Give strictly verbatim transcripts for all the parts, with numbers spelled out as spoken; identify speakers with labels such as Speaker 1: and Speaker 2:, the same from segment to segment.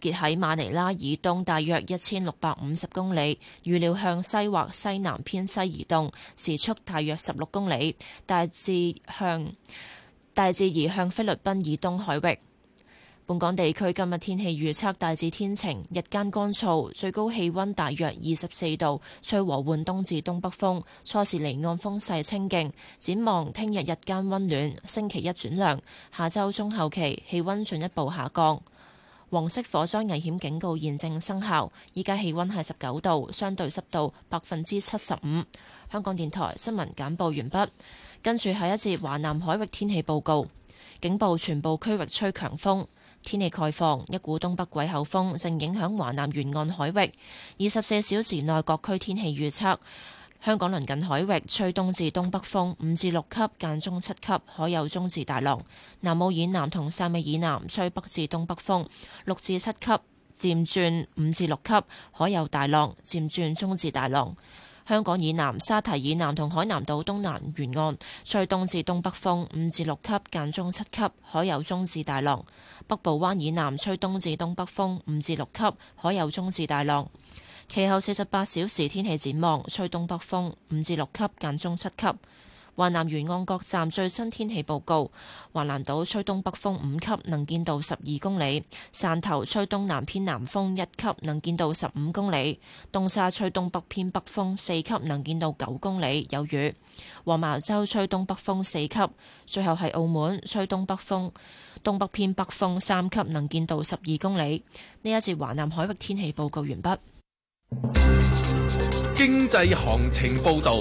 Speaker 1: 結喺馬尼拉以東大約一千六百五十公里，預料向西或西南偏西移動，時速大約十六公里，大致向大致移向菲律賓以東海域。本港地區今日天氣預測大致天晴，日間乾燥，最高氣溫大約二十四度，吹和緩東至東北風，初時離岸風勢清勁。展望聽日日間溫暖，星期一轉涼，下週中後期氣溫進一步下降。黃色火災危險警告現正生效，依家氣溫係十九度，相對濕度百分之七十五。香港電台新聞簡報完畢，跟住係一節華南海域天氣報告，警報全部區域吹強風。天氣概況，一股東北季候風正影響華南沿岸海域。二十四小時內各區天氣預測：香港鄰近海域吹東至東北風五至六級，間中七級，海有中至大浪；南澳以南同汕尾以南吹北至東北風六至七級，漸轉五至六級，海有大浪，漸轉中至大浪。香港以南、沙堤以南同海南島東南沿岸吹東至東北風五至六級，間中七級，海有中至大浪。北部灣以南吹東至東北風五至六級，海有中至大浪。其後四十八小時天氣展望，吹東北風五至六級，間中七級。華南沿岸各站最新天氣報告：華南島吹東北風五級，能見度十二公里；汕頭吹東南偏南風一級，能見度十五公里；東沙吹東北偏北風四級，能見度九公里，有雨；黃茅洲吹東北風四級；最後係澳門吹東北風東北偏北風三級，能見度十二公里。呢一節華南海域天氣報告完畢。
Speaker 2: 經濟行情報導。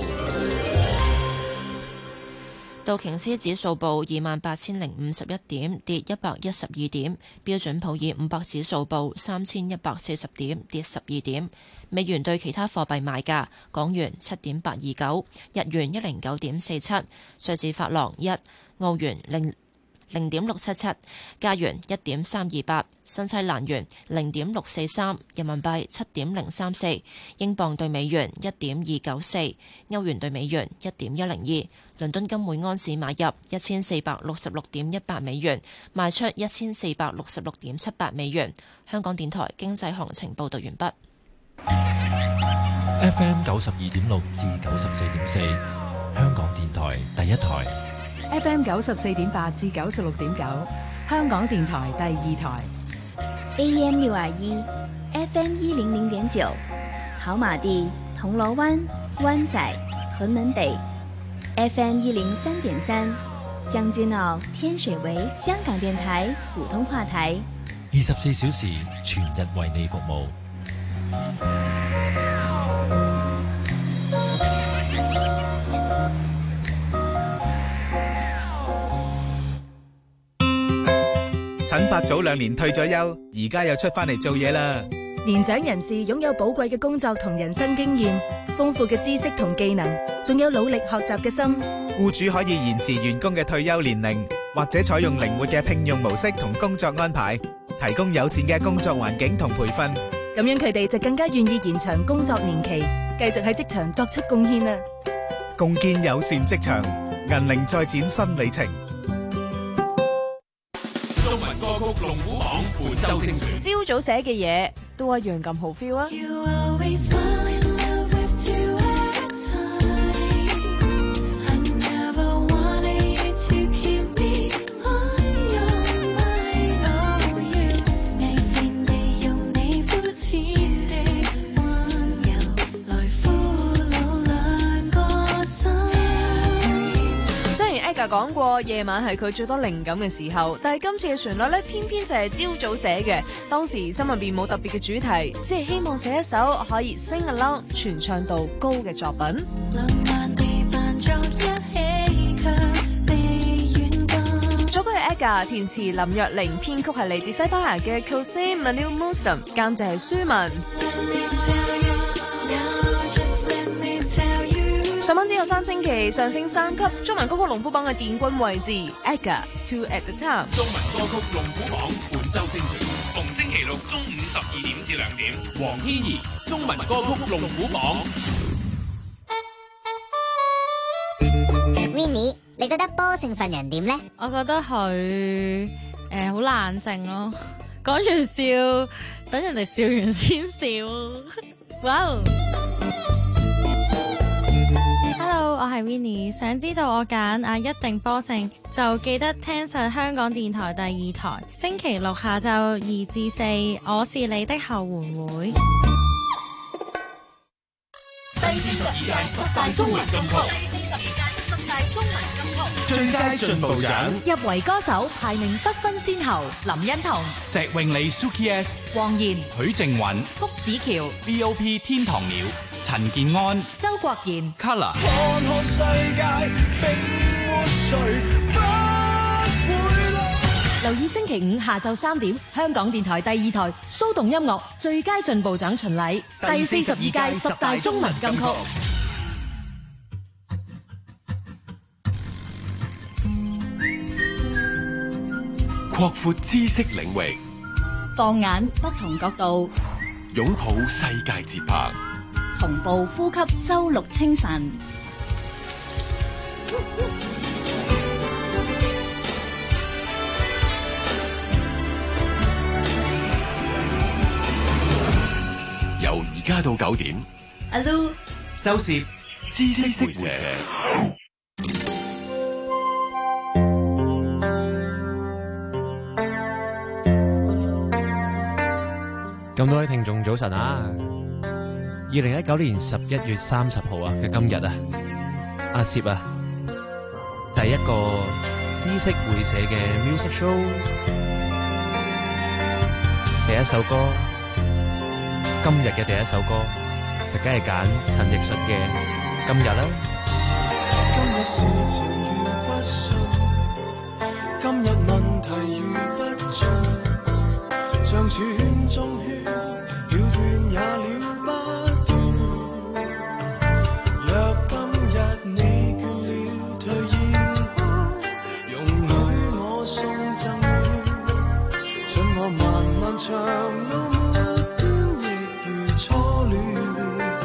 Speaker 1: 道瓊斯指數報二萬八千零五十一點，跌一百一十二點。標準普爾五百指數報三千一百四十點，跌十二點。美元對其他貨幣賣價：港元七點八二九，日元一零九點四七，瑞士法郎一，澳元零零點六七七，加元一點三二八，新西蘭元零點六四三，人民幣七點零三四，英鎊對美元一點二九四，歐元對美元一點一零二，倫敦金每安士買入一千四百六十六點一八美元，賣出一千四百六十六點七八美元。香港電台經濟行情報道完畢。
Speaker 3: F M 九十二點六至九十四點四，香港電台第一台。
Speaker 4: F M 九十四點八至九十六點九，香港電台第二台。
Speaker 5: A M 六二一 ，F M 一零零點九，跑馬地、銅鑼灣、灣仔、屯門北 ，F M 一零三點三，將軍澳、天水圍，香港電台普通話台。
Speaker 3: 二十四小時全日為你服務。
Speaker 6: 陳伯早兩年退咗休，而家又出翻嚟做嘢啦。
Speaker 4: 年長人士擁有寶貴嘅工作同人生經驗，豐富嘅知識同技能，仲有努力學習嘅心。
Speaker 6: 僱主可以延遲員工嘅退休年齡，或者採用靈活嘅聘用模式同工作安排，提供友善嘅工作環境同培訓。
Speaker 4: 咁樣佢哋就更加願意延長工作年期，繼續喺職場作出貢獻啦。
Speaker 6: 共建友善職場，銀齡再展新里程。
Speaker 2: 中文歌曲龍虎榜本周精選。
Speaker 7: 朝早寫嘅嘢都一樣咁好 feel 啊！講過夜晚係佢最多靈感嘅時候，但係今次嘅旋律咧，偏偏就係朝早寫嘅。當時心入邊冇特別嘅主題，只係希望寫一首可以 sing along 傳唱度高嘅作品。作曲係 Aga， 填詞林若寧，編曲係嚟自西班牙嘅 José Manuel Musa， 監製係舒文。上榜之後三星期上升三級，中文歌曲龍虎榜嘅殿軍位置 Aga Two at a Time。
Speaker 2: 中文歌曲龍虎榜本周精選，逢星期六中午十二點至兩點。黃天怡中文歌曲龍虎榜。
Speaker 8: Winnie， 你覺得波勝份人點呢？
Speaker 9: 我覺得佢誒好冷靜咯，講住笑， 等人哋笑完先笑。哇、wow. Hello， 我係 Winnie， 想知道我揀啊一定波勝，就記得聽實香港電台第二台，星期六下晝二至四，我是你的後援會。
Speaker 2: 第四十二屆十大中文金曲，第四十二屆十大中文金曲最佳進步獎
Speaker 10: 入圍歌手排名不分先後，林欣彤、
Speaker 2: 石詠莉 Suki S、
Speaker 10: 黃妍、
Speaker 2: 許靖韻、
Speaker 10: 福子喬、
Speaker 2: V O P 天堂鳥、陳健安、
Speaker 10: 周國賢、
Speaker 2: Color。
Speaker 10: 留意星期五下晝三點，香港電台第二台騷動音樂最佳進步獎巡禮，第四十二屆十大中文金曲。
Speaker 11: 擴闊知識領域，
Speaker 10: 放眼不同角度，
Speaker 11: 擁抱世界節拍，
Speaker 10: 同步呼吸周六清晨。
Speaker 11: 由而家到九點，
Speaker 10: 阿 Lu、
Speaker 2: 周攝
Speaker 11: 知識會社。
Speaker 12: 咁多位聽眾早晨啊！二零一九年十一月三十號啊嘅今日啊，阿攝啊，第一個知識會社嘅 music show， 第一首歌，今日嘅第一首歌就梗係揀陳奕迅嘅《今日》啦。
Speaker 13: 今日事情如不順，今日問題如不盡，像串中圈，了斷也了不斷。若今日你倦了，退現開，容許我送贈暖，准我漫漫長路沒端，亦如初戀。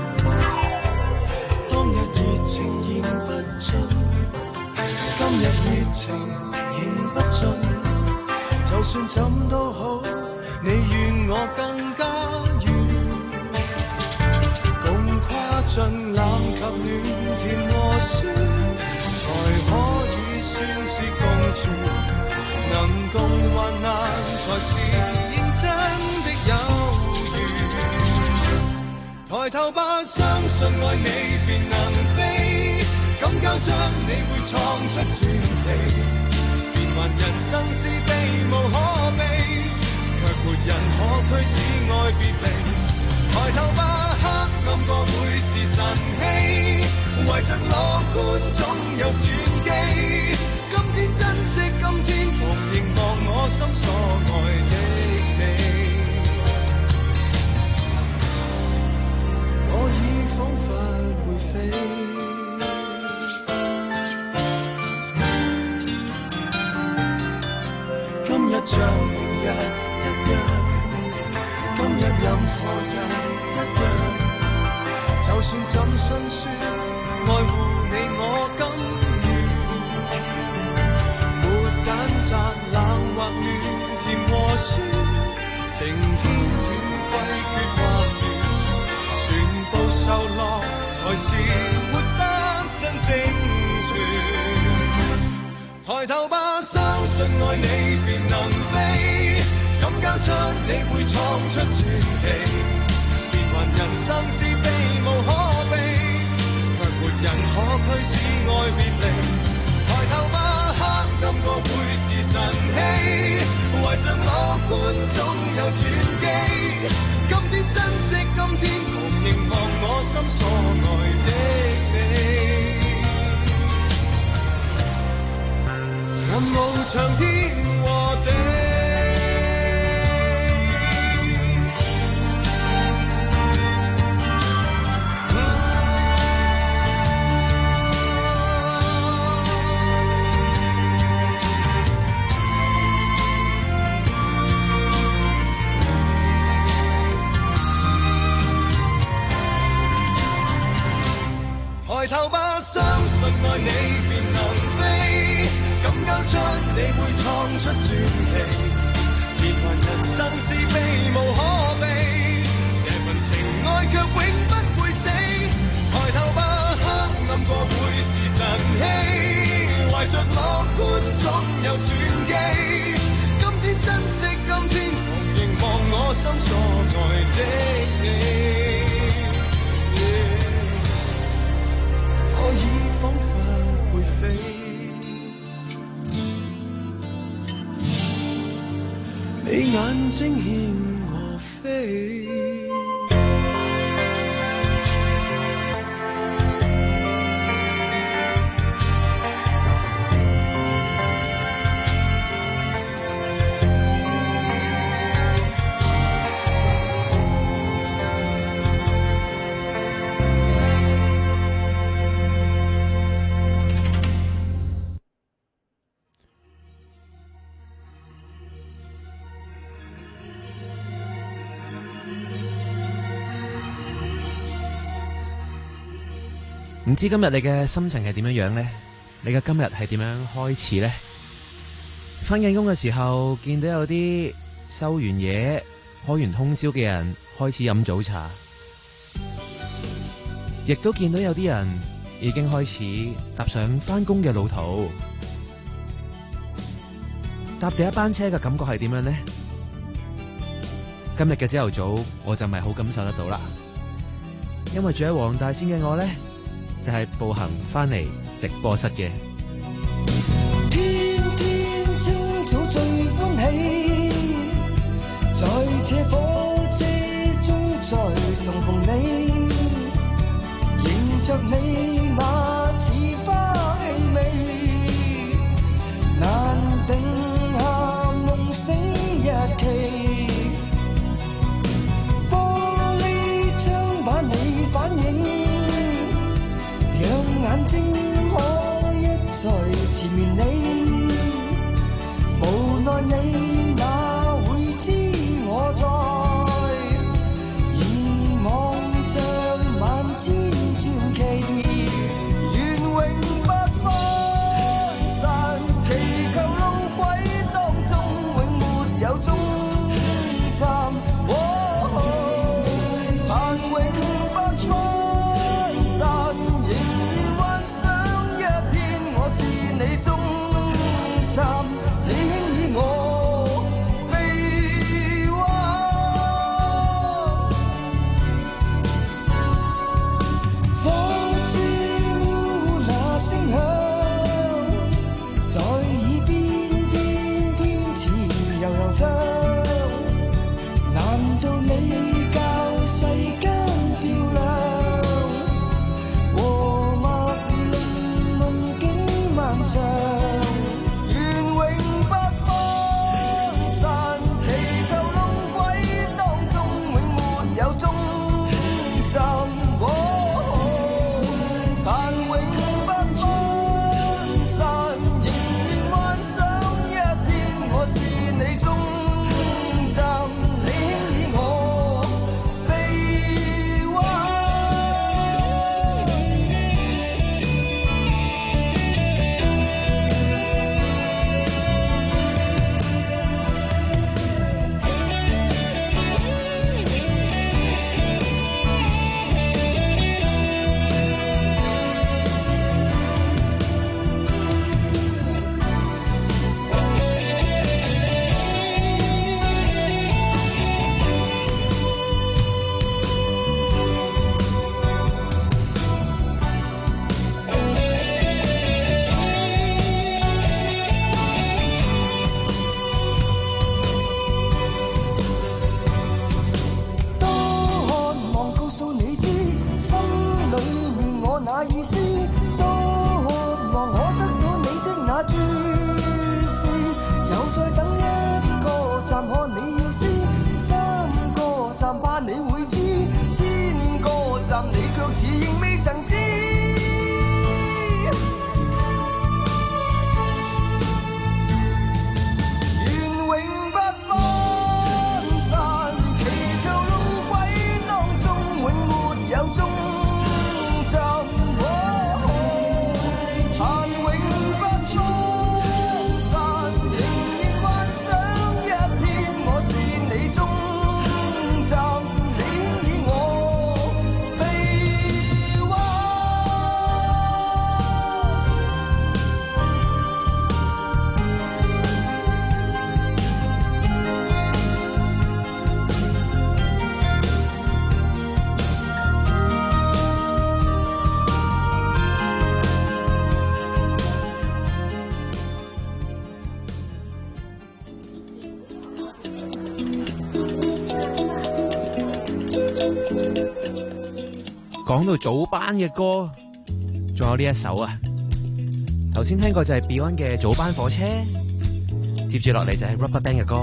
Speaker 13: 當日熱情言不盡，今日熱情言不盡，就算怎都好，你願我更加遠，共跨進冷及暖甜和酸，才可以算是共存，能共患難才是認真的友誼。抬頭吧，相信愛你便能飛，敢交出你會創出傳奇，變幻人生是非無可避，卻沒人可驅使愛別離。抬頭吧，黑暗過會是晨曦，懷着樂觀總有轉機。今天珍惜今天，莫凝望我心所愛的你。我已彷彿會飛，今日像明日一樣，今日任何人一樣，就算怎辛酸，愛護你我甘願，沒揀擇冷或暖，甜和酸，晴天雨季缺或圓，全部受落才是活得真正全。抬頭吧，相信愛你便能飛，敢交出你會創出傳奇，變幻人生是非無可避，卻沒人可驅使愛別離。抬頭吧，黑暗過會是晨曦，懷着樂觀總有轉機。今天珍惜今天，無凝望我心所愛的你。任夢長天和地，抬頭吧，相信愛你便能飛，敢交出你會創出傳奇，變幻人生是非無可避， 有轉機。今天珍惜今天，狂凝望我心所愛的你。我已彷彿會飛，你眼睛牽我飛。
Speaker 12: 唔知今日你嘅心情係點樣樣呢？你嘅今日係點樣開始呢？返緊工嘅時候，見到有啲收完嘢、開完通宵嘅人開始飲早茶，亦都見到有啲人已經開始踏上返工嘅路途。搭第一班車嘅感覺係點樣呢？今日嘅朝頭早我就唔係好感受得到啦，因為住喺黃大仙嘅我呢，就係步行翻嚟直播室嘅。
Speaker 13: 天天清早最歡喜，在這火車中再重逢你，迎着你那似花氣味，難定下夢醒日期。玻璃窗把你反映，讓眼睛可一再纏綿你，無奈你哪會知我在凝望着萬千傳奇，願永不分散，祈求路軌當中永沒有終站。哦哦殘永不分散，仍然幻想一天我是你終站，你輕以我
Speaker 12: 講到早班嘅歌，仲有呢一首啊。頭先聽過就係 Beyond 嘅早班火車，接住落嚟就係 RubberBand 嘅歌。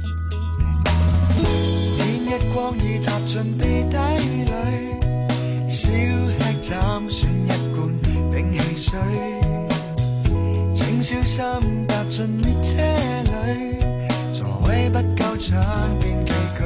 Speaker 13: 天一光已踏進地底裏，小吃斬選一罐冰汽水，請小心踏進列車裏，座位不夠搶便寄居。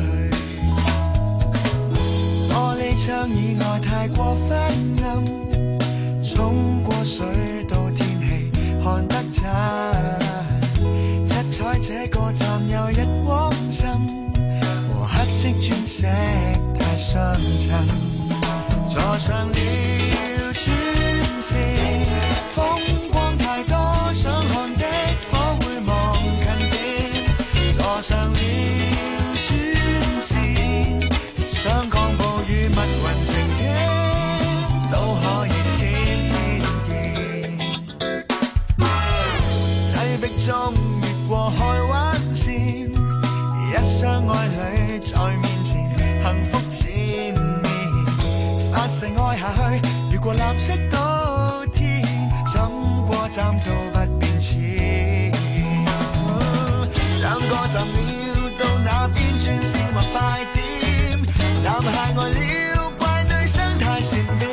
Speaker 13: 玻璃窗以外太過昏暗，沖過水到天氣看得真。七彩這個站有日光滲，和黑色磚石太相襯。坐上了專線，風光太多想看的可會望近點。坐上了專線，想講暴雨密雲晴天都可以天天見。擠迫中越過海灣線，一雙愛侶在面前，幸福纏綿，發誓愛下去，越過藍色到天，怎過站都不變遷。兩個站了到那邊轉線或快點，男孩愛了怪女生太善變，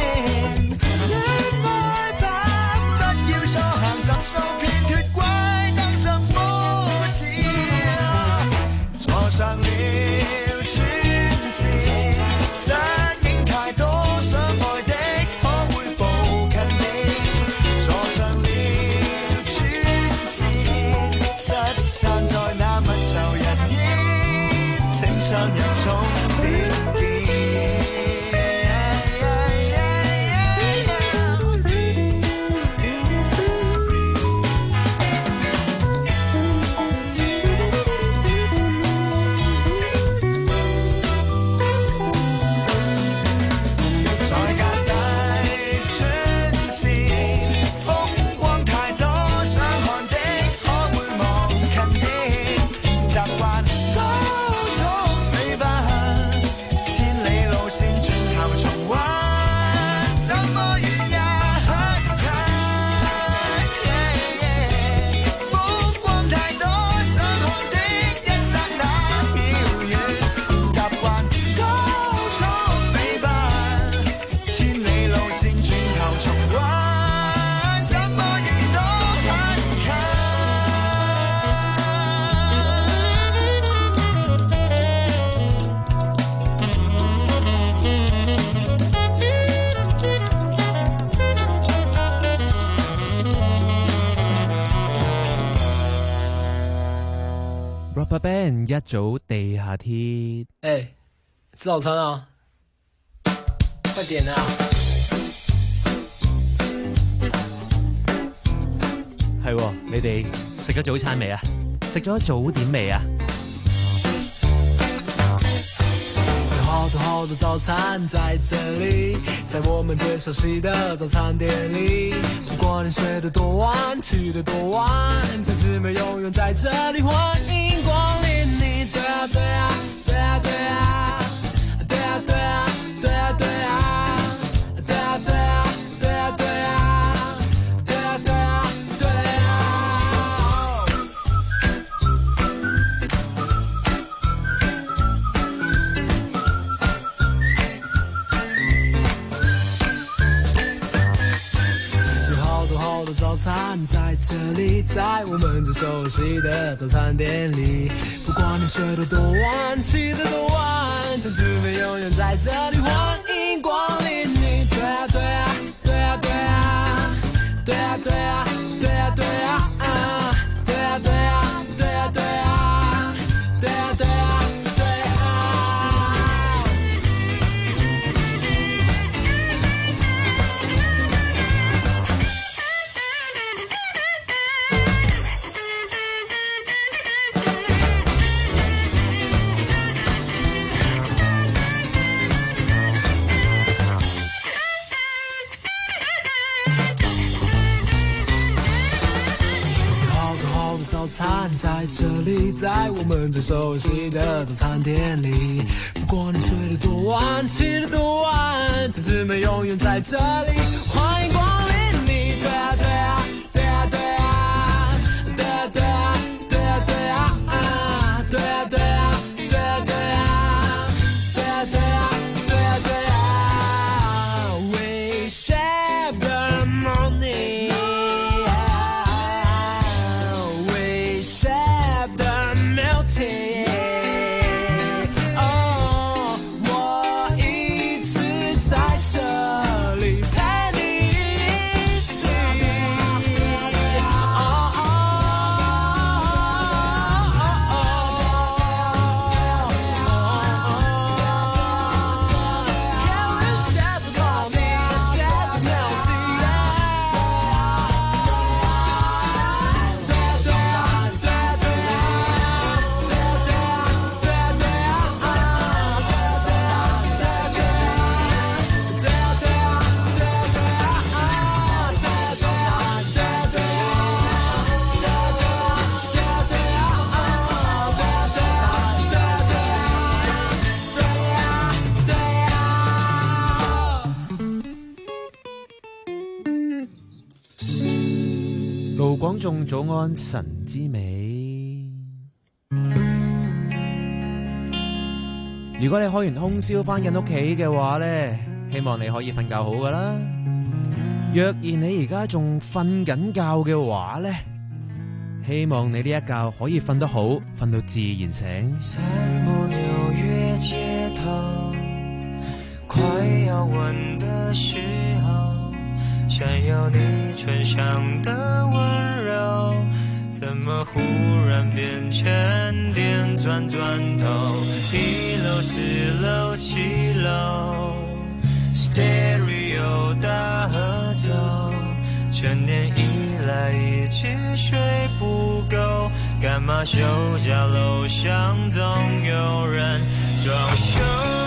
Speaker 13: 戀愛吧不要錯行十數遍脫軌得十膚淺。坐上了專線，身影太多想愛的可會步近點。坐上了專線，失散在那密集人煙，請相約終點見。
Speaker 12: RubberBand 一早地下鐵。
Speaker 14: 哎，吃早餐啊！快點啊！
Speaker 12: 係喎，你哋食咗早餐未啊？食咗早點未啊？
Speaker 14: 有好多好多早餐在這裡，在我們最熟悉的早餐店裡。不管你睡得多晚，起得多晚，這姊妹永遠在這裡，歡迎光臨你。對啊對啊對啊對啊對啊對啊對啊對啊對啊對啊對啊對啊對啊對啊對啊。有好多好多早餐在這裡，在我們最熟悉的早餐店裡。不管你睡得多晚，起得多晚，這姊妹永遠在這裡，歡迎光臨你。對啊對啊對啊對啊對啊對啊對啊對啊啊對啊對啊對啊對啊對啊對啊對啊。 在这里，在我们最熟悉的早餐店里。不管你睡得多晚，起得多晚，姊妹永远在这里，欢迎光临你。对啊对啊对啊对啊对啊对啊对啊对啊对啊对啊对啊对啊对啊对啊对啊对啊 We share the morning, we share the milk tea. 哦，我一直在这里陪你一起。哦哦Can we share the morning, share the milk tea? 对啊对啊对啊对啊对啊对啊对啊对
Speaker 12: 盧廣仲早安晨之美。如果你開完通宵返緊屋企嘅話呢，希望你可以瞓覺好噶啦。若然你而家仲瞓緊覺嘅話呢，希望你呢一覺可以瞓得好，瞓到自然醒。
Speaker 13: 散步紐約街頭，快要吻的時候，想要你唇上的溫柔，怎麼忽然變成電轉轉頭？一樓四樓七樓 Stereo 大合奏，全年以來一起睡不夠，幹嘛休假樓上總有人裝修？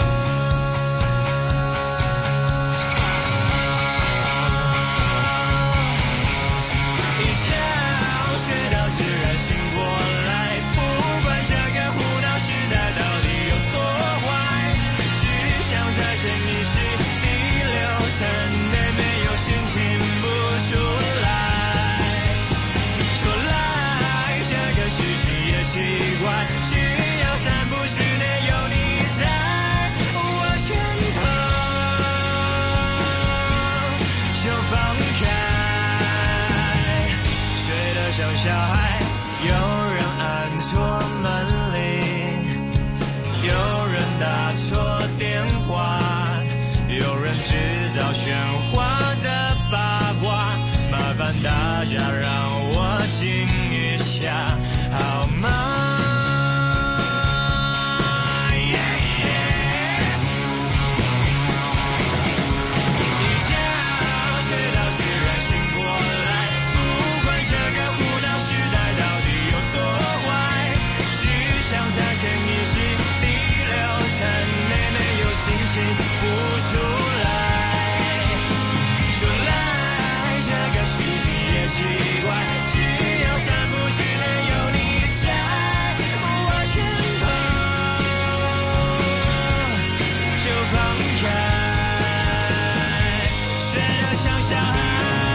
Speaker 13: 自然醒過來，不管這個胡鬧時代到底有多壞，只想在潛意識第六層內沒有心情不出來，出來這個事情也奇怪，需要三部曲內有你在我肩頭，就放開，睡得像小孩。有人按錯門鈴，有人打錯電話，有人製造喧嘩的八卦，麻煩大家讓我靜一下，好嗎？心情不出來，出來這個事情也奇怪，只要三部曲內有你在我肩頭，就放開，睡得像小孩。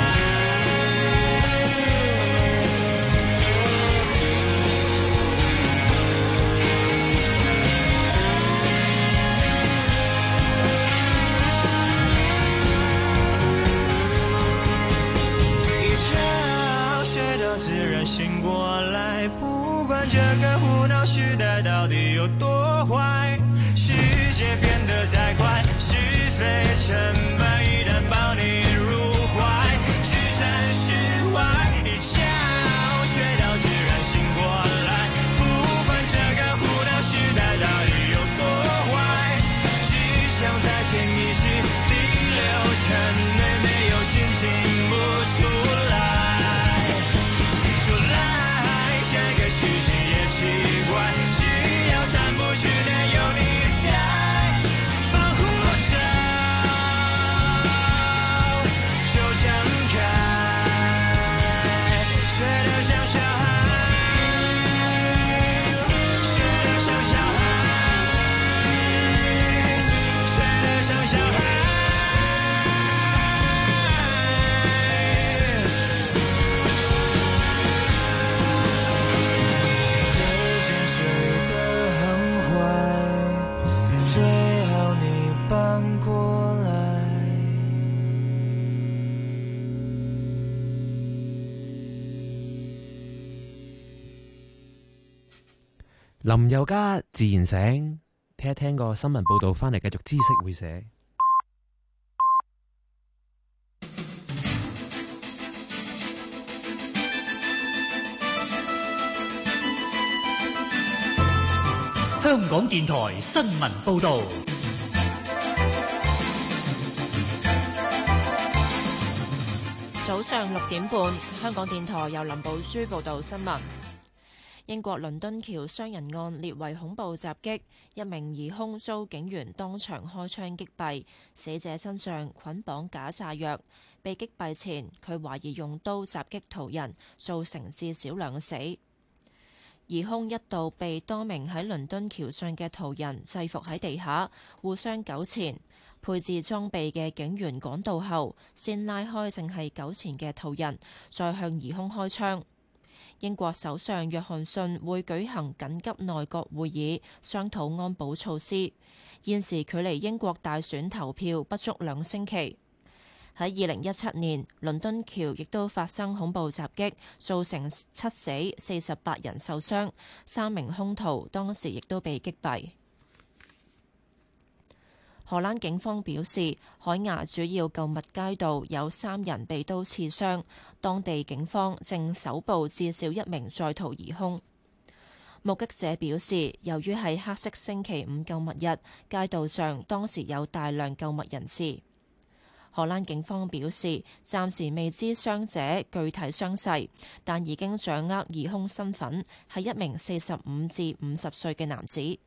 Speaker 13: 自然醒過來，不管這個胡鬧時代到底有多壞，世界變得再快，是非成敗一旦抱你入懷，是真是壞，一覺睡到自然醒過來，不管這個胡鬧時代到底有多壞，只想在潛意識第六層內沒有心情不出來。這個事情也奇怪，需要三部曲內有最好你搬过来。
Speaker 12: 林宥嘉自然醒，聽一聽個新聞報道翻嚟，繼續知識會社。
Speaker 15: 香港電台新聞報道。
Speaker 1: 早上六點半，香港電台由林寶珠報道新聞。英國倫敦橋傷人案列為恐怖襲擊，一名疑兇遭警員當場開槍擊斃，死者身上捆綁假炸藥。被擊斃前，佢懷疑用刀襲擊途人，造成至少兩死。疑兇一度被多名喺倫敦橋上嘅途人制服喺地下，互相糾纏。配置裝備嘅警員趕到後，先拉開正係糾纏嘅途人，再向疑兇開槍。英國首相約翰遜會舉行緊急內閣會議，商討安保措施。現時距離英國大選投票不足兩星期。喺二零一七年，倫敦橋亦都發生恐怖襲擊，造成七死四十八人受傷，三名兇徒當時亦都被擊斃。荷蘭警方表示，海牙主要購物街道有三人被刀刺傷，當地警方正搜捕至少一名在逃疑兇。目擊者表示，由於係黑色星期五購物日，街道上當時有大量購物人士。荷蘭警方表示，暫時未知傷者具體傷勢，但已經掌握疑兇身份，係一名四十五至五十歲嘅男子。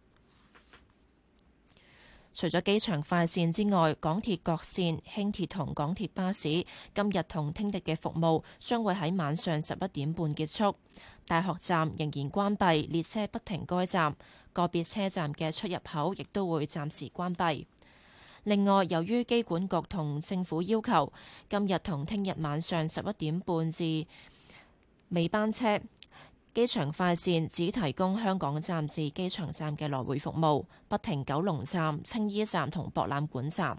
Speaker 1: 除咗機場快線之外，港鐵各線、輕鐵同港鐵巴士今日同聽日嘅服務將會喺晚上十一點半結束。大學站仍然關閉，列車不停該站，個別車站嘅出入口亦都會暫時關閉。另外，由於機管局同政府要求，今日同聽日晚上十一點半至尾班車，機場快線只提供香港站至機場站嘅來回服務，不停九龍站、青衣站同博覽館站。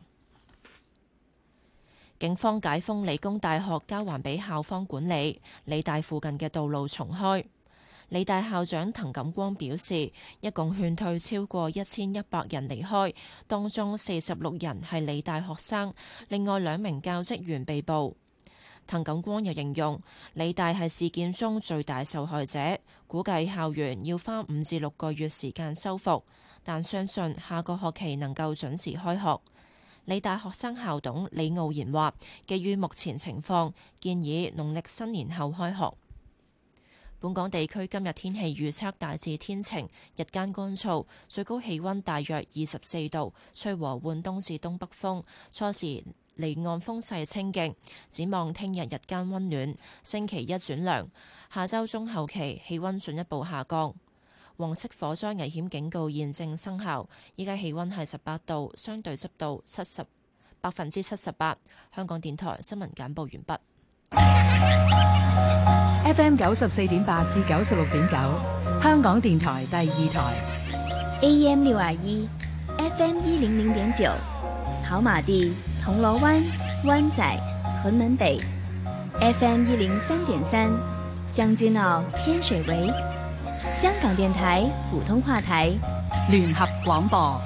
Speaker 1: 警方解封理工大學交還俾校方管理，理大附近嘅道路重開。理大校長滕錦光表示，一共勸退超過一千一百人離開，當中四十六人係理大學生，另外兩名教職員被捕。滕錦光又形容理大係事件中最大受害者，估計校園要花五至六個月時間修復，但相信下個學期能夠準時開學。理大學生校董李傲然話，基於目前情況，建議農曆新年後開學。本港地區今日天氣預測大致天晴，日間乾燥，最高氣溫大約二十四度，吹和緩東至東北風，初時離岸風勢清勁。展望聽日日間溫暖，星期一轉涼，下週中後期氣溫進一步下降。黃色火災危險警告現正生效，依家氣溫係十八度，相對濕度七十百分之七十八。香港電台新聞簡報完畢。
Speaker 16: F M 九十四點八至九十六點九，香港電台第二台
Speaker 5: A M 六二一 F M 一零零點九，跑馬地、銅鑼灣、灣仔、屯門北 F M 一零三點三，將軍澳、天水圍，香港電台普通話台
Speaker 16: 聯合廣播。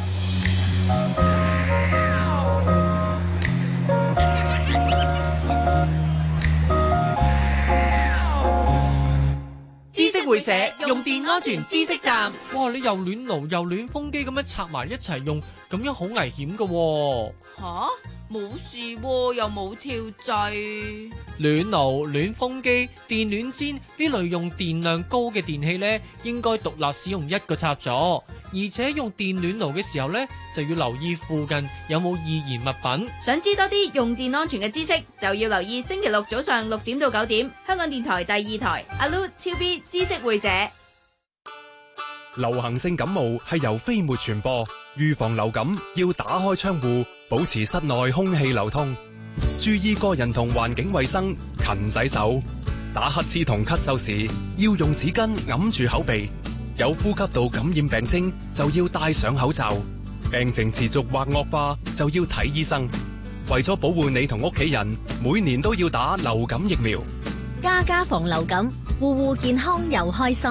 Speaker 17: 知識會社用電安全知識站。
Speaker 18: 哇！你又暖爐又暖風機咁樣插埋一齊用，咁樣好危險噶喎。
Speaker 17: 吓？冇事喎，又冇跳掣。
Speaker 18: 暖爐、暖風機、電暖氈呢類用電量高嘅電器呢，應該獨立使用一個插座，而且用電暖爐嘅時候呢，就要留意附近有冇易燃物品。
Speaker 17: 想知多啲用電安全嘅知識，就要留意星期六早上六點到九點，香港電台第二台阿 Lu 超 B 知識會社。
Speaker 19: 流行性感冒係由飛沫傳播，預防流感要打開窗戶，保持室內空氣流通，注意個人同環境衛生，勤洗手。打乞嗤同咳嗽時要用紙巾揞住口鼻，有呼吸道感染病徵就要戴上口罩。 病情持續或惡化就要睇醫生。為咗保護你同屋企人，每年都要打流感疫苗。
Speaker 20: 家家防流感，戶戶健康又開心。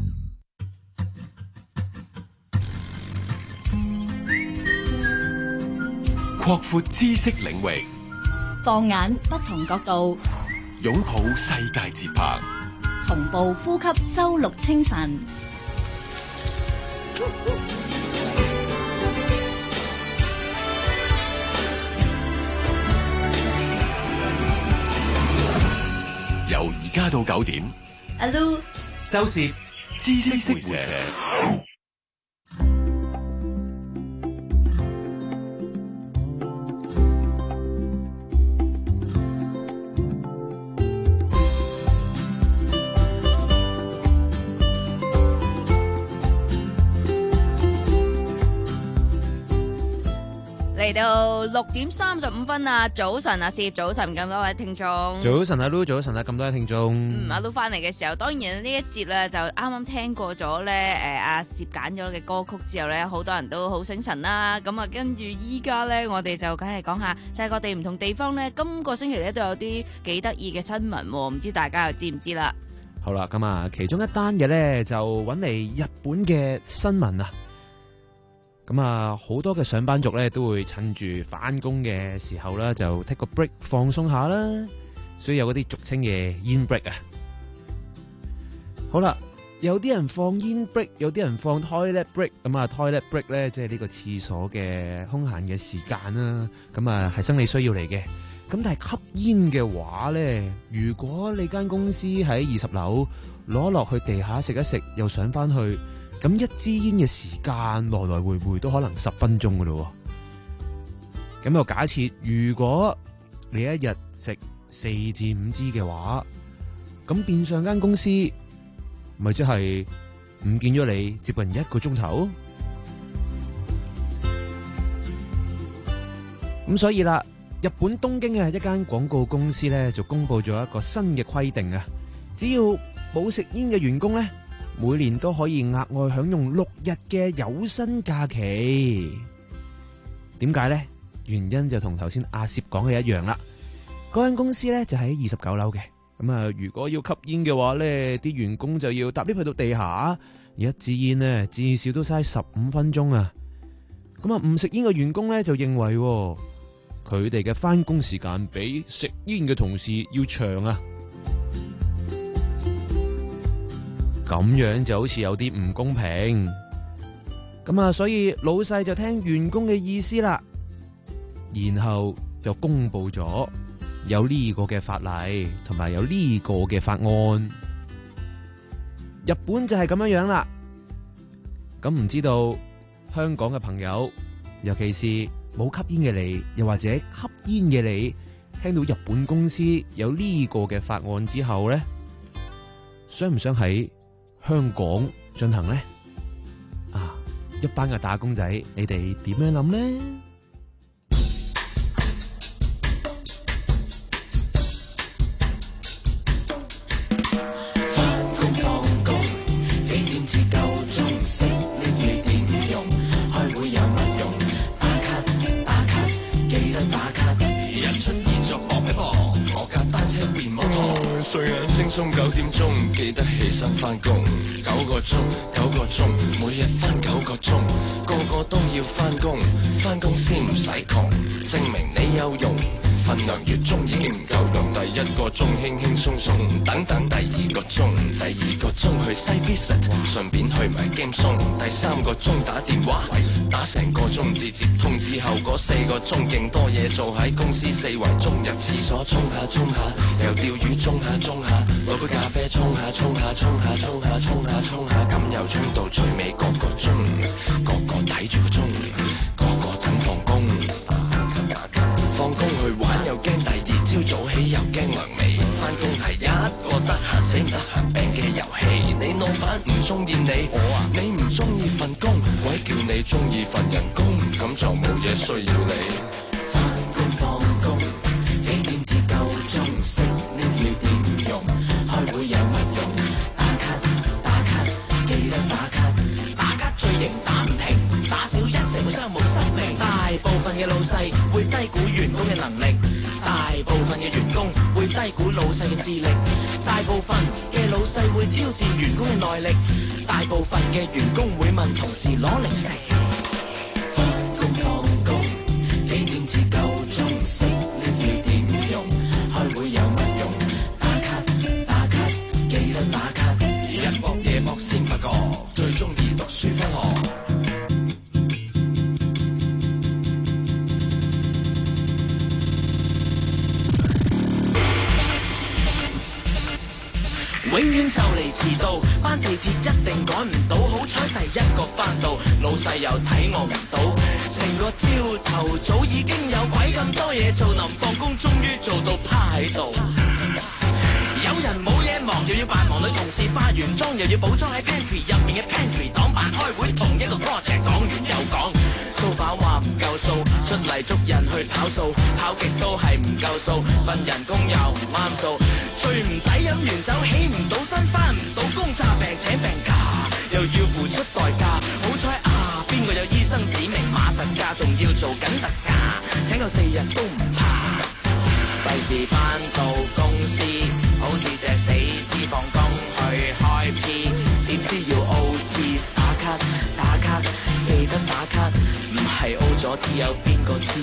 Speaker 11: 擴闊知識領域，
Speaker 20: 放眼不同角度，
Speaker 11: 擁抱世界節拍，
Speaker 20: 同步呼吸周六清晨。
Speaker 11: 由而家到九點，
Speaker 17: 阿 Lu、
Speaker 15: 周攝
Speaker 11: 知識會社。
Speaker 17: 嚟到六點三十五分啊！早晨啊，攝早晨咁多位聽眾。
Speaker 12: 早晨啊 Lu，早晨啊，咁多位聽眾。
Speaker 17: 嗯，阿 Lu 翻嚟嘅時候，當然呢一節咧就啱啱聽過咗咧，誒阿攝揀咗嘅歌曲之後咧，好多人都好醒神啦。咁啊，跟住依家咧，我哋就梗係講下世界各地唔同地方咧，今個星期咧都有啲幾得意嘅新聞，唔知大家又知唔知啦？
Speaker 12: 好啦，咁啊，其中一單嘅咧就揾嚟日本嘅新聞啊。咁啊，好多嘅上班族咧都會趁住翻工嘅時候啦，就 take 個 break 放鬆下啦，所以有嗰啲俗稱嘅煙 break 啊。好啦，有啲人放煙 break，有啲人放 toilet break。咁啊 toilet break 咧，即係呢個廁所嘅空閒嘅時間啦。咁啊係生理需要嚟嘅。咁但係吸煙嘅話咧，如果你間公司喺二十樓攞落去地下食一食，又上翻去。咁一支煙嘅時間來來回回都可能十分鐘噶咯。咁又假設如果你一日食四至五支嘅話，咁變相間公司咪即係唔見咗你接近一個鐘頭。咁所以啦，日本東京嘅一間廣告公司咧就公布咗一個新嘅規定啊，只要冇食煙嘅員工咧，每年都可以額外享用六日嘅有薪假期。點解呢？原因就同頭先阿攝講嘅一樣啦。嗰間公司咧就喺二十九樓嘅。咁啊，如果要吸煙嘅話咧，啲員工就要搭 lift 去到地下，而一支煙呢，至少都嘥十五分鐘啊。咁啊，唔食煙嘅員工咧就認為佢哋嘅翻工時間比食煙嘅同事要長啊。咁樣就好似有啲唔公平，咁啊，所以老細就聽員工嘅意思啦，然後就公布咗有呢個嘅法例，同埋有呢個嘅法案。日本就係咁樣樣啦。咁唔知道香港嘅朋友，尤其是冇吸煙嘅你，又或者吸煙嘅你，聽到日本公司有呢個嘅法案之後咧，想唔想喺香港進行呢？啊，一班嘅打工仔，你哋點樣諗呢？
Speaker 13: 返工放工，幾點至夠鐘？識呢啲點用？開會有乜用？打卡打卡，記得打卡。日出現作我劈波，我架單車變摩托。睡眼惺忪九點鐘，記得起身返工。九個鐘，九個鐘，每日返九個鐘，個個都要返工，返工先唔使窮，證明你有用。份量越重已經唔夠用，第一個鐘輕輕鬆鬆，等等第二個鐘，第二個鐘去西 visit， 順便去埋 game zone，第三個鐘打電話，打成個鐘至接通之後嗰四個鐘，勁多嘢做喺公司四圍鐘，入廁所沖下沖下，又釣魚沖下沖下，攞杯咖啡沖下沖下沖下沖下沖下沖下，咁又沖到最尾嗰個鐘，個個睇住個鐘，個個等放工。放工去玩又驚第二朝早起又驚涼尾，返工係一個得閒死唔得閒病嘅遊戲。你老闆唔中意你，我啊你唔中意份工，鬼叫你中意份人工，咁就冇嘢需要你。返工放工，幾點至夠鐘？識呢要點用？開會有乜用？打卡打卡，記得打卡，打卡最型打唔停，打少一成個三冇。
Speaker 21: 部分嘅老細會低估員工嘅能力，大部分嘅員工會低估老細嘅智力，大部分嘅老細會挑戰員工嘅耐力，大部分嘅員工會問同事攞零食。返工放工幾點至夠鐘？識呢要點用？開會有乜用？打卡打卡記得打卡，日搏夜搏先發覺最中意讀書返學。永遠就嚟遲到，班地鐵一定趕唔到，好彩第一個返到，老細又睇我唔到，成個朝頭早已經有鬼咁多嘢做，臨放工終於做到趴喺度。有人冇嘢忙，又要扮忙，女同事化完妝又要補妝喺 pantry 入面嘅 pantry 檔扮開會，同一個 project 講完又講，掃把話唔夠數，出嚟捉人去跑數，跑極都係唔夠數，份人工又唔啱數，最唔抵飲完酒起唔到身，返唔到工，詐病請病假，又要付出代價。好彩啊，邊個有醫生指明馬實價，仲要做緊特價，請夠四日都唔怕。費事返到公司，好似隻死屍放工去開 P， 點知要 O T 打卡打卡，記得打卡，唔係 O 咗 T 有邊個知？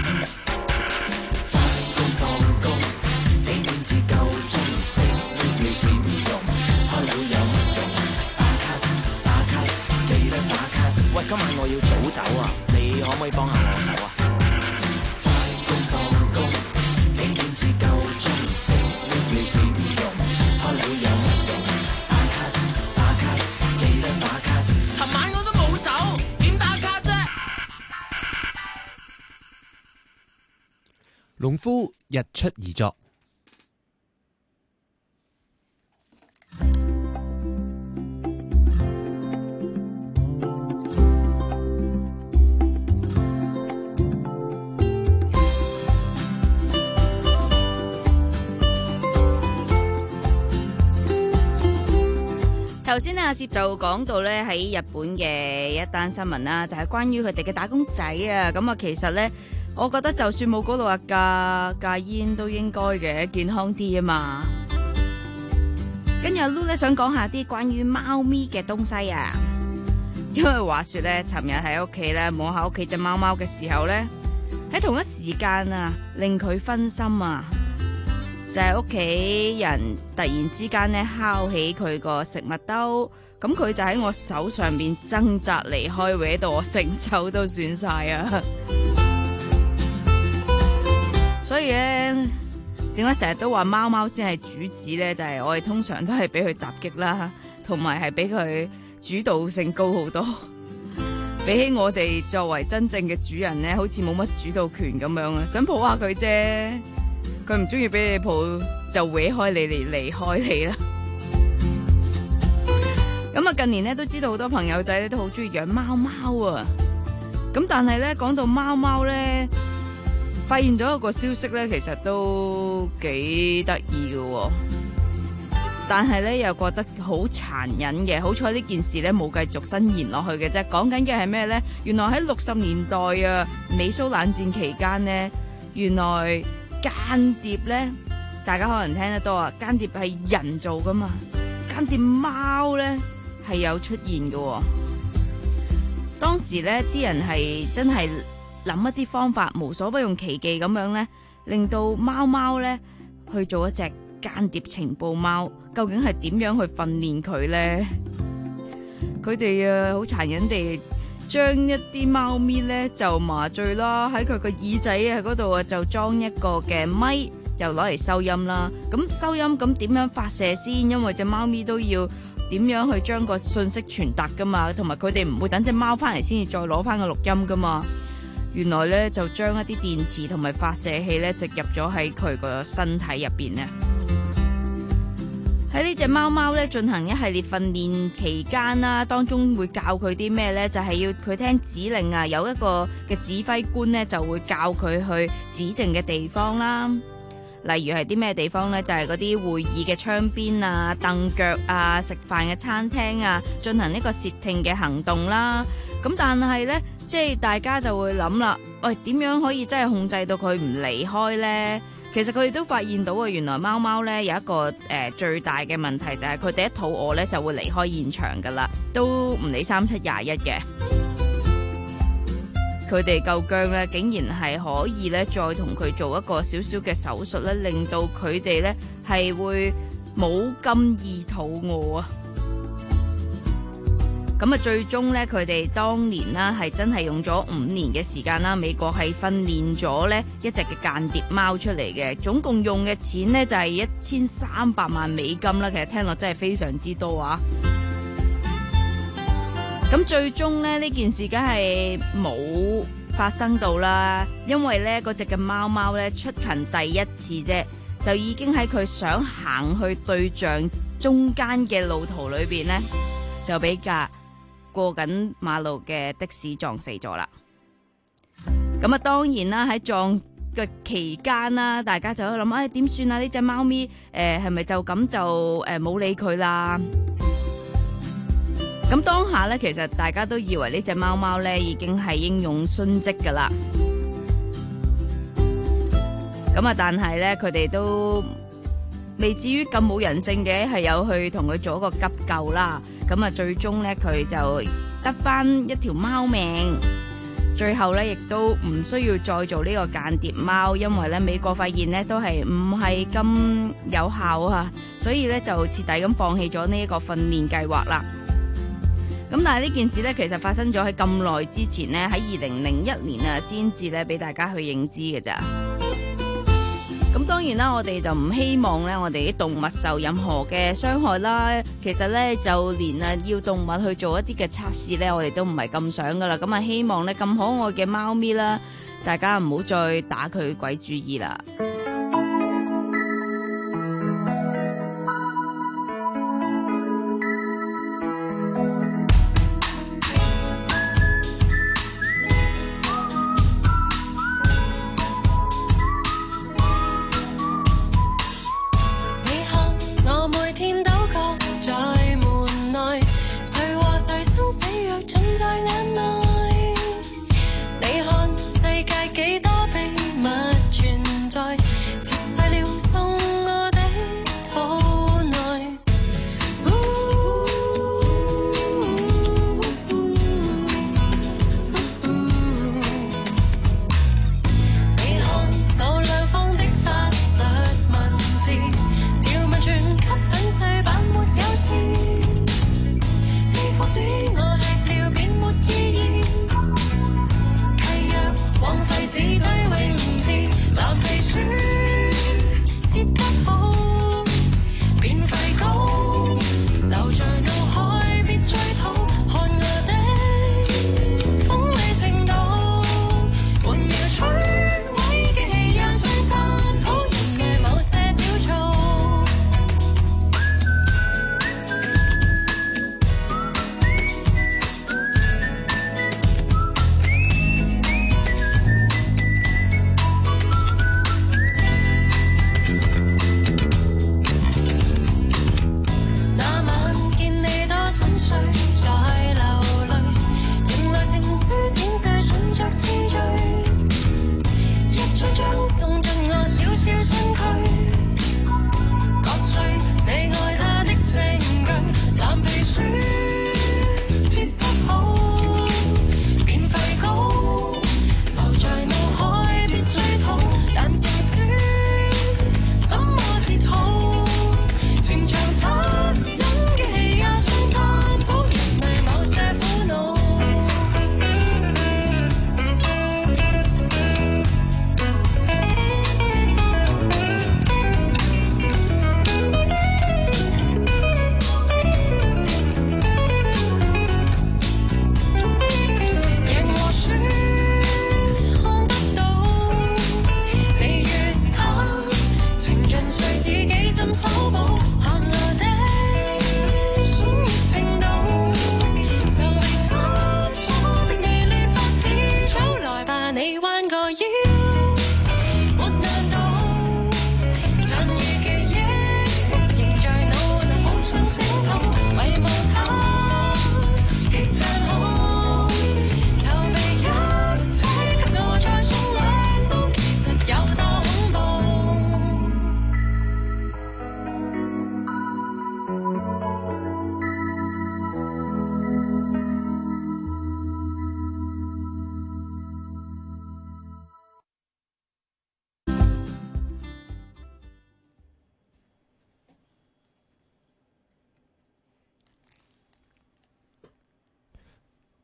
Speaker 21: 返工放工幾點至夠鐘？識呢要點用？開會有乜用？打卡打卡記得打卡。喂，今晚我要早走啊，你可唔可以幫下我手啊？返工放工幾點至夠鐘？識呢要點用？開會有乜用？打卡打卡記得打卡。琴晚我都冇走，點打卡啫？
Speaker 12: 農夫日出而作。
Speaker 17: 頭先阿攝就講到咧喺日本嘅一單新聞啦，就係關於佢哋嘅打工仔啊。咁啊，其實咧，我覺得就算冇嗰度啊戒戒煙都應該嘅，健康啲啊嘛。跟住阿 Lu 咧想講下啲關於貓咪嘅東西啊，因為話說咧，尋日喺屋企咧摸下屋企隻貓貓嘅時候咧，喺同一時間啊令佢分心啊。就係屋企人突然之間咧敲起佢個食物兜，咁佢就喺我手上邊掙扎離開，搲到我成手都損晒啊！所以咧，點解成日都話貓貓先係主子咧？就係、是、我哋通常都係俾佢襲擊啦，同埋係俾佢主導性高好多，比起我哋作為真正嘅主人咧，好似冇乜主導權咁樣啊！想抱下佢啫。佢唔中意俾你抱，就搲開你嚟離開你啦。咁啊，近年咧都知道好多朋友仔咧都好中意養貓貓啊。咁但係咧講到貓貓咧，發現咗一個消息咧，其實都幾得意嘅。但係咧又覺得好殘忍嘅。好彩呢件事咧冇繼續伸延落去嘅啫。講緊嘅係咩咧？原來喺六十年代啊，美蘇冷戰期間呢，原來間諜咧，大家可能聽得多啊！間諜係人做噶嘛，間諜貓咧係有出現嘅。當時咧啲人係真係諗一啲方法，無所不用其極咁樣咧，令到貓貓咧去做一隻間諜情報貓。究竟係點樣去訓練佢咧？佢哋啊好殘忍地將一啲貓咪咧就麻醉啦，喺佢個耳仔啊嗰度啊就裝一個嘅咪，就攞嚟收音啦。咁收音咁點樣發射先？因為隻貓咪都要點樣去將個信息傳達噶嘛，同埋佢哋唔會等隻貓翻嚟先至再攞翻個錄音噶嘛。原來咧就將一啲電池同埋發射器咧植入咗喺佢個身體入邊咧。喺呢隻貓貓咧進行一系列訓練期間啦，當中會教佢啲咩咧？就係要佢聽指令啊，有一個嘅指揮官咧就會教佢去指定嘅地方啦。例如係啲咩地方咧？就係嗰啲會議嘅窗邊啊、凳腳啊、食飯嘅餐廳啊，進行呢個竊聽嘅行動啦。咁但係咧，即係大家就會諗啦， 喂，點樣可以真係控制到佢唔離開呢？其實佢哋都發現到啊，原來貓貓咧有一個誒、呃、最大嘅問題就係佢哋一肚餓咧就會離開現場噶啦，都唔理三七廿一嘅。佢哋夠薑咧，竟然係可以咧再同佢做一個少少嘅手術咧，令到佢哋咧係會冇咁易肚餓啊！咁啊，最終咧，佢哋當年啦係真係用咗五年嘅時間啦。美國係訓練咗咧一隻嘅間諜貓出嚟嘅，總共用嘅錢呢就係一千三百萬美金啦。其實聽落真係非常之多啊！咁最終咧呢件事梗係冇發生到啦，因為咧嗰隻嘅貓貓咧出勤第一次啫，就已經喺佢想行去對象中間嘅路途裏邊咧，就俾架過緊馬路嘅的，的士撞死咗啦。咁啊，當然啦，喺撞嘅期間啦，大家就喺度諗，唉，點算啊？呢隻貓咪誒係咪就咁就誒冇理佢啦？咁當下咧，其實大家都以為呢隻貓貓咧已經係英勇殉職噶啦。咁啊，但係咧，佢哋都未至於咁冇人性嘅，係有去同佢做一個急救啦。咁啊，最終咧佢就得翻一條貓命。最後咧，亦都唔需要再做呢個間諜貓，因為咧美國發現咧都係唔係咁有效啊，所以咧就徹底咁放棄咗呢一個訓練計劃啦。咁但係呢件事咧，其實發生咗喺咁耐之前咧，喺二零零一年啊，先至咧俾大家去認知嘅咋。咁當然啦，我哋就唔希望咧，我哋啲動物受任何嘅傷害啦。其實咧，就連啊要動物去做一啲嘅測試咧，我哋都唔係咁想噶啦。咁啊，希望咧咁可愛嘅貓咪啦，大家唔好再打佢鬼主意啦。
Speaker 3: 你看世界幾多秘密存在。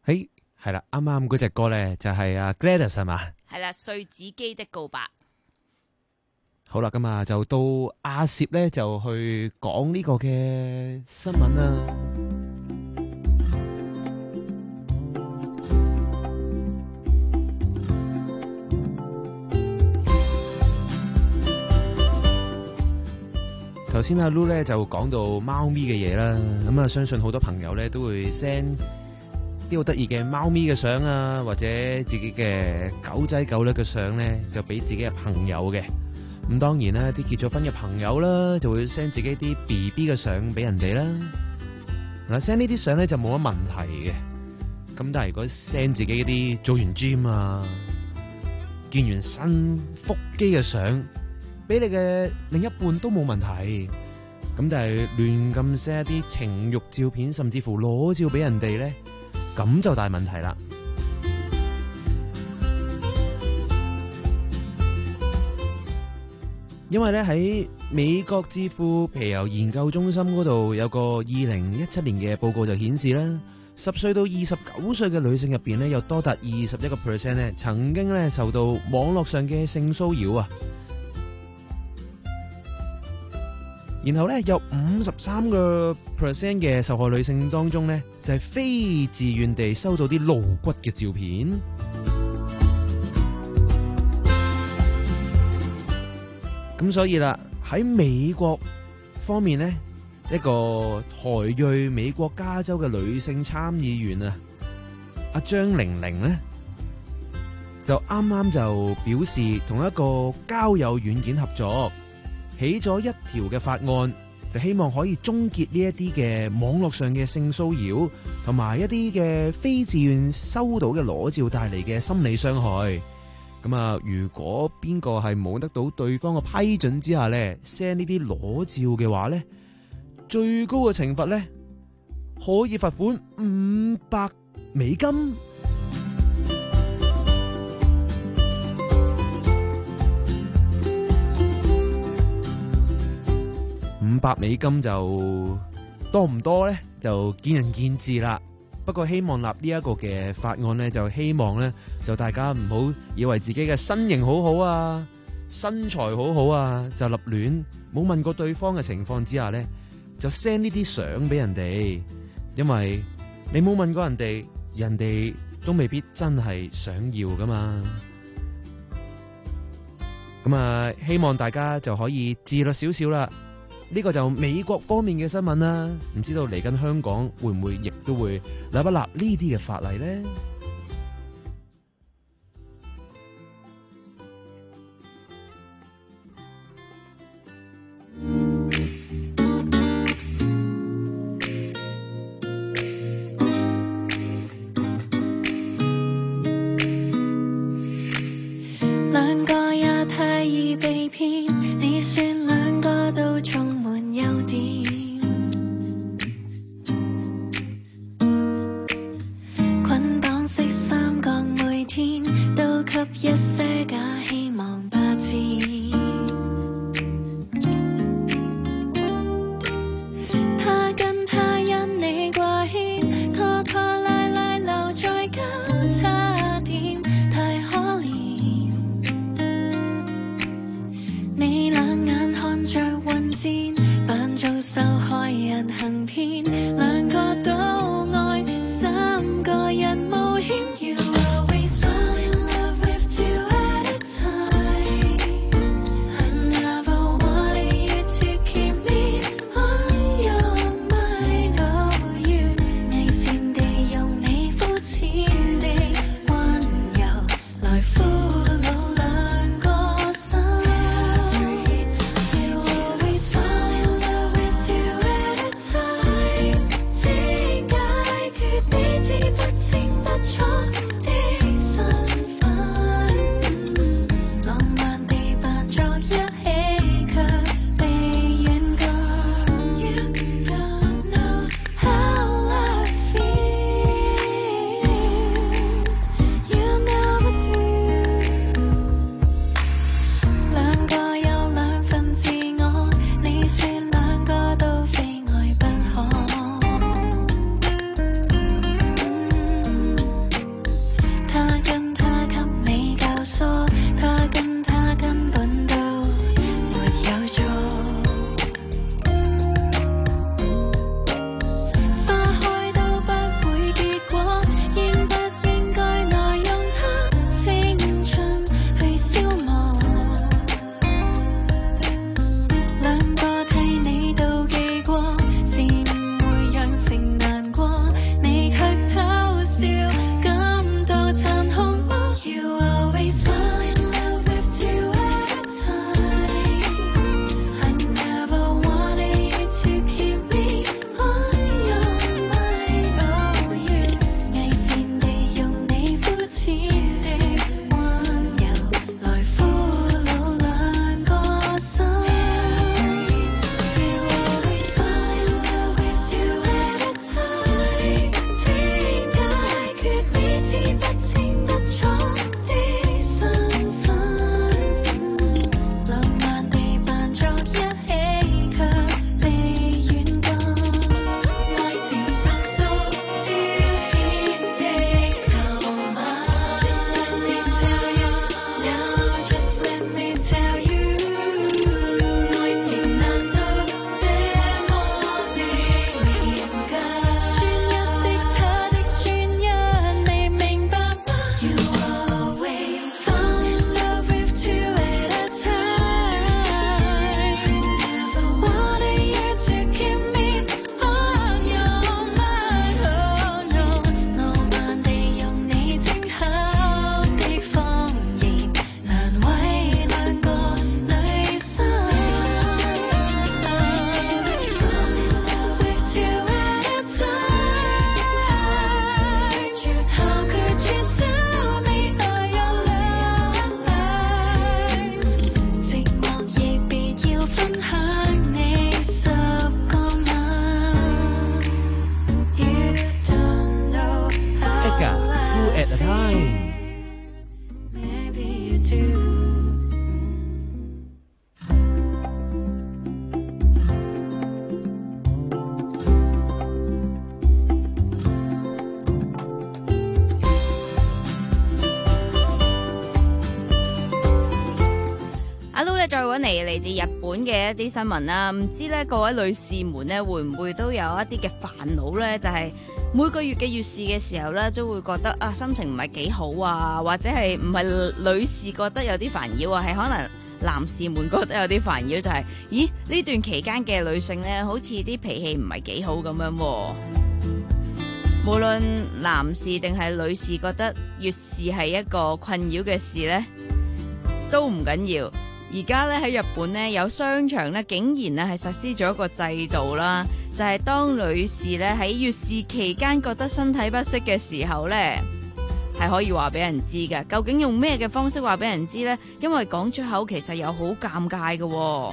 Speaker 12: 嘿，係啦，啱啱嗰隻歌咧就係阿 Gladys 係嘛？
Speaker 17: 係啦，碎紙機的告白。
Speaker 12: 好啦，咁啊就到阿攝咧就去講呢個嘅新聞啦。頭先阿 Lu 咧就講到貓咪嘅嘢啦，咁啊相信好多朋友咧都會 send 啲好得意嘅貓咪嘅相啊，或者自己嘅狗仔狗女嘅相咧，就俾自己嘅朋友嘅。咁當然啦，啲結咗婚嘅朋友啦，就會 send 自己啲 B B 嘅相俾人哋啦。嗱 send 呢啲相咧就冇乜問題嘅。咁但係如果 send 自己啲做完 gym 啊、見完新腹肌嘅相，俾你嘅另一半都冇問題。咁但係亂咁 send 一啲情慾照片，甚至乎裸照俾人哋咧，咁就大問題啦。因為咧喺美國智庫皮尤研究中心嗰度有個二零一七年嘅報告就顯示啦，十歲到二十九歲嘅女性入邊咧，有多達二十一個 percent 咧曾經咧受到網絡上嘅性騷擾啊。然後咧有五十三個 percent 嘅受害女性當中咧，就係非自願地收到啲露骨嘅照片。咁所以啦，喺美國方面咧，一個台裔美國加州嘅女性參議員啊，阿張玲玲咧，就啱啱就表示同一個交友軟件合作，起咗一條嘅法案，就希望可以終結呢一啲嘅網絡上嘅性騷擾，同埋一啲嘅非自願收到嘅裸照帶嚟嘅心理傷害。咁啊，如果邊個係冇得到對方嘅批准之下咧 send 呢啲裸照嘅話咧，最高嘅懲罰咧可以罰款五百美金。五百美金就多唔多咧？就見仁見智啦。不過希望立呢一個嘅法案咧，就希望咧就大家唔好以為自己嘅身形好好啊，身材好好啊，就立亂冇問過對方嘅情況之下咧，就 send 呢啲相俾人哋，因為你冇問過人哋，人哋都未必真係想要噶嘛。咁啊，希望大家就可以自律少少啦。呢個就美國方面嘅新聞啦，唔知道嚟緊香港會唔會亦都會立一立呢啲嘅法例咧？
Speaker 3: 兩個也太易被騙，你說兩個都充滿優點，捆綁 do.
Speaker 17: 再揾嚟嚟自日本嘅一啲新聞啦，唔知咧各位女士們咧會唔會都有一啲嘅煩惱咧？就係、是、每個月嘅月事嘅時候咧，都會覺得啊心情唔係幾好啊，或者係唔係女士覺得有啲煩擾啊，係可能男士們覺得有啲煩擾，就係、是、咦呢段期間嘅女性咧，好似啲脾氣唔係幾好咁樣喎。無論男士定係女士覺得月事係一個困擾嘅事咧，都唔緊要。而家咧喺日本咧有商場咧竟然咧係實施咗一個制度啦，就係、是、當女士咧喺月事期間覺得身體不適嘅時候咧，係可以話俾人知㗎。究竟用咩嘅方式話俾人知咧？因為講出口其實又好尷尬㗎。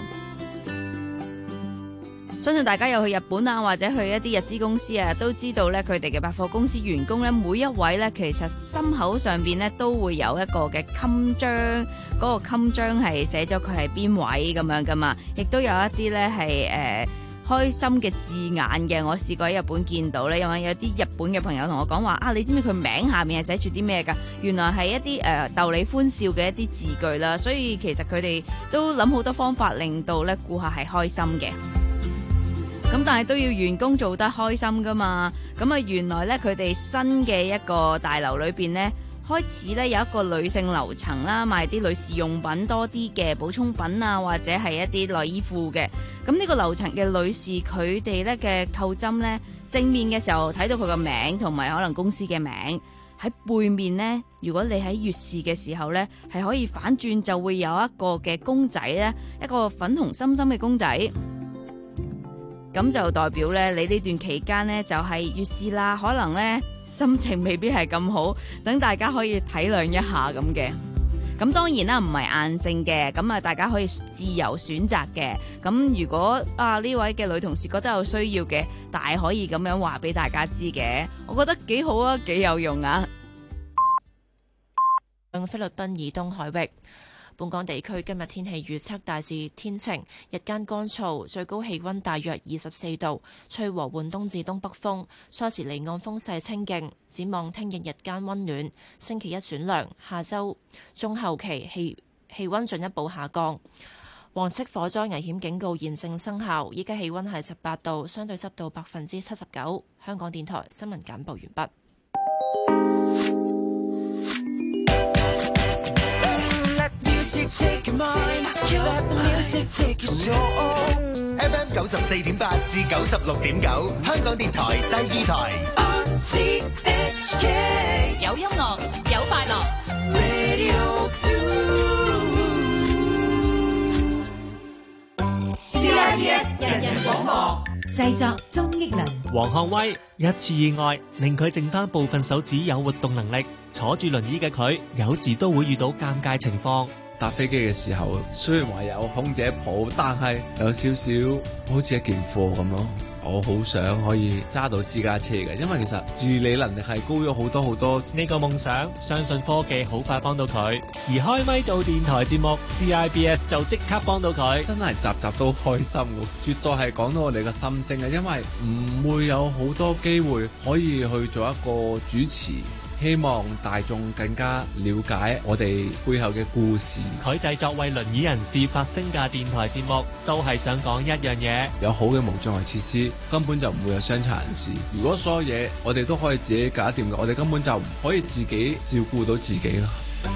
Speaker 17: 相信大家有去日本啊，或者去一啲日資公司啊，都知道咧，佢哋嘅百貨公司員工咧，每一位咧，其實心口上邊咧都會有一個嘅襟章，嗰、那個襟章係寫咗佢係邊位咁樣噶嘛，亦都有一啲咧係誒開心嘅字眼嘅。我試過喺日本見到咧，因為有啲日本嘅朋友同我講話啊，你知唔知佢名下面係寫住啲咩㗎？原來係一啲誒、呃、逗你歡笑嘅一啲字句啦，所以其實佢哋都諗好多方法令到咧顧客係開心嘅。咁但係都要員工做得開心噶嘛，咁啊原來咧佢哋新嘅一個大樓裏邊咧，開始咧有一個女性樓層啦，賣啲女士用品多啲嘅補充品啊，或者係一啲內衣褲嘅。咁呢個樓層嘅女士佢哋咧嘅扣針咧，正面嘅時候睇到佢個名同埋可能公司嘅名，喺背面咧，如果你喺月事嘅時候咧，係可以反轉就會有一個嘅公仔咧，一個粉紅心心嘅公仔。咁就代表咧，你呢段期間咧就係月事啦，可能咧心情未必係咁好，等大家可以體諒一下咁嘅。咁當然啦，唔係硬性嘅，咁啊大家可以自由選擇嘅。咁如果啊呢位嘅女同事覺得有需要嘅，大可以咁樣話俾大家知嘅。我覺得幾好啊，幾有用啊。
Speaker 1: 菲律賓以東海域。本港地區今日天氣預測大致天晴，日間乾燥，最高氣溫大約二十四度，吹和緩東至東北風，初時離岸風勢清勁。展望聽日日間溫暖，星期一轉涼，下週中後期氣氣溫進一步下降。黃色火災危險警告現正生效，依家氣溫係十八度，相對濕度百分之七十九。香港電台新聞簡報完畢。
Speaker 13: Take your mind, let the music take your soul. F M 九十四點八至九十六點九，香港電台第二台。R T H K
Speaker 10: 有音樂，有快樂。
Speaker 13: Radio two C I B S 人人廣播，
Speaker 16: 製作鍾益良。
Speaker 15: 黃漢威一次意外令佢剩翻部分手指有活動能力，坐住輪椅嘅佢有時都會遇到尷尬情況。
Speaker 4: 搭飛機嘅時候，雖然話有空姐抱，但係有少少好似一件貨咁咯。我好想可以揸到私家車嘅，因為其實自理能力係高咗好多好多。
Speaker 15: 呢個夢想，相信科技好快幫到佢。而開咪做電台節目 C I B S 就即刻幫到佢，
Speaker 4: 真係集集都開心喎，絕對係講到我哋嘅心聲嘅，因為唔會有好多機會可以去做一個主持。希望大眾更加了解我哋背後嘅故事。
Speaker 15: 佢製作為輪椅人士發聲嘅電台節目，都係想講一樣嘢：
Speaker 4: 有好嘅無障礙設施，根本就唔會有傷殘人士。如果所有嘢我哋都可以自己搞掂嘅，我哋根本就唔可以自己照顧到自己咯。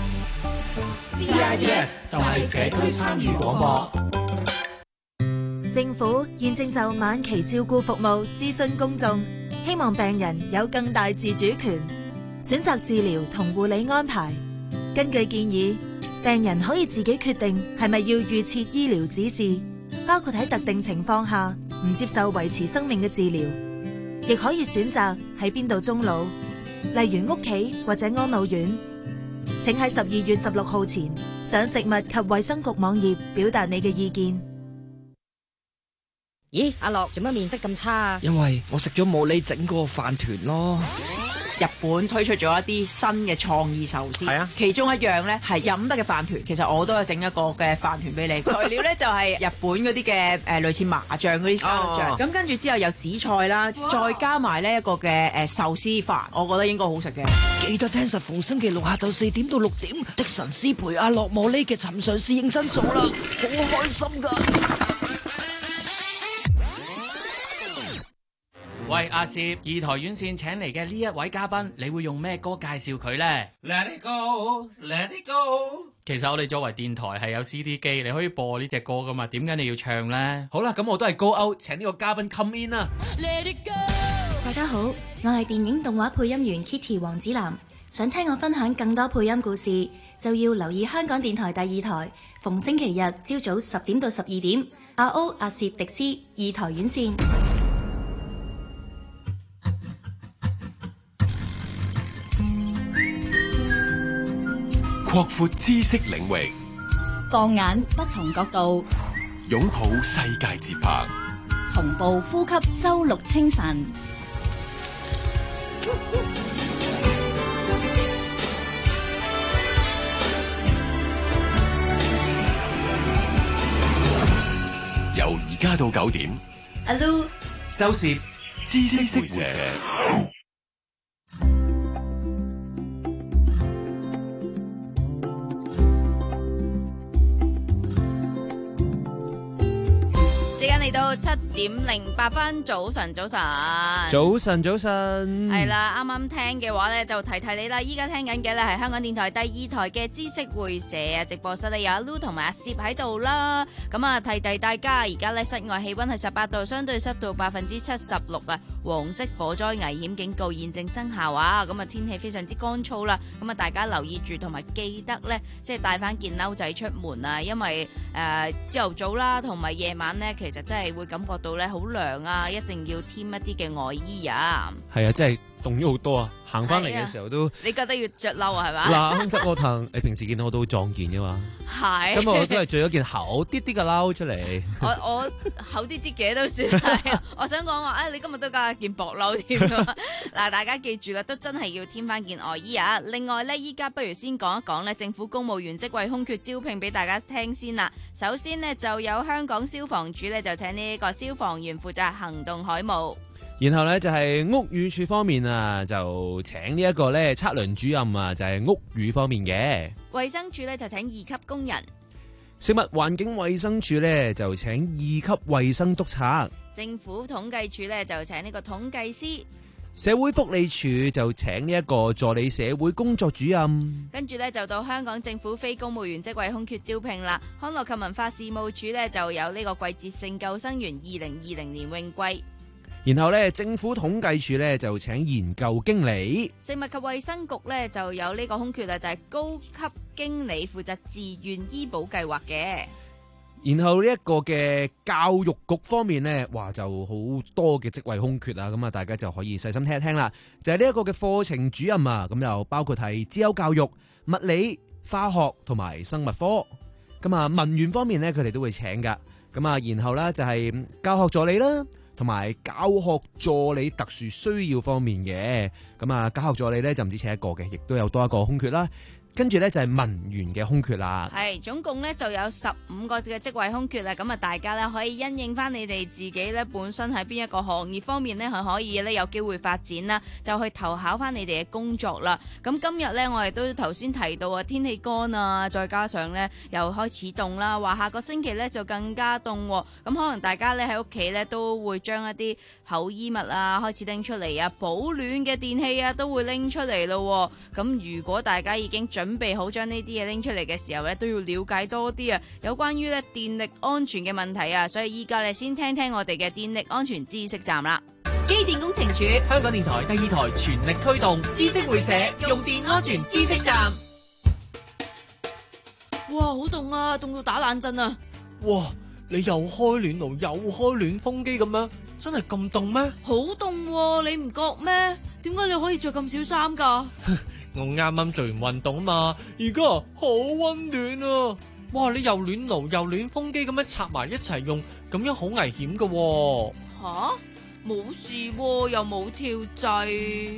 Speaker 15: C I B S 就係社區參與廣播。
Speaker 22: 政府現正就晚期照顧服務諮詢公眾，希望病人有更大自主權。選擇治療同護理安排，根據建議，病人可以自己決定係咪要預設醫療指示，包括喺特定情況下唔接受維持生命嘅治療，亦可以選擇喺邊度終老，例如屋企或者安老院。請喺十二月十六號前上食物及衛生局網頁表達你嘅意見。
Speaker 23: 咦，阿樂做乜面色咁差啊？
Speaker 24: 因為我食咗冇你整嗰個飯團咯。
Speaker 6: 日本推出咗一啲新嘅創意壽司，
Speaker 7: 係啊，
Speaker 6: 其中一樣咧係飲得嘅飯團。其實我都有整一個嘅飯團俾你，材料咧就係日本嗰啲嘅誒類似麻醬嗰啲沙律醬，咁、哦、跟住之後有紫菜啦，再加埋呢一個嘅誒壽司飯，我覺得應該好食嘅。
Speaker 23: 記得聽實逢星期六下晝四點到六點，的神師陪阿樂莫呢嘅尋常事認真做啦，好開心噶。
Speaker 24: 喂，阿攝，二台院線請嚟嘅呢一位嘉賓，你會用咩歌介紹佢呢？
Speaker 25: Let it go, let it go。
Speaker 24: 其實我哋作為電台係有 C D 機，你可以播呢隻歌噶嘛？點解你要唱呢？
Speaker 25: 好啦，咁我都係高歐，請呢個嘉賓 come in 啦。
Speaker 26: Let it go。大家好，我係電影動畫配音員 Kitty 黃子楠。想聽我分享更多配音故事，就要留意香港電台第二台，逢星期日朝早十點到十二點，阿歐、阿攝、迪斯二台院線。
Speaker 11: 擴闊知識領域，
Speaker 27: 放眼不同角度，
Speaker 11: 擁抱世界節拍，
Speaker 27: 同步呼吸周六清晨。
Speaker 11: 由而家到九點，
Speaker 26: 阿 Lu、
Speaker 25: 周攝
Speaker 11: 知識識會社。
Speaker 17: 時間嚟到七點零八分，早晨，早晨，
Speaker 12: 早晨，早晨，
Speaker 17: 係啦，啱啱聽嘅話咧，就提提你啦。依家聽緊嘅咧係香港電台第二台嘅知識會社啊，直播室咧有阿 Lu 同埋阿攝喺度啦。咁啊，提提大家，而家咧室外氣溫係十八度，相對濕度百分之七十六啊，黃色火災危險警告現正生效啊。咁啊，天氣非常之乾燥啦。咁啊，大家留意住，同埋記得咧，即係帶翻件褸仔出門啊，因為誒朝頭早啦，同埋夜晚咧，其實真係會感覺到咧好涼啊，一定要添一啲嘅外衣啊。
Speaker 12: 係啊，真係凍咗好多啊！行翻嚟嘅時候都，
Speaker 17: 你覺得要着褸啊？係嘛？
Speaker 12: 冷得我騰，你平時見到我都好壯健噶嘛？
Speaker 17: 係。
Speaker 12: 咁我都係着咗件厚啲啲嘅褸出嚟。
Speaker 17: 我我厚啲啲嘅都算係。我想講話，啊你今日都加件薄褸添啊！嗱，大家記住啦，都真係要添翻件外衣啊！另外咧，依家不如先講一講咧，政府公務員職位空缺招聘俾大家聽先啦。首先呢，就有香港消防處咧就請呢個消防員負責行動海務。
Speaker 12: 然後咧就係、是、屋宇署方面啊，就請呢一個咧測量主任啊，就係、是、屋宇方面嘅。
Speaker 17: 衛生署咧就請二級工人。
Speaker 12: 食物環境衛生署咧就請二級衛生督察。
Speaker 17: 政府統計處咧就請呢個統計師。
Speaker 12: 社會福利署就請呢一個助理社會工作主任。
Speaker 17: 跟住咧就到香港政府非公務員職位空缺招聘啦。康樂及文化事務署咧就有呢個季節性救生員二零二零年泳季。
Speaker 12: 然後咧，政府統計處咧就請研究經理。
Speaker 17: 食物及衛生局咧就有呢個空缺啊，就係、是、高級經理負責自願醫保計劃嘅。
Speaker 12: 然後呢一個嘅教育局方面呢，哇就好多嘅職位空缺啊，咁啊大家就可以細心聽一聽啦。就係呢一個嘅課程主任啊，咁又包括係資優教育、物理、化學同埋生物科。咁啊文員方面呢，佢哋都會請噶。咁啊然後呢，就係教學助理啦。同埋教學助理特殊需要方面嘅，咁啊教學助理咧就唔止請一個嘅，亦都有多一個空缺啦。跟住咧就係文員嘅空缺啦。
Speaker 17: 係總共咧就有十五個嘅職位空缺啦。咁啊，大家咧可以因應翻你哋自己咧本身喺邊一個行業方面咧係可以咧有機會發展啦，就去投考翻你哋嘅工作啦。咁今日咧我哋都頭先提到啊，天氣乾啊，再加上咧又開始凍啦，話下個星期咧就更加凍。咁可能大家咧喺屋企咧都會將一啲厚衣物啊開始拎出嚟啊，保暖嘅電器啊都會拎出嚟咯。咁如果大家已經準備好將呢啲嘢拎出嚟嘅時候咧，都要了解多啲啊，有關於咧電力安全嘅問題啊，所以依家咧先聽聽我哋嘅電力安全知識站啦。
Speaker 10: 機電工程署、香港電台第二台全力推動知識會社用電安全知識站。
Speaker 17: 哇，好凍啊，凍到打冷震啊！
Speaker 18: 哇，你又開暖爐又開暖風機咁樣，真係咁凍咩？
Speaker 17: 好凍喎，你唔覺咩？點解你可以着咁少衫㗎？
Speaker 18: 我啱啱做完運動啊嘛，而家好溫暖啊！哇，你又暖爐又暖風機咁樣插埋一齊用，咁樣好危險噶喎！
Speaker 17: 吓，冇事喎，又冇跳掣。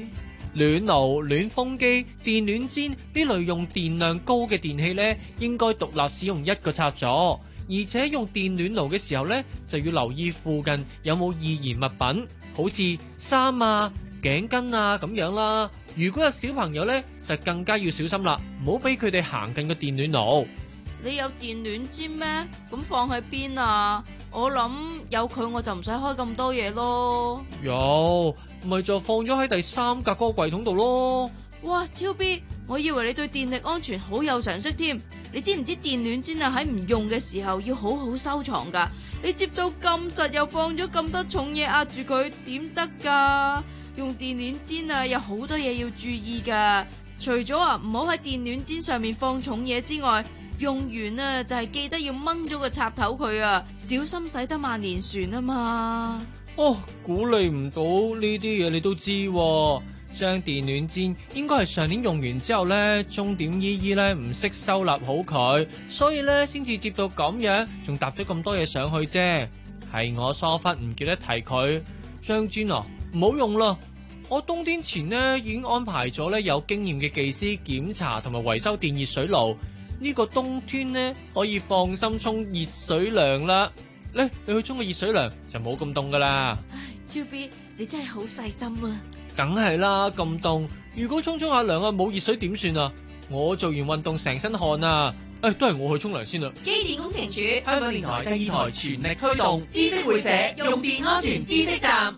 Speaker 18: 暖爐、暖風機、電暖氈呢類用電量高嘅電器呢，應該獨立使用一個插座，而且用電暖爐嘅時候呢，就要留意附近有冇易燃物品，好似衫啊、頸巾啊咁樣啦。如果有小朋友呢，就更加要小心啦，唔好俾佢哋行近個電暖爐。
Speaker 17: 你有電暖氈咩？咁放喺邊啊？我諗有佢我就唔使開咁多嘢咯。
Speaker 18: 有，咪就放咗喺第三格嗰個櫃桶度咯。
Speaker 17: 哇，超 B， 我以為你對電力安全好有常識添。你知唔知電暖氈啊喺唔用嘅時候要好好收藏噶？你接到咁實又放咗咁多重嘢壓住佢，點得噶？用電暖氈啊有好多嘢要注意噶，除咗啊唔好喺電暖氈上面放重嘢之外，用完啊就係、是、記得要掹咗個插頭佢啊，小心駛得萬年船啊嘛。
Speaker 18: 哦，鼓勵唔到呢啲嘢你都知喎。將電暖氈應該係上年用完之後呢，鐘點姨姨呢唔識收納好佢，所以呢先至接到咁樣，仲搭咗咁多嘢上去啫。係我疏忽唔記得提佢。張氈啊，唔好用啦。我冬天前呢已經安排咗呢有經驗嘅技師檢查同埋維修電熱水爐。呢個冬天呢可以放心沖熱水涼啦。咧，你去沖個熱水涼就冇咁凍噶啦。
Speaker 17: 唉，超 B， 你真係好細心啊！
Speaker 18: 梗係啦，咁凍，如果沖沖下涼啊，冇熱水點算啊？我做完運動成身汗啊！誒，都係我去沖涼先啦。
Speaker 17: 機電工程署、
Speaker 24: 香港電台第二台全力推動知識會社用電安全知識站。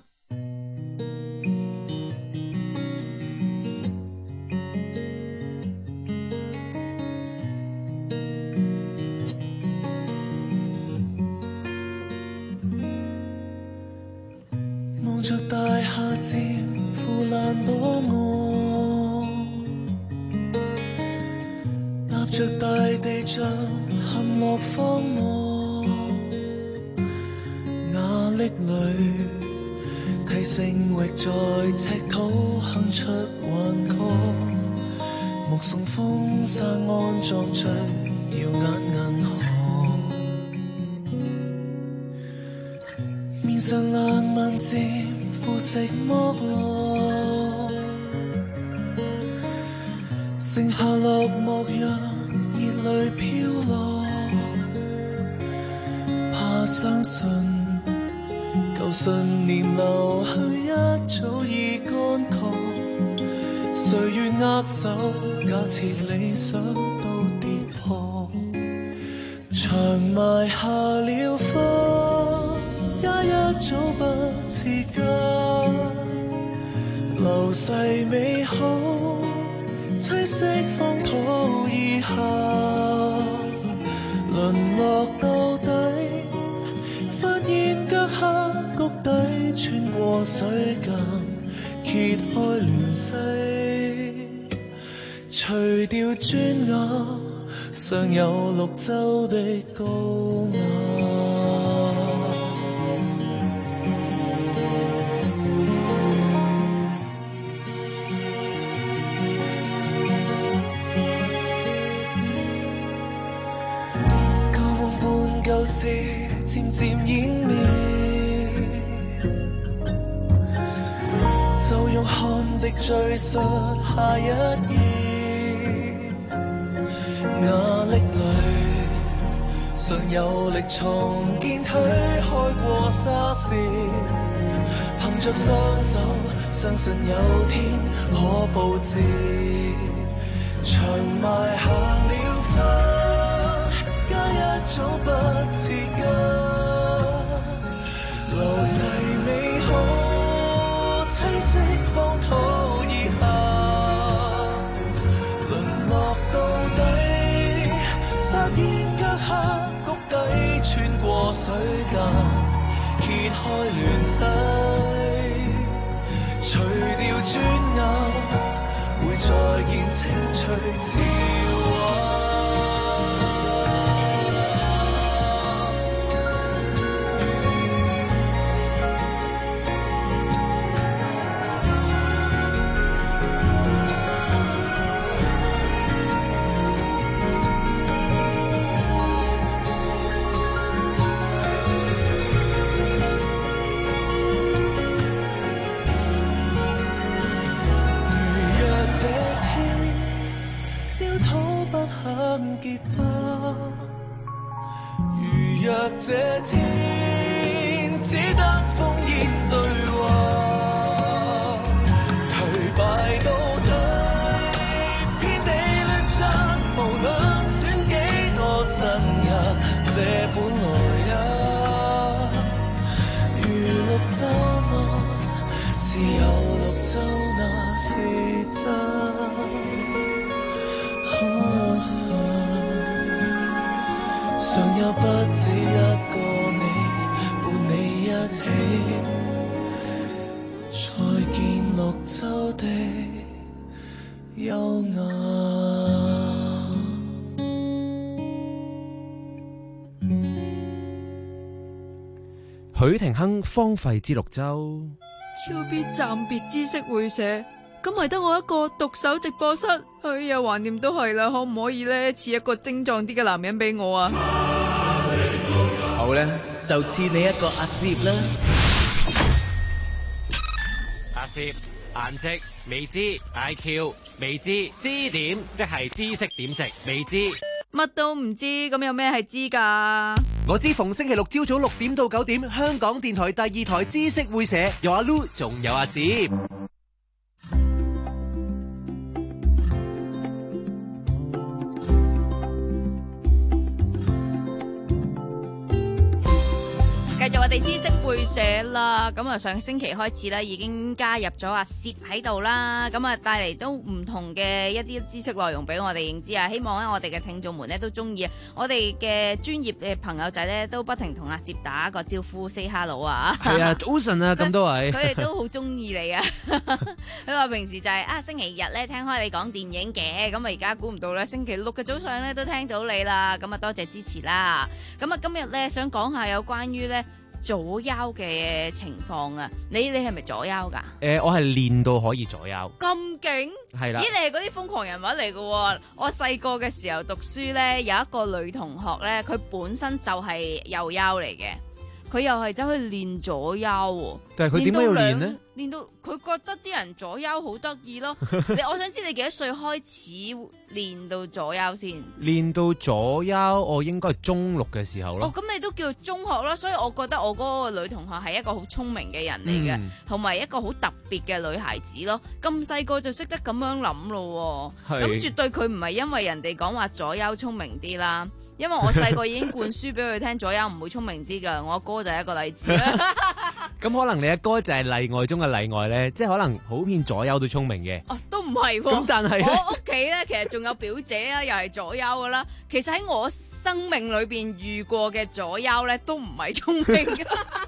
Speaker 13: 望着大廈漸腐爛躲我，踏着大地像陷落荒漠，瓦礫裏提醒域在赤土哼出幻歌，目送風沙安葬最耀眼銀河，面上爛漫漸腐蝕剝落，剩下落寞讓熱淚飄落，怕相信舊信念留去一早已乾涸，誰願握手假設理想都跌破，長埋下了花也一早不似家，流逝美好棲息荒土以下，淪落到底發現腳下谷底，穿過水間揭開亂世，除掉磚瓦尚有綠洲的高雅，舊事漸漸演變，就用汗滴敘述下一頁，瓦礫裏尚有力重建推開過沙士，憑着雙手相信有天可佈置，長埋下了花一早不似家，流逝美好棲息荒土以下，淪落到底發現腳下谷底，穿過水間揭開亂世，除掉磚瓦會再見青翠潮華。 不肯結疤。如若這天只得烽煙對話，頹敗到底，遍地亂爭，無論選幾多新人，這本來也如綠洲嗎？只有綠洲那氣質。尚有不止一個你，伴你一起，再見綠洲的優雅。
Speaker 12: 許廷鏗荒廢之綠洲，
Speaker 2: 超必暫別知識會社，咁咪得我一個獨守直播室。哎呀，橫掂都係啦，可唔可以咧賜一個精壯啲嘅男人俾我啊？
Speaker 21: 好咧，就賜你一個阿攝啦。
Speaker 25: 阿攝，顏值未知 ，I Q 未知，知點即係知識點值未知。
Speaker 2: 乜都唔知，咁有咩係知㗎？
Speaker 25: 我知逢星期六朝早六點到九點，香港電台第二台知識會社有阿 Lu， 仲有阿攝。
Speaker 17: 繼續我哋知識會社啦，咁啊上星期開始咧已經加入咗阿攝喺度啦，咁啊帶嚟都唔同嘅一啲知識內容俾我哋認知啊！希望咧我哋嘅聽眾們咧都中意，我哋嘅專業嘅朋友仔咧都不停同阿攝打個招呼 say hello 啊！
Speaker 12: 係啊，早晨啊，咁多位，
Speaker 17: 佢哋都好中意你啊！佢話平時就係、是、啊星期日咧聽開你講電影嘅，咁啊而家估唔到咧星期六嘅早上咧都聽到你啦，咁啊多謝支持啦！咁啊今日咧想講下有關於咧左腰嘅情況啊，你你係咪左腰噶？
Speaker 12: 誒、呃，我係練到可以左腰。
Speaker 17: 咁勁？
Speaker 12: 係啦。
Speaker 17: 咦，你係嗰啲瘋狂人物嚟噶？我細個嘅時候讀書咧，有一個女同學咧，佢本身就係右腰嚟嘅，佢又係走去練左腰。
Speaker 12: 但係佢點解要練呢？
Speaker 17: 練到佢覺得啲人左腰好得意咯。你我想知你幾多歲開始練到左腰先？
Speaker 12: 練到左腰，我應該係中六嘅時候咯。
Speaker 17: 哦，咁你都叫中學啦，所以我覺得我嗰個女同學係一個好聰明嘅人嚟嘅，同埋、嗯、一個好特別嘅女孩子咯。咁細個就識得咁樣諗咯，咁是絕對佢唔係因為人哋講話左腰聰明啲啦。因為我細個已經灌輸俾佢聽，左右唔會聰明啲噶，我阿哥就係一個例子啦。
Speaker 12: 咁可能你阿哥就係例外中嘅例外咧，即係可能普遍左右都聰明嘅。
Speaker 17: 哦，都唔係喎。
Speaker 12: 咁但係
Speaker 17: 我屋企咧，其實仲有表姐啊，又係左右噶啦。其實喺我生命裏邊遇過嘅左右咧，都唔係聰明嘅。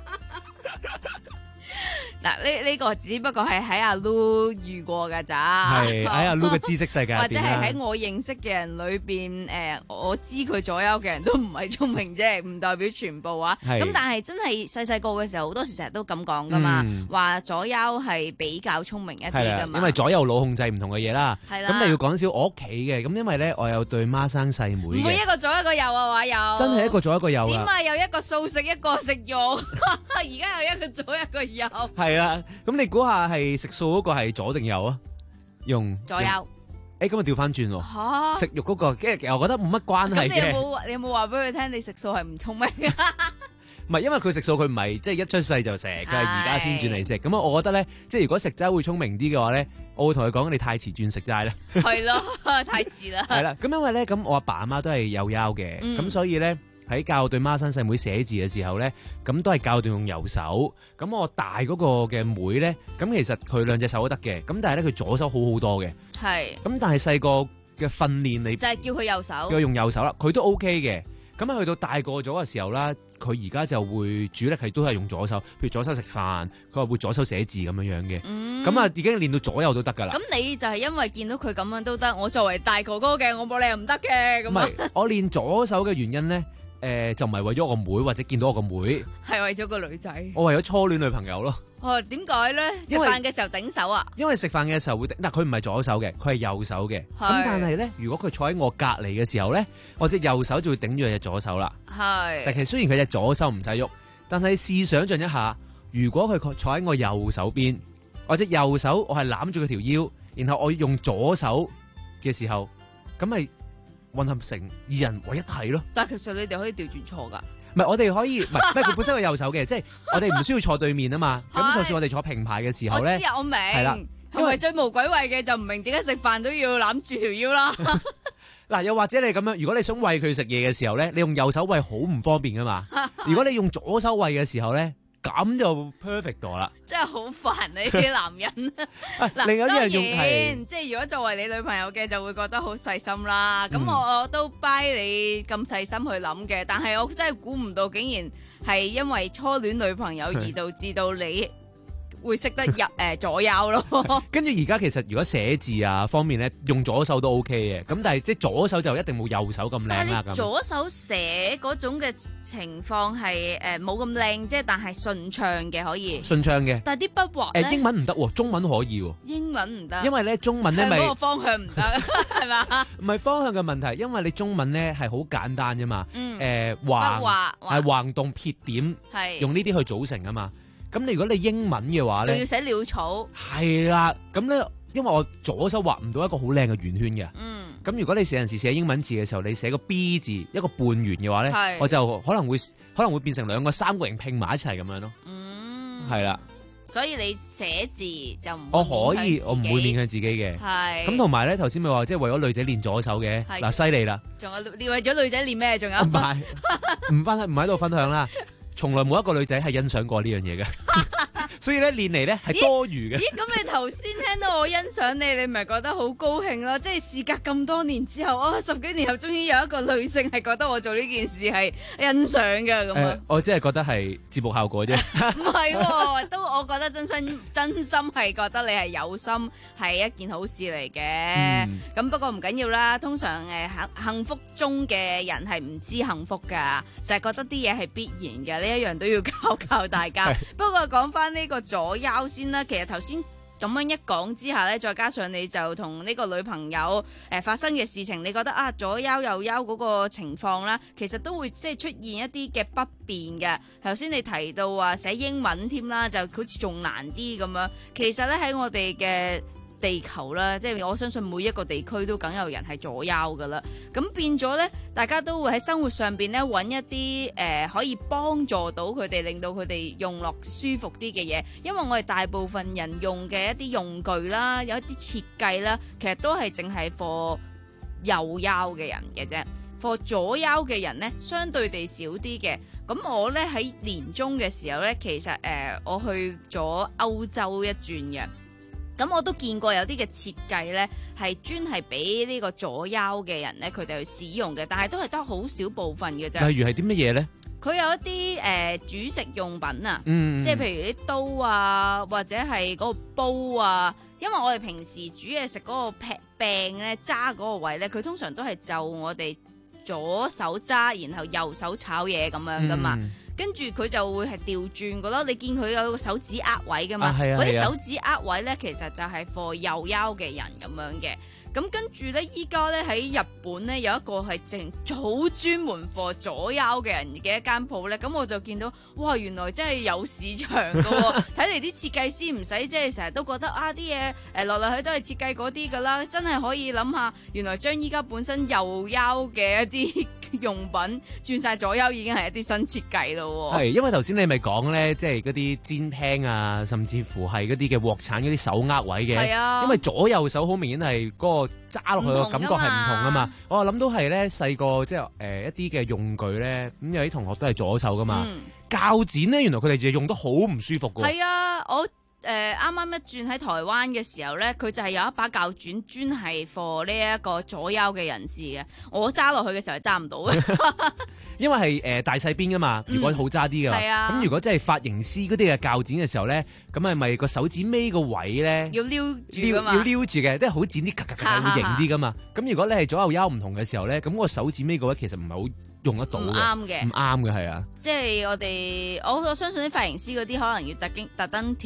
Speaker 17: 嗱，呢呢個只不過係喺阿 Lu 遇過㗎咋，
Speaker 12: 係喺阿 Lu 嘅知識世界，
Speaker 17: 或者係喺我認識嘅人裏邊，誒、呃，我知佢左右嘅人都唔係聰明啫，唔代表全部啊。咁是但係真係細細個嘅時候，好多時成日都咁講噶嘛，話、嗯、左右係比較聰明一啲噶嘛。
Speaker 12: 因為左右腦控制唔同嘅嘢啦。係啦。咁你要講少我屋企嘅，咁因為咧我有對孖生細妹嘅。
Speaker 17: 唔會一個左一個右啊話有。
Speaker 12: 真係一個左一個右啊。點
Speaker 17: 啊？有一個素食，一個食肉，而家有一個左一個右。
Speaker 12: 係啦，咁你估下係食素嗰個係左定右啊？用
Speaker 17: 左右。
Speaker 12: 誒，咁啊調翻轉喎。
Speaker 17: 吓，
Speaker 12: 食肉嗰個，其實我覺得冇乜關係嘅。
Speaker 17: 咁你有冇你有冇話俾佢聽？你食素係唔聰明啊？
Speaker 12: 唔係，因為佢食素，佢唔係即係一出世就食，佢係而家先轉嚟食。咁啊，我覺得咧，即係如果食齋會聰明啲嘅話咧，我會同佢講你太遲轉食齋啦。
Speaker 17: 係咯，太遲啦。係
Speaker 12: 啦，咁因為咧，咁我阿爸阿媽都係右腰嘅，咁、嗯、所以咧。喺教對孖生細妹寫字嘅時候咧，咁都係教對用右手。咁我大嗰個嘅妹咧，咁其實佢兩隻手都得嘅，咁但係咧佢左手好好多嘅。係是。咁但係細個嘅訓練你
Speaker 17: 就係叫佢右手，
Speaker 12: 叫佢用右手啦，佢都 OK 嘅。咁啊去到大個咗嘅時候啦，佢而家就會主力係都係用左手，譬如左手食飯，佢話會左手寫字咁樣樣嘅。咁啊、嗯、已經練到左右都得噶啦。
Speaker 17: 咁你就係因為見到佢咁樣都得，我作為大哥哥嘅，我冇理由唔得嘅。咁
Speaker 12: 唔係，我練左手嘅原因咧。誒、呃，就唔係為咗我個妹，或者見到我個妹，
Speaker 17: 係為咗個女仔。
Speaker 12: 我為咗初戀女朋友咯。
Speaker 17: 哦，點解咧？食飯嘅時候頂手啊？
Speaker 12: 因為食飯嘅時候會頂，嗱佢唔係左手嘅，佢係右手嘅。咁是但係咧，如果佢坐喺我隔籬嘅時候咧，我隻右手就會頂住佢隻左手啦。係是。但其實雖然佢隻左手唔使喐，但係試想象一下，如果佢坐喺我右手邊，或者右手我係攬住佢條腰，然後我用左手嘅時候，咁咪混合成二人為一體咯。
Speaker 17: 但係其實你哋可以調轉錯㗎。
Speaker 12: 唔係，我哋可以，唔係，唔係佢本身係右手嘅，即係我哋唔需要坐對面啊嘛。咁就算我哋坐平排嘅時候咧，
Speaker 17: 我知我明，
Speaker 12: 係啦，
Speaker 17: 係咪最無鬼謂嘅就唔明點解食飯都要攬住條腰啦？
Speaker 12: 嗱，又或者你咁樣，如果你想餵佢食嘢嘅時候咧，你用右手餵好唔方便噶嘛。如果你用左手餵嘅時候咧，咁就 perfect 咗啦。
Speaker 17: 真係好煩你啲男人。嗱，
Speaker 12: 另外一樣用
Speaker 17: 當然，即係如果作為你女朋友嘅，就會覺得好細心啦。咁、嗯、我我都 buy 你咁細心去諗嘅，但係我真係估唔到，竟然係因為初戀女朋友而導致到你會識得入誒、呃、左右咯。
Speaker 12: 跟住而家其實如果寫字啊方面咧，用左手都 OK 嘅。咁但係即係左手就一定冇右手咁靚啦。
Speaker 17: 但係你左手寫嗰種嘅情況係誒冇咁靚，即係但係順暢嘅可以。順
Speaker 12: 暢嘅。
Speaker 17: 但係啲筆畫咧，
Speaker 12: 誒英文唔得喎，中文可以喎。
Speaker 17: 英文唔得。
Speaker 12: 因為咧中文咧咪
Speaker 17: 嗰個方向唔得，係嘛？
Speaker 12: 唔係方向嘅問題，因為你中文咧係好簡單啫嘛。
Speaker 17: 嗯。
Speaker 12: 誒橫係橫動撇點，
Speaker 17: 係用
Speaker 12: 呢啲去組成啊嘛。咁你如果你英文嘅話咧，
Speaker 17: 仲要寫潦草，
Speaker 12: 係啦。咁咧，因為我左手畫唔到一個好靚嘅圓圈嘅。
Speaker 17: 嗯。咁
Speaker 12: 如果你寫陣時寫英文字嘅時候，你寫個 B 字一個半圓嘅話咧，我就可能會可能會變成兩個三角形拼埋一齊咁樣咯。
Speaker 17: 嗯。
Speaker 12: 係啦。
Speaker 17: 所以你寫字就唔
Speaker 12: 我可以，我唔會勉強自己嘅。
Speaker 17: 係。咁
Speaker 12: 同埋咧，頭先咪話即係為咗女仔練左手嘅，嗱犀利啦。
Speaker 17: 仲有你為咗女仔練咩？仲有？
Speaker 12: 唔係，唔分唔喺度分享啦。從來冇一個女仔係欣賞過呢樣嘢嘅，所以咧練嚟咧係多餘嘅。
Speaker 17: 咦？咁你頭先聽到我欣賞你，你咪覺得好高興咯？即係事隔咁多年之後，哦，十幾年後終於有一個女性係覺得我做呢件事係欣賞嘅咁啊！
Speaker 12: 呃、我只係覺得係節目效果啫。
Speaker 17: 唔係、哦，都我覺得真心真心係覺得你係有心，係一件好事嚟嘅。咁、嗯、不過唔緊要啦，通常誒幸幸福中嘅人係唔知幸福噶，成日覺得啲嘢係必然嘅。呢一樣都要教教大家。不過講翻呢個左腰先啦，其實頭先咁樣一講之下呢，再加上你就同呢個女朋友誒、呃、發生嘅事情，你覺得啊左腰右腰嗰個情況啦，其實都會即係出現一啲嘅不便嘅。頭先你提到話寫英文添啦，就好似仲難啲咁樣。其實呢，喺我哋嘅地球啦，即係我相信每一個地區都梗有人係左腰噶啦，咁變咗呢，大家都會喺生活上邊呢揾一啲誒、呃、可以幫助到佢哋，令到佢哋用落舒服啲嘅嘢。因為我哋大部分人用嘅一啲用具啦，有一啲設計啦，其實都係淨係 for 右腰嘅人嘅啫，for 左腰嘅人呢，相對地少啲嘅。咁我呢，喺年中嘅時候呢，其實誒、呃、我去咗歐洲一轉嘅。咁我都見過有啲嘅設計呢，係專係俾呢個左腰嘅人呢，佢哋去使用嘅，但係都係得好少部分嘅啫。
Speaker 12: 例如係啲乜嘢呢？
Speaker 17: 佢有一啲誒、呃、煮食用品啊，
Speaker 12: 嗯、
Speaker 17: 即係譬如啲刀啊，或者係嗰個煲啊。因為我哋平時煮嘢食嗰個劈柄呢，揸嗰個位呢，佢通常都係就我哋左手揸，然後右手炒嘢咁樣噶嘛。嗯跟住佢就會係調轉噶咯，你見佢有個手指握位噶嘛？嗰啲、啊啊、手指握位咧，其實就係 for 右腰嘅人咁樣嘅。咁跟住咧，依家咧喺日本咧有一個係淨好專門 for 左腰嘅人嘅一間鋪咧，咁我就見到，哇！原來真係有市場噶喎。睇嚟啲設計師唔使即係成日都覺得啊啲嘢誒落嚟去都係設計嗰啲噶啦，真係可以諗下，原來將依家本身右腰嘅一啲用品轉晒左腰已經係一啲新設計咯。
Speaker 12: 係，因為頭先你咪講咧，即係嗰啲煎 pan 啊，甚至乎係嗰啲嘅鑊鏟嗰啲手握位嘅。係啊，因為左右手好明顯係嗰個揸落去嘅感覺係唔同啊嘛。我諗到係咧細個即係誒一啲嘅用具咧，咁有啲同學都係左手噶嘛。鉸剪咧，原來佢哋就用得好唔舒服噶。
Speaker 17: 係啊，我誒啱啱一轉喺台灣嘅時候咧，佢就係有一把鉸剪專係 for 呢一個左腰嘅人士嘅。我揸落去嘅時候係揸唔到嘅。
Speaker 12: 因為係誒、呃、大細邊噶嘛，如果好揸啲嘅，咁、嗯啊、如果真係髮型師嗰啲嘅鉸剪嘅時候咧，咁係咪個手指尾個位咧
Speaker 17: 要撩住噶嘛？
Speaker 12: 要撩住嘅，即係好剪啲，咔咔咔會型啲噶嘛。咁如果你係左右腰唔同嘅時候咧，咁個手指尾個位其實唔係好用得到嘅，唔啱嘅，唔啱嘅係啊。
Speaker 17: 即係我哋，我我相信啲髮型師嗰啲可能要特經特登調配過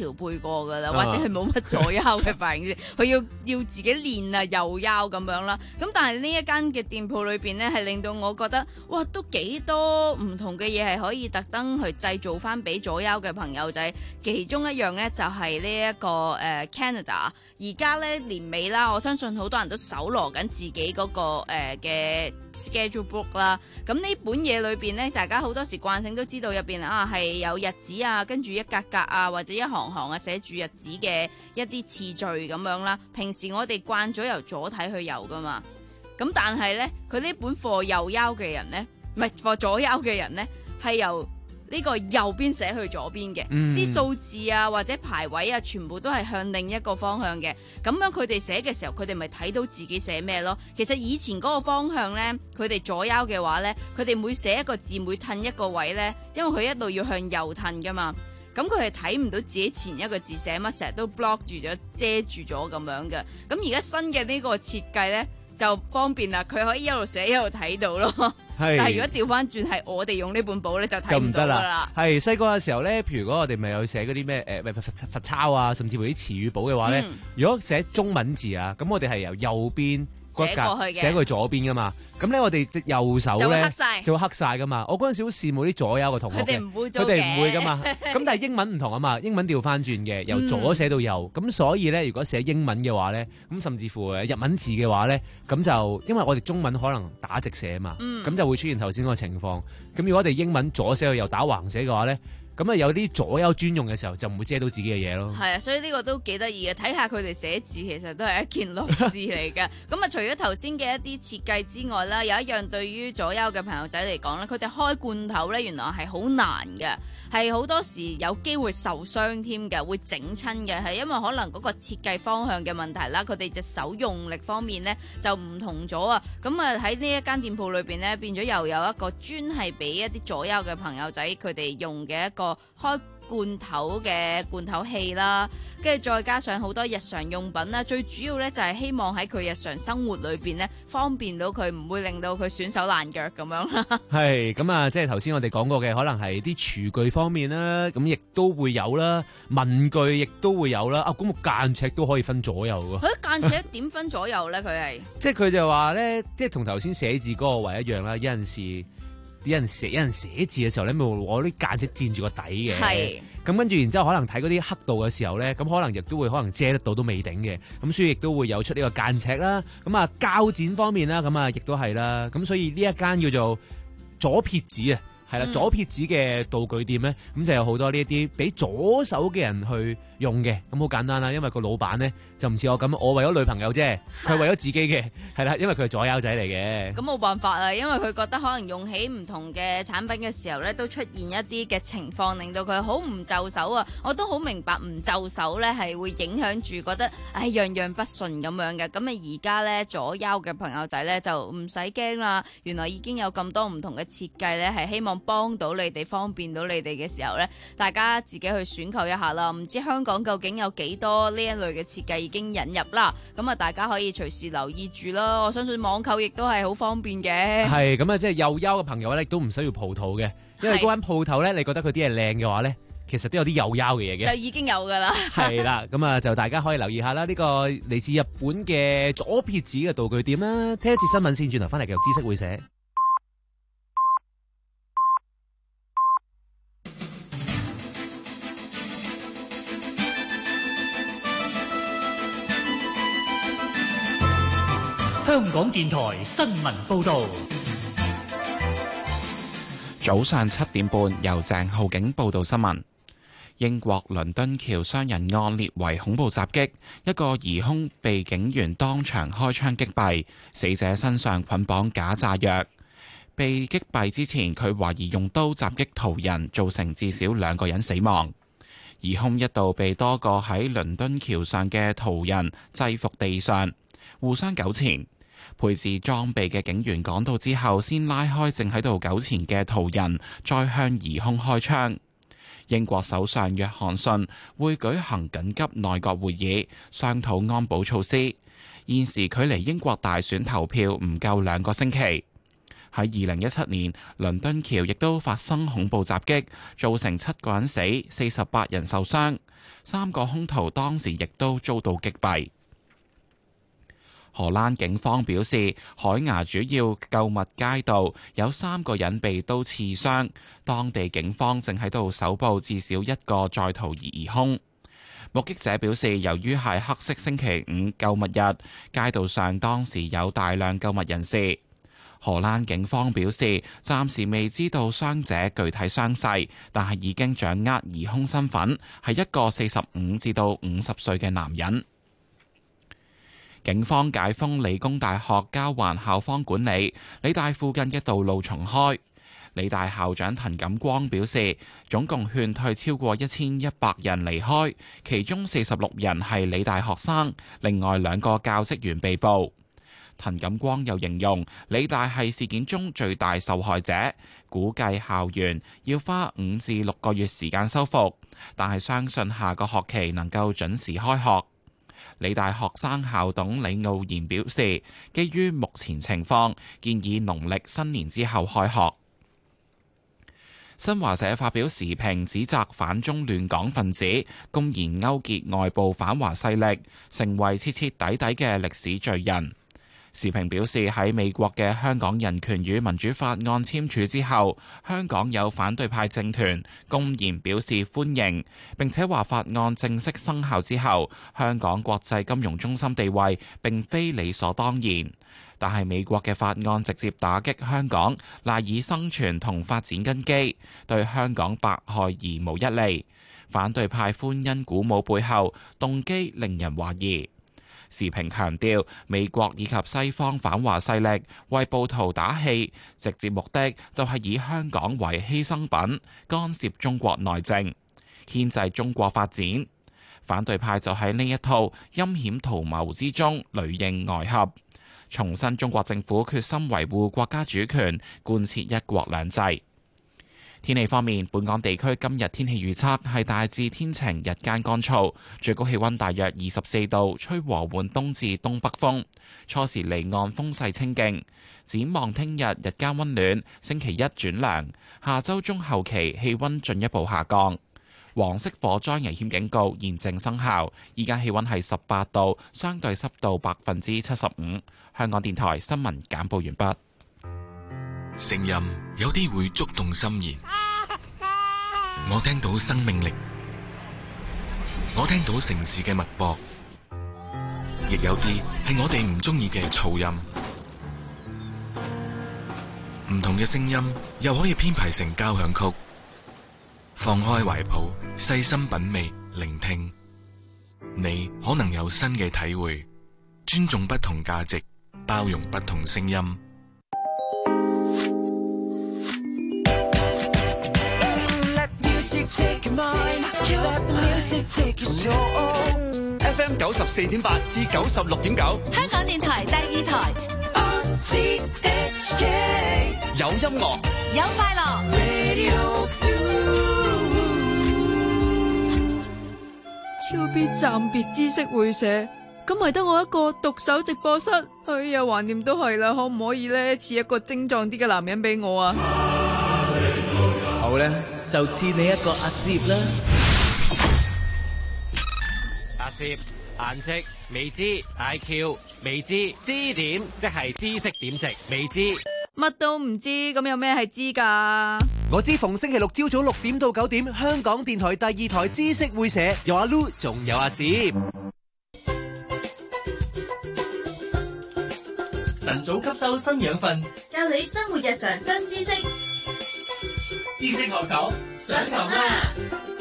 Speaker 17: 過噶啦，
Speaker 5: 啊
Speaker 17: 或者係冇乜左右嘅髮型師，佢要要自己練啊右腰咁樣啦。咁但係呢一間嘅店鋪裏邊咧，係令到我覺得哇，都幾多唔同嘅嘢係可以特登去製造翻俾左腰嘅朋友仔。其中一樣咧就係呢一個誒、呃、Canada，而家咧年尾啦，我相信好多人都搜羅緊自己嗰、那個誒嘅、呃、schedule book 啦。咁呢本嘢裏邊咧，大家好多時慣性都知道入邊啊係有日子啊，跟住一格格啊，或者一行行啊寫住日子嘅一啲次序咁樣啦。平時我哋慣咗由左睇去右噶嘛，咁但係咧佢呢本課右腰嘅人咧，唔係課左腰嘅人咧，係由呢個右邊寫去左邊嘅，啲數、嗯、字啊或者排位啊，全部都係向另一個方向嘅。咁樣佢哋寫嘅時候，佢哋咪睇到自己寫咩咯。其實以前嗰個方向呢，佢哋左腰嘅話呢，佢哋每寫一個字，每褪一個位呢，因為佢一路要向右褪噶嘛。咁佢係睇唔到自己前一個字寫乜，成日都 block 住咗、遮住咗咁樣嘅。咁而家新嘅呢個設計呢，就方便啦，佢可以一路寫一路睇到咯。
Speaker 12: 係
Speaker 17: 但係如果調翻轉係我哋用呢本簿咧，就睇唔到噶啦。
Speaker 12: 係細個嘅時候咧，譬如如果我哋咪有寫嗰啲咩誒罰罰抄啊，甚至乎啲詞語簿嘅話咧，嗯、如果寫中文字啊，咁我哋係由右邊嗰格寫過去嘅，寫過去左邊噶嘛。咁咧我哋隻右手咧就會黑晒噶嘛。我嗰陣時好羨慕啲左右嘅同學嘅，佢哋唔會做嘅，佢哋唔會噶嘛。咁但係英文唔同啊嘛，英文調翻轉嘅，由左寫到右。咁、嗯、所以咧，如果寫英文嘅話咧，咁甚至乎誒日文字嘅話咧，咁就因為我哋中文可能打直寫啊嘛，咁、嗯、就會出現頭先嗰個情況。咁如果我哋英文左寫到右打橫寫嘅話咧，咁啊有啲左右專用嘅時候就唔會遮到自己嘅嘢咯。
Speaker 17: 係啊，所以呢個都幾得意嘅，睇下佢哋寫字其實都係一件樂事嚟嘅。咁啊，除咗頭先嘅一啲設計之外啦，有一樣對於左右嘅朋友仔嚟講咧，佢哋開罐頭咧原來係好難嘅，係好多時有機會受傷添嘅，會整親嘅，係因為可能嗰個設計方向嘅問題啦，佢哋隻手用力方面咧就唔同咗啊。咁啊喺呢一間店鋪裏邊咧，變咗又有一個專係俾一啲左右嘅朋友仔佢哋用嘅一個開罐頭嘅罐頭器啦，跟住再加上好多日常用品啦，最主要咧就係希望喺佢日常生活裏邊咧方便到佢，唔會令到佢損手爛腳咁樣。
Speaker 12: 係咁啊，即係頭先我哋講過嘅，可能係啲廚具方面啦，咁亦都會有啦，文具亦都會有啦。啊，咁個間尺都可以分左右㗎。
Speaker 17: 佢間尺點分左右咧？佢係
Speaker 12: 即係佢就話咧，即係同頭先寫字嗰個位一樣啦。有陣時。有人寫有人寫字嘅時候咧，咪攞啲間尺墊住個底嘅。係咁跟住，然之後可能睇嗰啲黑度嘅時候咧，咁可能亦都會可能遮得到都未頂嘅。咁所以亦都會有出呢個間尺啦。咁啊膠剪方面啦，咁啊亦都係啦。咁所以呢一間叫做左撇子啊，係啦，嗯、左撇子嘅道具店咧，咁就有好多呢一啲俾左手嘅人去用嘅。咁好簡單啦，因為個老闆咧就唔似我咁，我為咗女朋友啫，佢係為咗自己嘅，係啦，因為佢係左腰仔嚟嘅。
Speaker 17: 咁冇辦法啊，因為佢覺得可能用起唔同嘅產品嘅時候咧，都出現一啲嘅情況，令到佢好唔就手啊。我都好明白唔就手咧係會影響住覺得唉樣樣不順咁樣嘅。咁啊而家咧左腰嘅朋友仔咧就唔使驚啦，原來已經有咁多唔同嘅設計咧，係希望幫到你哋，方便到你哋嘅時候咧，大家自己去選購一下啦。唔知香港究竟有幾多呢一類嘅設計已經引入啦？咁啊，大家可以隨時留意住啦。我相信網購亦都係好方便嘅。
Speaker 12: 係咁啊，即係右腰嘅朋友咧，亦都唔需要葡萄嘅，因為嗰間鋪頭咧，你覺得佢啲嘢靚嘅話咧，其實都有啲右腰嘅嘢嘅，
Speaker 17: 就已經有噶啦。
Speaker 12: 係啦，咁啊，就大家可以留意下啦。呢個嚟自日本嘅左撇子嘅道具店啦。聽一節新聞先，轉頭翻嚟繼續知識會社。
Speaker 15: 香港電台新聞報導，
Speaker 7: 早上七點半由鄭浩景報道新聞。英國倫敦橋傷人案列為恐怖襲擊，一個疑兇被警員當場開槍擊斃，死者身上捆綁假炸藥。被擊斃之前，佢懷疑用刀襲擊途人，造成至少兩個人死亡。疑兇一度被多個喺倫敦橋上嘅途人制服地上，互相糾纏。配置裝備嘅警員趕到之後，先拉開正喺度糾纏嘅途人，再向疑兇開槍。英國首相約翰遜會舉行緊急內閣會議，商討安保措施。現時距離英國大選投票唔夠兩個星期。 喺二零一七年，倫敦橋亦都發生恐怖襲擊，造成七個人死，四十八人受傷，三個兇徒當時亦都遭到擊斃。荷蘭警方表示，海牙主要購物街道有三個人被刀刺傷，當地警方正喺度搜捕至少一個在逃疑兇。目擊者表示，由於係黑色星期五購物日，街道上當時有大量購物人士。荷蘭警方表示，暫時未知道傷者具體傷勢，但係已經掌握疑兇身份，係一個四十五至到五十歲嘅男人。警方解封理工大學交還校方管理，理大附近嘅道路重開。理大校長滕錦光表示，總共勸退超過一千一百人離開，其中四十六人係理大學生，另外兩個教職員被捕。滕錦光又形容理大係事件中最大受害者，估計校園要花五至六個月時間修復，但係相信下個學期能夠準時開學。理大學生校董李傲然表示，基於目前情況，建議農曆新年之後開學。新華社發表時評，指責反中亂港分子公然勾結外部反華勢力，成為徹徹底底嘅歷史罪人。時評表示，喺美國嘅香港人權與民主法案簽署之後，香港有反對派政團公然表示歡迎，並且話法案正式生效之後，香港國際金融中心地位並非理所當然。但係美國嘅法案直接打擊香港賴以生存同發展根基，對香港百害而無一利。反對派歡欣鼓舞背後動機令人懷疑。時評強調，美國以及西方反華勢力為暴徒打氣，直接目的就係以香港為犧牲品，干涉中國內政，牽制中國發展。反對派就喺呢一套陰險圖謀之中裏應外合，重申中國政府決心維護國家主權，貫徹一國兩制。天氣方面，本港地區今日天氣預測係大致天晴，日間乾燥，最高氣溫大約二十四度，吹和緩東至東北風，初時離岸風勢清勁。展望聽日日間溫暖，星期一轉涼，下周中後期氣溫進一步下降。黃色火災危險警告現正生效，依家氣溫係十八度，相對濕度百分之七十五。香港電台新聞簡報完畢。
Speaker 3: 聲音有啲會觸動心弦，我聽到生命力，我聽到城市嘅脈搏，亦有啲係我哋唔中意嘅噪音。唔同嘅聲音又可以編排成交響曲。放開懷抱，細心品味，聆聽，你可能有新嘅體會。尊重不同價值，包容不同聲音。
Speaker 5: F M 九十四點八至九十六點九，
Speaker 26: 香港電台第二台。
Speaker 5: 有音樂，
Speaker 26: 有快樂。
Speaker 2: 超必暫別知識會社，咁咪得我一個獨手直播室。哎呀，橫掂都係啦，可唔可以咧賜一個精壯啲嘅男人俾我啊？
Speaker 25: 好咧，就賜你一個阿攝啦。阿攝，顏值、未知 I Q、未知知點，即係知識點值，未知
Speaker 2: 乜都唔知，咁有咩係知噶？
Speaker 8: 我知逢星期六朝早六點到九點，香港電台第二台知識會社有阿 Lu， 仲有阿攝。
Speaker 15: 晨早吸收新養分，
Speaker 26: 教你生活日常新知識。
Speaker 15: 知識學堂上堂啦！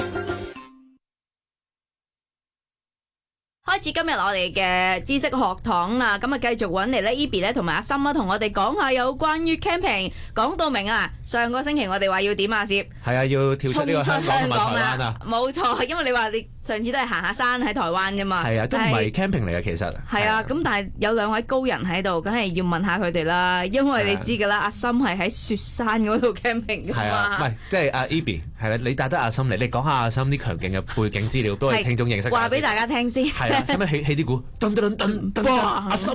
Speaker 17: 開始今日我哋嘅知識學堂啦，咁啊繼續揾嚟咧 Eby 咧同埋阿森啊，同我哋講下有關於 camping。講到明啊，上個星期我哋話要點啊，攝
Speaker 12: 係啊，要跳出呢個香港同埋台灣啊，
Speaker 17: 冇錯，因為你話你上次都係行下山喺台灣啫嘛，
Speaker 12: 係啊，都唔係 camping 嚟嘅其實。
Speaker 17: 係啊，咁但係有兩位高人喺度，梗係要問下佢哋啦，因為你知噶啦，阿森係喺雪山嗰度 camping 噶嘛。
Speaker 12: 係啊，唔係即係阿 Eby 係啦，你帶得阿森嚟，你講下阿森啲強勁嘅背景資料，都係聽眾認識。
Speaker 17: 話俾大家聽先。
Speaker 12: 係啊，使唔使起起啲鼓？噔噔噔噔噔，阿森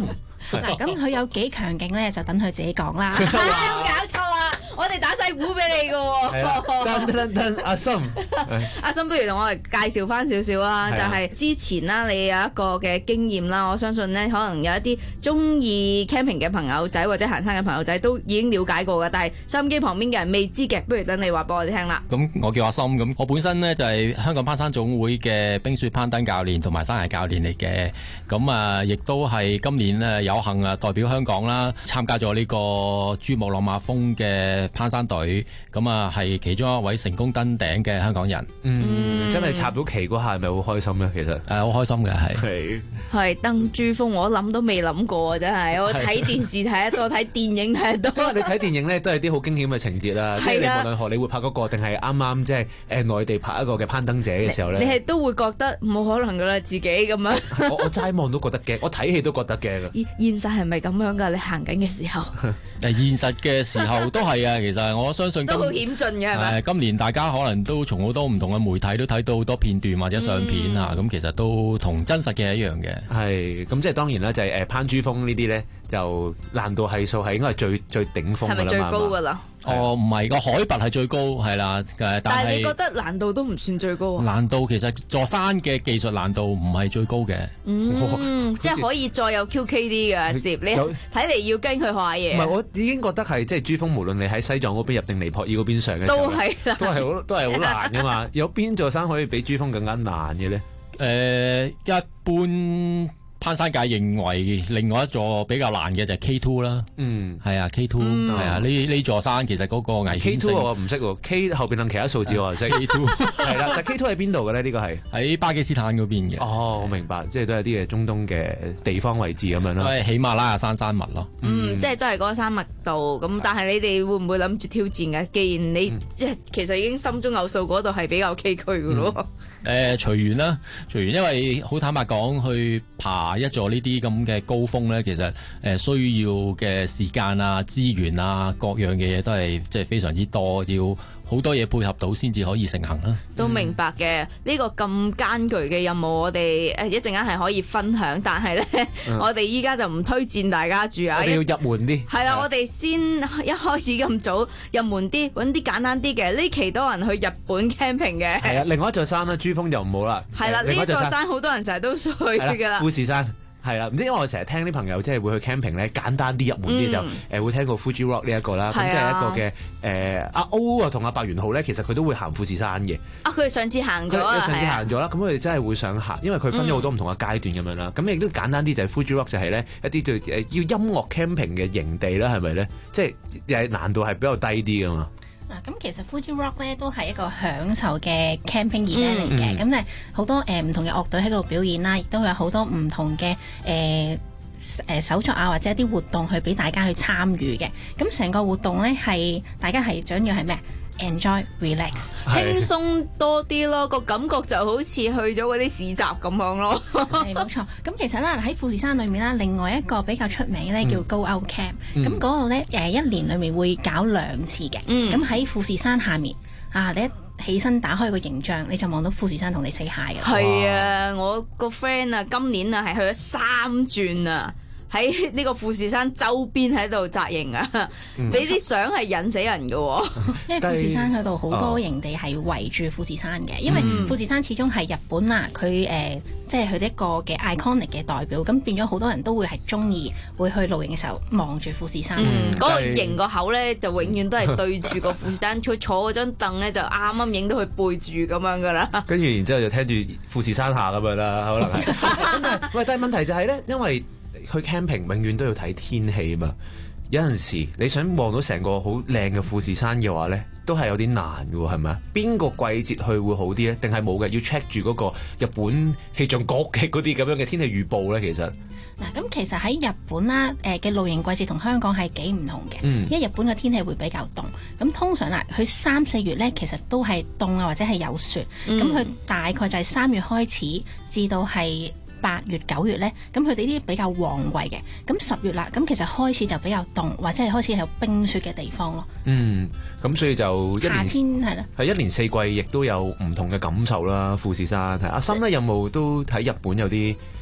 Speaker 1: 嗱，咁佢有幾強勁咧，就等佢自己講啦。
Speaker 17: 有冇搞錯啊？我哋打晒鼓俾你㗎喎。
Speaker 12: 等等等，阿森，
Speaker 17: 阿森不如同我哋介紹翻少少啦，就係之前啦，你有一個嘅經驗啦，我相信咧可能有一啲中意 camping 嘅朋友仔或者行山嘅朋友仔都已經了解過㗎，但係收音機旁邊嘅人未知嘅，不如等你話俾我哋聽啦。
Speaker 4: 咁我叫阿森，咁我本身呢就係香港攀山總會嘅冰雪攀登教練同埋山崖教練嚟嘅，咁啊亦都係今年咧有幸啊代表香港啦參加咗呢個珠穆朗瑪峰嘅攀山隊，咁啊係其中一位成功登頂嘅香港人。
Speaker 12: 嗯，真係插到旗嗰下係咪好開心咧？其實
Speaker 4: 係好開心嘅，係
Speaker 17: 係登珠峰，我諗都未諗過啊！真係我睇電視睇得多，睇電影睇得多。
Speaker 12: 因為你睇電影咧都係啲好驚險嘅情節啦，即係你無論荷里活拍嗰個定係啱啱即係誒內地拍一個嘅攀登者嘅時候咧，
Speaker 17: 你係都會覺得冇可能噶啦，自己咁樣。
Speaker 12: 我我齋望都覺得驚，我睇戲都覺得驚噶。
Speaker 17: 現實係咪咁樣噶？你行緊嘅時候，
Speaker 4: 誒現實嘅時候都係啊！其實我相信
Speaker 17: 都好險峻嘅係咪？
Speaker 4: 誒今年大家可能都從好多唔同嘅媒體都睇到好多片段或者相片啊，咁、嗯、其實都同真實嘅一樣嘅。
Speaker 12: 係咁，即係當然啦，就係誒攀珠峰呢啲咧，就難度係數係應該係最最頂峰㗎啦嘛。係咪最高㗎啦？
Speaker 4: 哦，唔係，個海拔係最高，係啦，但係
Speaker 17: 但係你覺得難度都唔算最高啊？
Speaker 4: 難度其實座山嘅技術難度唔係最高嘅。
Speaker 17: 嗯，即係可以再有 Q K 啲嘅，接你睇嚟要跟佢學下嘢。
Speaker 12: 唔係，我已經覺得係即係珠峰，無論你喺西藏嗰邊入定尼泊爾嗰邊上嘅，
Speaker 17: 都係
Speaker 12: 都係好都係好難㗎嘛。有邊座山可以比珠峰更加難嘅咧？
Speaker 4: 誒、呃，一般攀山界認為另外一座比較難嘅就係 K 二 啦。嗯，係啊 ，K 二 係啊，呢呢座山其實嗰個危險性
Speaker 12: K 二 我唔識喎 ，K 後邊諗其他數字我係識。K 二係啦，但 K 二喺邊度嘅咧？呢個係
Speaker 4: 喺巴基斯坦嗰邊嘅。
Speaker 12: 哦，我明白，即係都係啲嘅中東嘅地方位置咁樣啦。
Speaker 4: 都係喜馬拉雅山山脈咯。
Speaker 17: 嗯，即係都係嗰個山脈度咁，但係你哋會唔會諗住挑戰嘅？既然你、嗯、即係其實已經心中有數，嗰度係比較崎嶇嘅咯。
Speaker 4: 誒、嗯，隨緣啦，隨緣，因為好坦白講，去爬一座呢啲咁咁嘅高峰咧，其實誒需要嘅時間啊、資源啊、各樣嘅嘢都係即係非常之多，要好多嘢配合到先至可以成行啦。
Speaker 17: 都明白嘅，呢、嗯、個咁艱巨嘅任務，我哋誒一陣間係可以分享，但係咧，嗯、我哋依家就唔推薦大家住啊。
Speaker 12: 我哋要入門啲。
Speaker 17: 係啦，我哋先一開始咁早入門啲，揾啲簡單啲嘅。呢期多人去日本 camping 嘅。係啊，
Speaker 12: 另外一座山啦，珠峰就唔好啦。
Speaker 17: 係啦，呢一座山好多人成日都去㗎啦。
Speaker 12: 富士山。係啦，唔知因為我成日聽啲朋友即係會去 camping 咧，簡單啲入門啲、嗯、就誒、呃、會聽過 Fuji Rock 呢一個啦，咁即係一個嘅誒阿歐啊同阿白元浩咧，其實佢都會行富士山嘅。
Speaker 17: 啊，佢哋上次行咗啊，
Speaker 12: 上次行咗啦，咁佢哋真係會想行，因為佢分咗好多唔同嘅階段咁樣啦。咁亦都簡單啲就係 Fuji Rock 就係咧一啲就誒要音樂 camping 嘅營地啦，係咪咧？即係又係難度係比較低啲噶嘛。
Speaker 1: 嗱，咁其實 Fuji Rock 咧都係一個享受嘅 camping event 嚟嘅，咁咧好多誒唔、呃、同嘅樂隊喺度表演啦，亦都會有好多唔同嘅誒。呃誒手作啊，或者一啲活動去俾大家去參與嘅，咁成個活動咧係大家係想要係咩 ？Enjoy, relax，
Speaker 17: 輕鬆多啲咯，個感覺就好似去咗嗰啲市集咁樣咯。
Speaker 1: 係冇錯，咁其實咧喺富士山裏面啦，另外一個比較出名咧叫 Go Out Camp，咁嗰度咧誒一年裏面會搞兩次嘅，咁喺、嗯、富士山下面啊，你一起身打開個形象，你就望到富士山同你 say hi 嘅。
Speaker 17: 係啊，我個 friend 啊，今年啊係去咗三轉啊，喺呢個富士山周邊喺度紮營啊，俾啲相係引死人嘅、啊。
Speaker 1: 因為富士山嗰度好多營地係圍住富士山嘅，因為富士山始終係日本啊，佢誒、呃、即係佢一個嘅 iconic 嘅代表，咁變咗好多人都會係中意會去露營嘅時候望住富士山。嗰、
Speaker 17: 嗯嗰個營個口咧就永遠都係對住個富士山，佢坐嗰張凳咧就啱啱影到佢背住咁樣噶啦。
Speaker 12: 跟住然之後就聽住富士山下咁樣啦，可能係。咁但係喂，但係問題就係咧，因為去 camping 永遠都要睇天氣嘛，有陣時你想望到成個好靚嘅富士山嘅話咧，都係有啲難嘅喎，係咪啊？邊個季節去會好啲咧？定係冇嘅？要 check 住嗰個日本氣象局嘅嗰啲咁樣嘅天氣預報咧？其實
Speaker 1: 嗱，咁其實喺日本啦，誒嘅露營季節同香港係幾唔同嘅，嗯、因為日本嘅天氣會比較凍。咁通常啦，佢三四月咧其實都係凍啊，或者係有雪。咁佢、嗯、大概就係三月開始至到係八月九月咧，咁佢哋啲比較旺季嘅，咁十月啦，咁其實開始就比較凍，或者係開始有冰雪嘅地方咯。
Speaker 12: 嗯，咁所以就一年
Speaker 1: 夏天係啦，
Speaker 12: 係一年四季亦都有唔同嘅感受啦。富士山，阿森咧有冇都喺日本有啲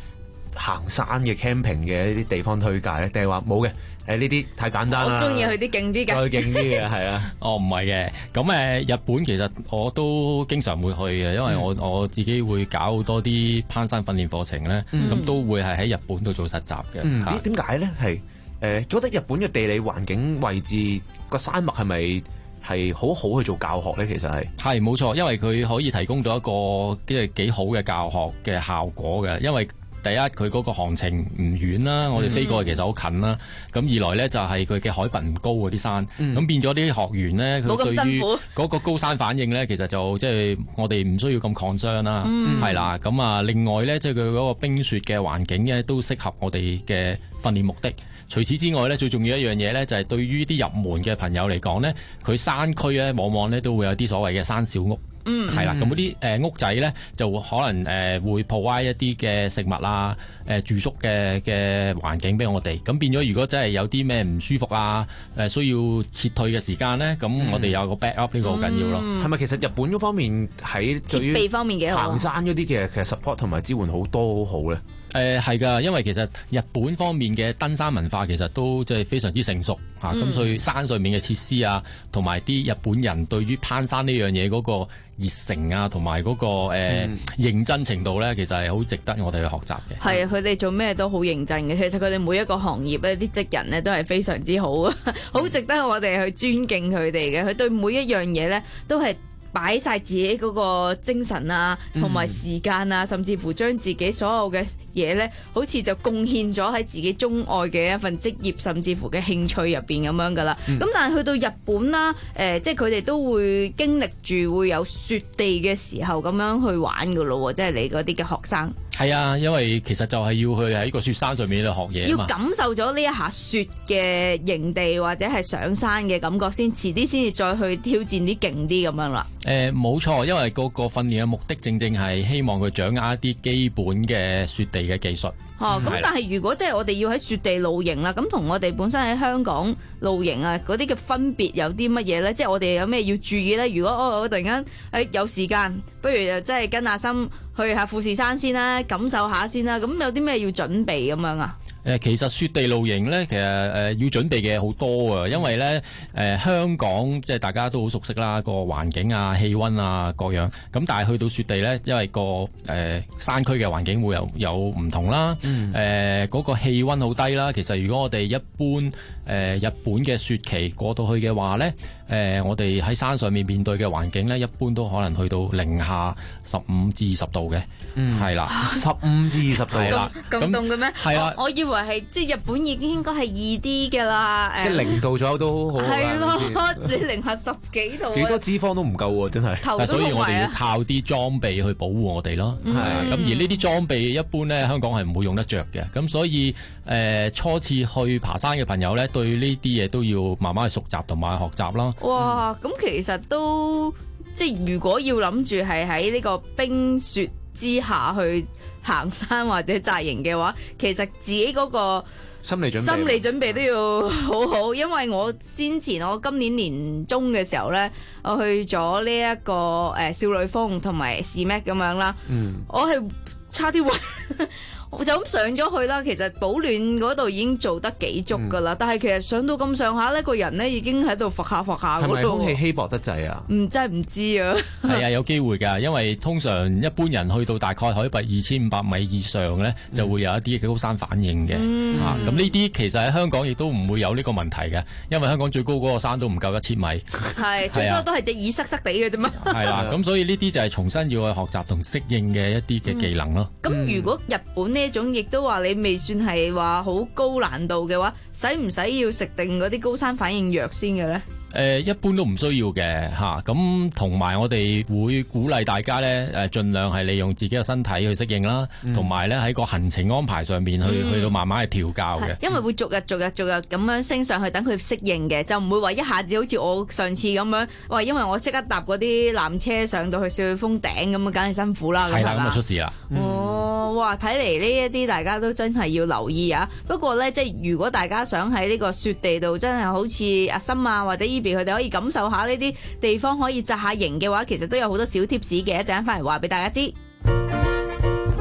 Speaker 12: 行山嘅 camping 嘅一啲地方推介咧？定係話冇嘅？誒呢啲太簡單啦。
Speaker 17: 我中意去啲勁啲嘅，
Speaker 12: 再勁啲嘅係啊。
Speaker 4: 哦，唔係嘅，咁誒日本其實我都經常會去嘅，因為我、嗯、我自己會搞好多啲攀山訓練課程咧，咁、嗯、都會係喺日本度做實習嘅。
Speaker 12: 嗯，點解咧？係誒覺得日本嘅地理環境位置個山脈係咪係好好去做教學咧？其實係
Speaker 4: 係冇錯，因為佢可以提供到一個即係幾好嘅教學嘅效果嘅，因為第一佢嗰個行程唔遠啦，我哋飛過去其實好近啦。咁、嗯、二來咧就係佢嘅海拔唔高嗰啲山，咁、嗯、變咗啲學員咧佢對於嗰個高山反應咧，其實就即係我哋唔需要咁 concern 啦，係、嗯、啦。咁啊，另外咧即係佢嗰個冰雪嘅環境咧都適合我哋嘅訓練目的。除此之外咧，最重要一樣嘢咧就係對於啲入門嘅朋友嚟講咧，佢山區咧往往咧都會有啲所謂嘅山小屋。嗯，係啦，咁嗰啲誒屋仔咧就可能誒、呃、會 provide 一啲嘅食物啊、誒、呃、住宿嘅嘅環境俾我哋，咁變咗如果真係有啲咩唔舒服啊、誒、呃、需要撤退嘅時間咧，咁我哋有個 back up 呢個好緊要咯。係、
Speaker 12: 嗯、咪其實日本嗰方面喺
Speaker 17: 設備方面嘅
Speaker 12: 行山嗰啲嘅其實 support 同埋支援好多好咧？
Speaker 4: 誒係㗎，因為其實日本方面嘅登山文化其實都即係非常之成熟嚇，咁、嗯、所以山上面嘅設施啊，同埋啲日本人對於攀山呢樣嘢嗰個熱誠啊，同埋嗰個誒、呃嗯、認真程度咧，其實係好值得我哋去學習嘅。
Speaker 17: 係啊，佢哋做咩都好認真嘅。其實佢哋每一個行業咧，啲職人咧都係非常之好啊，好值得我哋去尊敬佢哋嘅。佢對每一樣嘢咧都係擺晒自己嗰個精神啊，同埋時間啊、嗯，甚至乎將自己所有嘅嘢咧，好似就貢獻咗喺自己鍾愛嘅一份職業，甚至乎嘅興趣入邊咁樣噶啦。咁、嗯、但係去到日本啦，誒、呃，即係佢哋都會經歷住會有雪地嘅時候咁樣去玩噶咯，即係你嗰啲嘅學生。
Speaker 4: 係啊，因為其實就係要去喺個雪山上面度學嘢，
Speaker 17: 要感受咗呢一下雪嘅營地或者係上山嘅感覺先，遲啲先至再去挑戰啲勁啲咁樣啦。
Speaker 4: 誒、呃，冇錯，因為嗰個訓練嘅目的正正係希望佢掌握一啲基本嘅雪地嘅技術。
Speaker 17: 哦，咁、嗯、但係如果即係我哋要喺雪地露營啦，咁同我哋本身喺香港露營啊嗰啲嘅分別有啲乜嘢咧？即係我哋有咩要注意咧？如果我我突然間誒有時間，不如就即係跟阿森去下富士山先啦，感受下先啦。咁有啲咩要準備咁樣啊？
Speaker 4: 誒，其實雪地露營咧，其實誒要準備嘅好多啊，因為咧誒、呃、香港即係大家都好熟悉啦，個環境啊、氣温啊各樣。咁但係去到雪地咧，因為個誒、呃、山區嘅環境會有有唔同啦。誒、嗯、嗰、呃那個氣温好低啦。其實如果我哋一般誒、呃、日本嘅雪期過到去嘅話咧，誒、呃、我哋喺山上面面對嘅環境咧，一般都可能去到零下十五至二十度嘅。嗯，係啦，
Speaker 12: 十五至二十度啦。
Speaker 17: 咁凍嘅咩？
Speaker 4: 係啊，
Speaker 17: 我以為係即係日本已經應該係易啲嘅啦。
Speaker 12: 即係零度左右都好。
Speaker 17: 係咯，你零下十幾度。
Speaker 12: 幾多脂肪都唔夠喎，真係。
Speaker 17: 頭都痛埋啊！
Speaker 4: 所以我哋要靠啲裝備去保護我哋咯。係啊，咁而呢啲裝備一般咧，香港係唔會用得着嘅。咁所以誒、呃，初次去爬山嘅朋友咧，對呢啲嘢都要慢慢去熟習同埋學習啦。
Speaker 17: 哇！咁、嗯、其實都即係如果要諗住係喺呢個冰雪之下去行山或者紮營嘅話，其實自己嗰個
Speaker 12: 心理準備
Speaker 17: 心理準備都要好好，因為我先前我今年年中嘅時候咧，我去咗呢一個誒、呃、少女峰同埋 C M A C 咁樣啦，嗯，我係差啲暈。我就咁上咗去啦，其實保暖嗰度已經做得幾足噶啦、嗯，但係其實上到咁上下呢個人呢已經喺度伏下伏下嗰度。係咪空氣
Speaker 12: 稀薄得滯啊？
Speaker 17: 唔真係唔知啊。
Speaker 4: 係啊，有機會㗎，因為通常一般人去到大概海拔二千五百米以上呢、嗯，就會有一啲嘅高山反應嘅。咁呢啲其實喺香港亦都唔會有呢個問題嘅，因為香港最高嗰個山都唔夠一千米。係最多都係隻耳塞塞地嘅啫嘛。係啦，咁所以呢啲就係重新要去學習同適應嘅一啲嘅技能咯。
Speaker 17: 咁、嗯、如果日本呢？呢種亦都話你未算係話好高難度嘅話，使唔使要食定嗰啲高山反應藥先嘅咧？
Speaker 4: 誒、呃、一般都唔需要嘅嚇，咁同埋我哋會鼓勵大家咧誒，盡量係利用自己嘅身體去適應啦，同埋咧喺個行程安排上面去、嗯、去到慢慢去調教嘅。因為會逐日逐日逐日咁樣升上去，等佢適應嘅，就唔會話一下子好似我上次咁樣，哇！因為我即刻搭嗰啲纜車上到去少女峰頂咁啊，梗係辛苦啦。係啦，咁就出事啦。哦，哇！睇嚟呢一啲大家都真係要留意啊。不過咧，即係如果大家想喺呢個雪地度真係好似阿森啊或者佢哋可以感受下呢啲地方可以紮下營嘅話，其實都有好多小貼士嘅，一陣間翻嚟話俾大家知。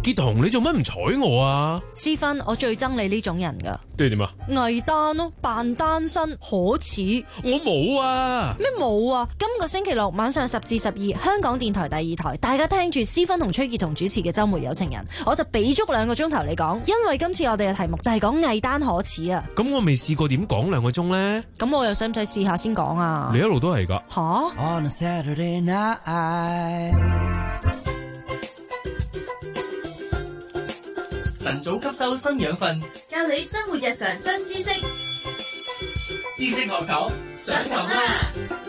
Speaker 6: 傑彤，你做乜唔睬我啊？
Speaker 9: 思芬，我最憎你呢種人噶。
Speaker 6: 即係點啊？
Speaker 9: 偽單咯，扮單身，可恥。
Speaker 6: 我冇啊。
Speaker 9: 咩冇啊？今個星期六晚上十至十二，香港電台第二台，大家聽住思芬同崔傑彤主持嘅周末有情人，我就俾足兩個鐘頭你講，因為今次我哋嘅題目就係講偽單可恥啊。
Speaker 6: 咁我未試過點講兩個鐘呢？
Speaker 9: 咁我又使唔使試下先講啊？
Speaker 6: 你一路都係噶。
Speaker 9: 吓？
Speaker 14: On a Saturday night
Speaker 15: 晨早吸收新養分，
Speaker 26: 教你生活日常新知識，
Speaker 15: 知識學堂上堂啦！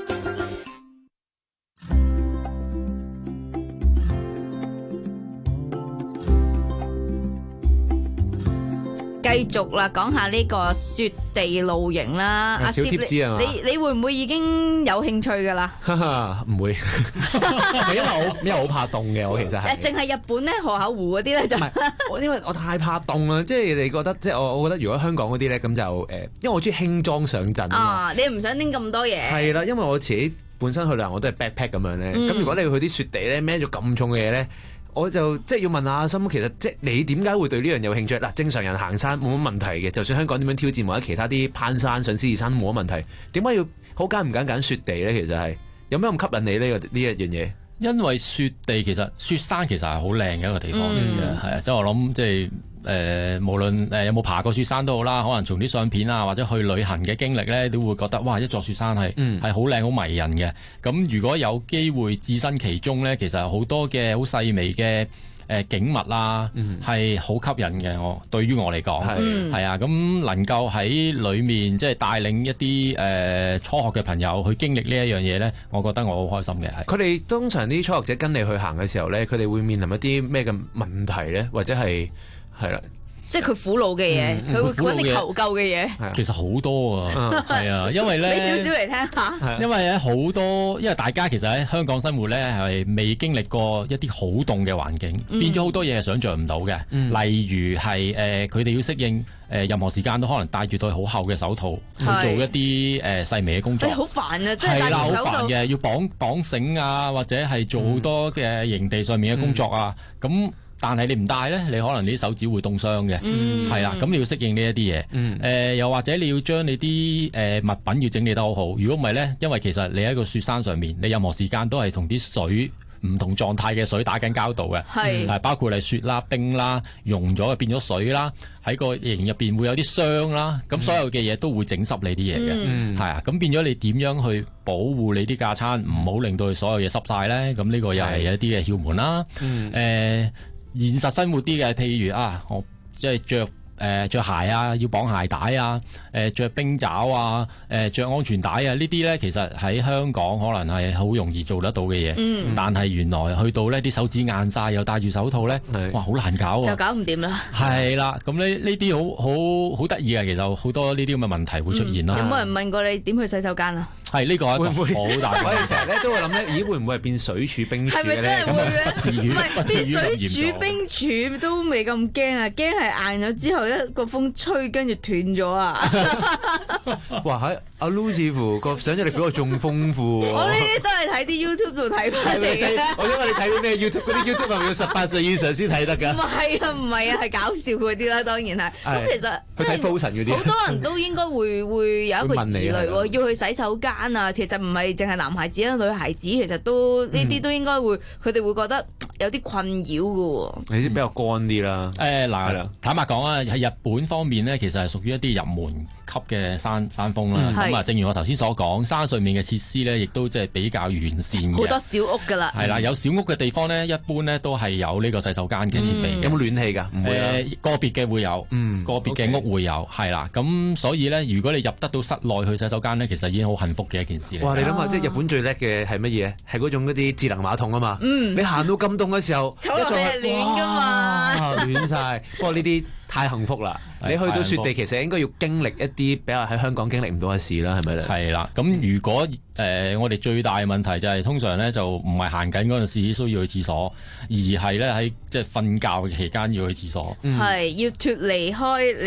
Speaker 17: 繼續啦，講下呢個雪地露營啦。阿
Speaker 12: 小貼士啊嘛，
Speaker 17: 你你會唔會已經有興趣噶啦？
Speaker 12: 唔會，因為我因為我好怕凍嘅，我其實係。
Speaker 17: 誒，淨係日本咧，河口湖嗰啲咧就
Speaker 12: 我因為我太怕凍啦，即係你覺得即係我我覺得如果香港嗰啲咧咁就誒，因為我中意輕裝上陣
Speaker 17: 啊，你唔想拎咁多嘢。
Speaker 12: 係啦，因為我自己本身去旅行我都係 backpack 咁樣咧，咁、嗯、如果你去啲雪地咧孭咗咁重嘅嘢咧。我就即係要問下阿心，其實即係你點解會對呢樣有興趣？嗱，正常人行山冇乜問題嘅，就算香港點樣挑戰或者其他啲攀山上獅子山都冇乜問題。點解要好揀唔揀揀雪地咧？其實係有咩咁吸引你呢、呢個呢一樣嘢？
Speaker 4: 因為雪地其實雪山其實係好靚嘅一個地方嚟嘅，係啊、嗯，即係我諗即係。誒、呃，無論誒有冇爬過雪山都好啦，可能從啲相片啊，或者去旅行嘅經歷咧，都會覺得哇！一座雪山係係好靚、好迷人嘅。咁如果有機會置身其中咧，其實好多嘅好細微嘅誒、呃、景物啊，係好、嗯、吸引嘅。我對於我嚟講係係啊，咁能夠喺裡面即係帶領一啲誒、呃、初學嘅朋友去經歷呢一樣嘢咧，我覺得我好開心嘅。係
Speaker 12: 佢哋通常啲初學者跟你去行嘅時候咧，佢哋會面臨一啲咩嘅問題咧，或者係？係啦，
Speaker 17: 即係佢苦惱嘅嘢，佢、嗯、會揾你求救嘅嘢。
Speaker 4: 其實好多啊，係啊，因為咧，
Speaker 17: 俾少少嚟聽下。
Speaker 4: 因為咧好多，因為大家其實喺香港生活咧係未經歷過一啲好凍嘅環境，嗯、變咗好多嘢係想像唔到嘅。嗯、例如係誒，佢、呃、哋要適應誒、呃，任何時間都可能戴住對好厚嘅手套去做一啲誒、呃、細微嘅工作。
Speaker 17: 好、欸、煩啊！即係戴住手套。
Speaker 4: 好煩嘅，要綁綁繩啊，或者係做好多嘅營地上面嘅工作啊，咁、嗯。嗯但係你唔戴咧，你可能你啲手指會凍傷嘅，係啦、嗯。咁你要適應呢一啲嘢。誒、嗯呃，又或者你要將你啲誒、呃、物品要整理得好好。如果唔係咧，因為其實你喺個雪山上面，你任何時間都係同啲水唔同狀態嘅水打緊交道嘅。係、嗯，包括係雪啦、冰啦、溶咗變咗水啦，喺個營入邊會有啲霜啦。咁所有嘅嘢都會整濕你啲嘢嘅。係啊、嗯，咁變咗你點樣去保護你啲架撐，唔好令到佢所有嘢濕晒咧？咁呢個又係一啲嘅竅門啦。誒、嗯。呃現實生活啲嘅，譬如啊，我即係着誒著鞋啊，要綁鞋帶啊，誒、呃、著冰爪啊，誒、呃、著安全帶啊，呢啲咧其實喺香港可能係好容易做得到嘅嘢，嗯、但係原來去到呢啲手指硬晒，又戴住手套咧，是哇，好難搞啊！
Speaker 17: 就搞唔掂啦。係
Speaker 4: 啦，咁呢呢啲好好好得意啊，其實好多呢啲咁嘅問題會出現咯、
Speaker 17: 嗯。有冇人問過你點去洗手間啊？
Speaker 4: 係呢、這個係一個好大嘅，
Speaker 12: 我哋成日咧都會諗咧，咦會唔會係變水柱冰柱咧？
Speaker 17: 係咪真係會嘅？唔係變水柱冰柱都未咁驚啊，驚係硬咗之後一個風吹跟住斷咗啊！
Speaker 12: 哇！喺阿 Lu 似乎個想像力比我仲豐富。
Speaker 17: 我呢啲都係睇啲 YouTube 度睇翻嚟嘅。
Speaker 12: 我因為你睇啲咩 YouTube？嗰啲 YouTube 係咪要十八歲以上先睇得㗎？
Speaker 17: 唔係啊，唔係啊，係搞笑嗰啲啦，當然係。咁其實
Speaker 12: 去睇 Frozen 嗰啲，
Speaker 17: 好多人都應該會會有一個疑慮喎，要去洗手間啊。其實唔係淨係男孩子啊，女孩子其實都呢啲、嗯、都應該會，佢哋會覺得有啲困擾㗎喎。
Speaker 12: 你啲比較乾啲啦。
Speaker 4: 誒嗱、嗯，坦白講啊，喺日本方面咧，其實係屬於一啲入門級嘅山山峰啦。咁啊、嗯，正如我頭先所講，山上面嘅設施咧，亦都即係比較完善嘅。
Speaker 17: 好多小屋㗎啦。係啦，
Speaker 4: 有小屋嘅地方咧，一般咧都係有呢個洗手間嘅設備。
Speaker 12: 嗯、有冇暖氣㗎？唔會啊。
Speaker 4: 誒個別嘅會有，嗯，個別嘅屋會有，係啦 Okay.。咁所以咧，如果你入得到室內去洗手間咧，其實已經好幸福嘅一件事嚟。
Speaker 12: 哇！你諗下，即係日本最叻嘅係乜嘢？係嗰種嗰啲智能馬桶啊嘛。嗯。你行到咁凍嘅時候，
Speaker 17: 坐落去係暖㗎嘛。
Speaker 12: 暖晒。不過呢啲太幸福啦！你去到雪地，其實應該要經歷一啲比較喺香港經歷唔到嘅事啦，係咪咧？
Speaker 4: 係啦。咁如果誒、呃、我哋最大嘅問題就係、是、通常咧就唔係行緊嗰陣時需要去廁所，而係咧喺即係瞓覺嘅期間要去廁所。
Speaker 17: 係、嗯、要脫離開你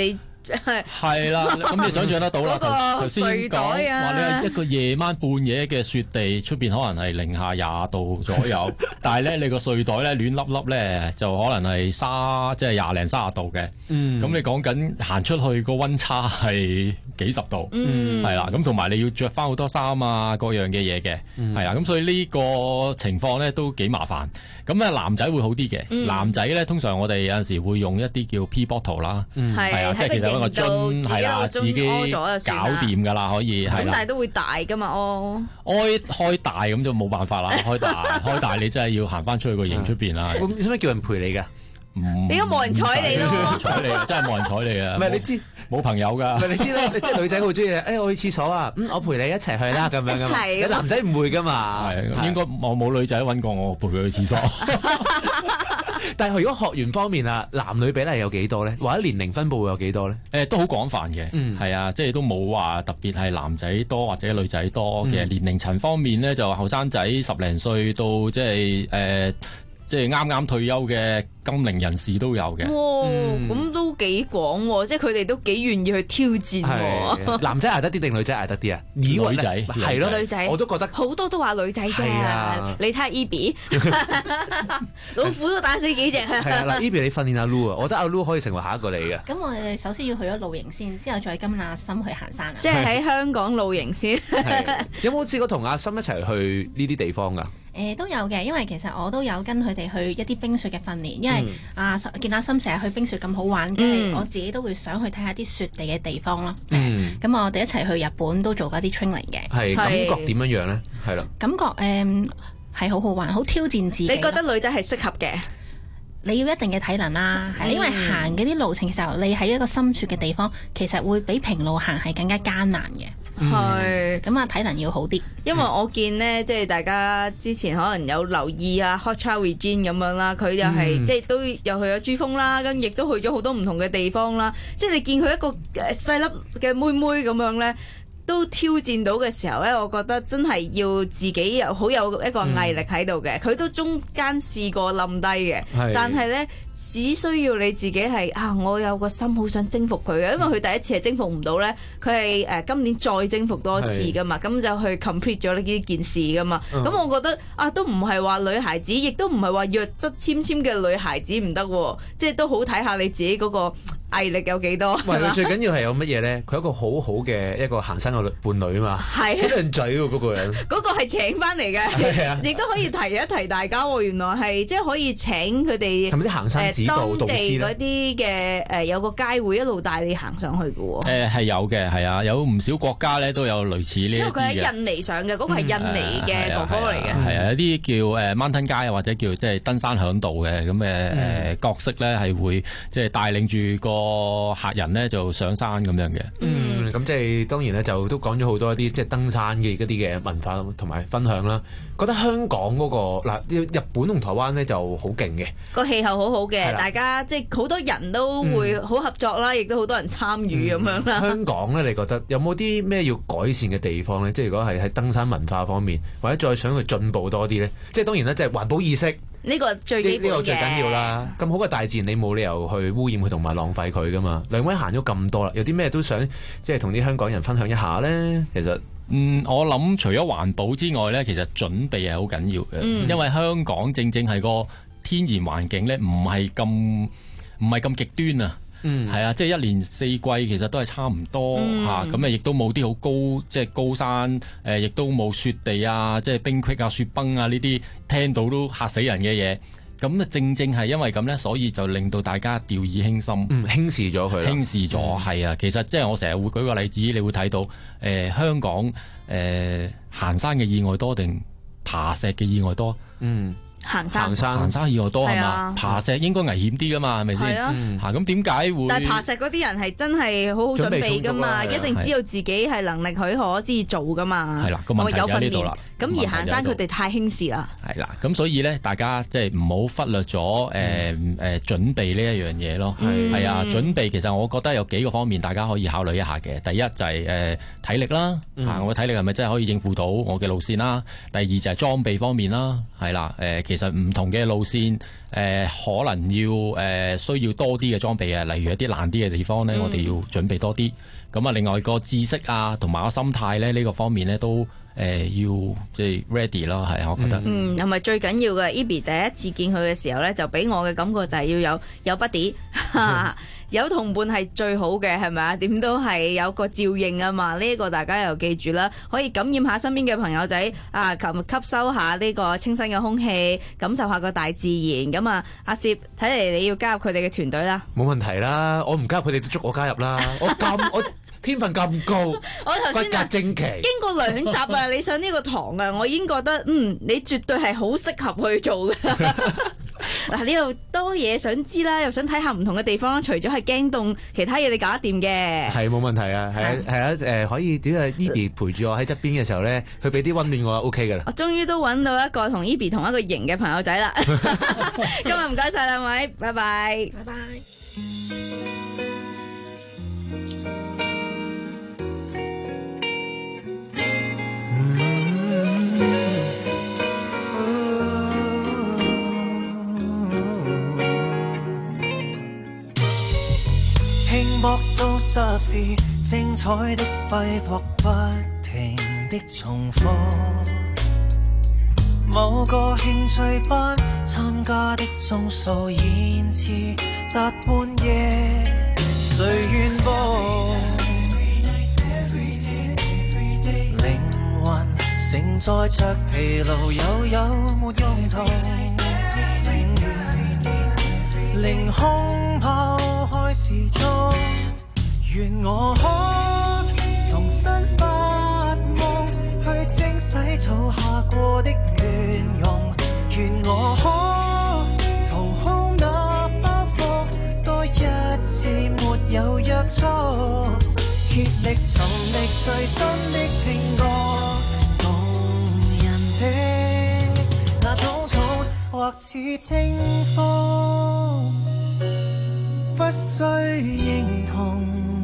Speaker 4: 係啦，咁你想象得到啦。頭先講話你係一個夜晚半夜嘅雪地，出邊可能係零下廿度左右，但係咧你個睡袋咧暖粒粒咧就可能係沙即係廿零三十度嘅。嗯，咁你講緊行出去個溫差係幾十度，嗯，係啦，咁同埋你要着翻好多衫啊，各樣嘅嘢嘅，係啦，咁所以呢個情況咧都幾麻煩。咁啊男仔會好啲嘅，嗯、男仔咧通常我哋有陣時會用一啲叫 P bottle 啦，係啊、嗯，即係其實一個樽係啦，自己搞掂㗎啦，可以係啦。咁
Speaker 17: 但係都會大㗎嘛，哦，
Speaker 4: 開開大咁就冇辦法啦，開大開大你真係要行翻出去個營出邊啦。
Speaker 12: 咁使唔使叫人陪你㗎？
Speaker 17: 應該冇人睬你咯，
Speaker 4: 睬你真係冇人睬你啊！
Speaker 12: 唔係你知
Speaker 4: 冇朋友㗎，
Speaker 12: 唔係你知啦，即係女仔好中意誒，我去廁所啊，嗯，我陪你一齊去啦，咁樣㗎嘛。你男仔唔會㗎嘛，
Speaker 4: 係應該我冇女仔揾過我陪佢去廁所。
Speaker 12: 但係如果學員方面啊，男女比例有幾多咧？或者年齡分佈會有幾多咧？
Speaker 4: 誒都好廣泛嘅，嗯，係啊，即係都冇話特別係男仔多或者女仔多嘅。年齡層方面咧，就後生仔十零歲到即係誒。即係啱啱退休嘅金齡人士都有嘅。
Speaker 17: 哇，咁、嗯、都幾廣喎，即係佢哋都幾願意去挑戰喎。
Speaker 12: 男仔捱得啲定女仔捱得啲啊？
Speaker 4: 女仔
Speaker 12: 係咯，女仔我都覺得
Speaker 17: 好多都話女仔啫。啊、你睇下 Eby 老虎都打死幾隻。
Speaker 12: 係啊，嗱 Eby 你訓練阿 Lu 啊，我覺得阿 Lu 可以成為下一個你嘅。
Speaker 1: 咁我哋首先要去咗露營先，之後再跟阿森去行山。
Speaker 17: 即係喺香港露營先。
Speaker 12: 有冇試過同阿森一齊去呢啲地方㗎？
Speaker 1: 誒、呃、都有嘅，因為其實我都有跟佢哋去一啲冰雪嘅訓練，因為、嗯、啊見阿森成日去冰雪咁好玩，跟住、嗯、我自己都會想去睇下啲雪地嘅地方咯。嗯，咁我哋一齊去日本都做過啲 training 嘅。
Speaker 12: 係感覺點樣樣咧？係啦，
Speaker 1: 感覺誒係好好玩，好挑戰自己。
Speaker 17: 你覺得女仔係適合嘅？
Speaker 1: 你要一定嘅體能啦，係、嗯、因為行嗰啲路程嘅時候，你喺一個深雪嘅地方，其實會比平路行係更加艱難嘅。係咁啊，體能要好啲。
Speaker 17: 因為我見呢，即係大家之前可能有留意啊 Hot Child Regine 咁樣啦，佢又係、嗯、即係都又去咗珠峰啦，跟亦都去咗好多唔同嘅地方啦。即係你見佢一個細粒嘅妹妹咁樣咧，都挑戰到嘅時候咧，我覺得真係要自己有好有一個毅力喺度嘅。佢、嗯、都中間試過冧低嘅，但係咧。只需要你自己係啊，我有個心好想征服佢嘅，因為佢第一次係征服唔到咧，佢係誒今年再征服多次噶嘛，咁就去 complete 咗呢件事噶嘛。咁、嗯、我覺得啊，都唔係話女孩子，亦都唔係話弱質纖纖嘅女孩子唔得喎，即係都好睇下你自己嗰個毅力有幾多。
Speaker 12: 唔係，最緊要係有乜嘢咧？佢有一個好好嘅一個行山嘅伴侶啊嘛，係好靚仔喎嗰個人。嗰個係請翻嚟嘅，亦都可以提一提大家喎。原來係即係可以請佢哋係咪啲行山指導導師咧？當地嗰啲嘅誒有個街會一路帶你行上去嘅喎。
Speaker 4: 誒係有嘅，係啊，有唔少國家咧都有類似呢一啲嘅。因為佢喺
Speaker 17: 印尼上嘅，嗰個係印尼嘅哥哥嚟嘅。
Speaker 4: 係啊，有啲叫誒 mountain guide或者叫即係登山響導嘅咁嘅誒角色咧，係會即係帶領住個個客人咧就上山咁樣嘅。
Speaker 12: 嗯，咁即係當然咧就都講咗好多一啲即係登山嘅嗰啲嘅文化同埋分享啦。覺得香港嗰個嗱，日本同台灣咧就好勁嘅，
Speaker 17: 個氣候好好嘅，大家即係好多人都會好合作啦，亦都好多人參與咁樣啦。
Speaker 12: 香港咧，你覺得有冇啲咩要改善嘅地方咧？即係如果係喺登山文化方面，或者再想去進步多啲咧？即係當然啦，即係環保意識。
Speaker 17: 呢個最基本嘅，
Speaker 12: 呢個最緊要啦。咁好嘅大自然，你冇理由去污染佢同埋浪費佢噶嘛。兩位行咗咁多啦，有啲咩都想即係同啲香港人分享一下咧。其實，
Speaker 4: 嗯，我諗除咗環保之外咧，其實準備係好緊要嘅。嗯、因為香港正正係個天然環境咧，唔係咁唔係咁極端啊。嗯，係啊，即係一年四季其實都係差唔多嚇，咁啊亦都冇啲好高即係高山，誒亦都冇雪地啊，即係冰隙啊、雪崩啊呢啲，聽到都嚇死人嘅嘢。咁啊正正係因為咁咧，所以就令到大家掉以輕心，
Speaker 12: 嗯，輕視咗佢，
Speaker 4: 輕視咗係啊。其實即係我成日會舉個例子，你會睇到誒、呃、香港誒、呃、行山嘅意外多定爬石嘅意外多？嗯。
Speaker 17: 行山，
Speaker 4: 行山意外多係嘛？爬石應該危險啲噶嘛，係咪先？嚇咁點解會？
Speaker 17: 但係爬石嗰啲人係真係好好準備噶嘛，一定知道自己係能力許可先至做噶嘛。
Speaker 4: 係啦，個問題就喺呢度啦。
Speaker 17: 咁而行山佢哋太輕視啦。
Speaker 4: 係啦，咁所以咧，大家即係唔好忽略咗誒誒準備呢一樣嘢咯。係係啊，準備其實我覺得有幾個方面大家可以考慮一下嘅。第一就係誒體力啦，嚇我嘅體力係咪真係可以應付到我嘅路線啦？第二就係裝備方面啦，係啦誒其其實唔同嘅路線誒、呃、可能要誒、呃、需要多啲嘅裝備啊，例如一啲難啲嘅地方咧，嗯、我哋要準備多啲。咁啊，另外個知識啊，同埋個心態咧，呢、呢個方面咧都誒、呃、要即係 ready 咯，係我覺得。
Speaker 17: 嗯，同埋最緊要嘅 Eby 第一次見佢嘅時候咧，就俾我嘅感覺就係要有有 buddy，有同伴係最好嘅，係咪啊？點都係有個照應啊嘛，呢、呢、一個大家又記住啦，可以感染下身邊嘅朋友仔啊，吸收下呢個清新嘅空氣，感受下個大自然。咁啊，阿攝睇嚟你要加入佢哋嘅團隊啦。
Speaker 12: 冇問題啦，我唔加入佢哋都捉我加入啦，我咁我。天分咁高，
Speaker 17: 我頭先
Speaker 12: 骨骼精奇。
Speaker 17: 經過兩集啊，你上呢個堂啊，我已經覺得嗯，你絕對係好適合去做嘅。嗱，你又多嘢想知啦，又想睇下唔同嘅地方，除咗係驚凍，其他嘢你搞得掂嘅。
Speaker 12: 係冇問題啊，係啊係啊，誒、呃、可以只係 Eby 陪住我喺側邊嘅時候咧，佢俾啲溫暖我 OK 㗎啦。
Speaker 17: 我終於都揾到一個同 Eby 同一個型嘅朋友仔啦。今日唔該晒兩位，拜拜，拜拜。
Speaker 14: 搏到十時，精彩的揮霍不停的重複。某個興趣班參加的鐘數延遲達半夜，誰願報？靈魂承載着疲勞，有有沒用途？凌空拋開時鐘，願我可重新發夢，去清洗儲下過的倦容。願我可掏空那包袱，多一次沒有約束，竭力尋覓最新的聽歌，動人的那種種，或似清風，不需認同，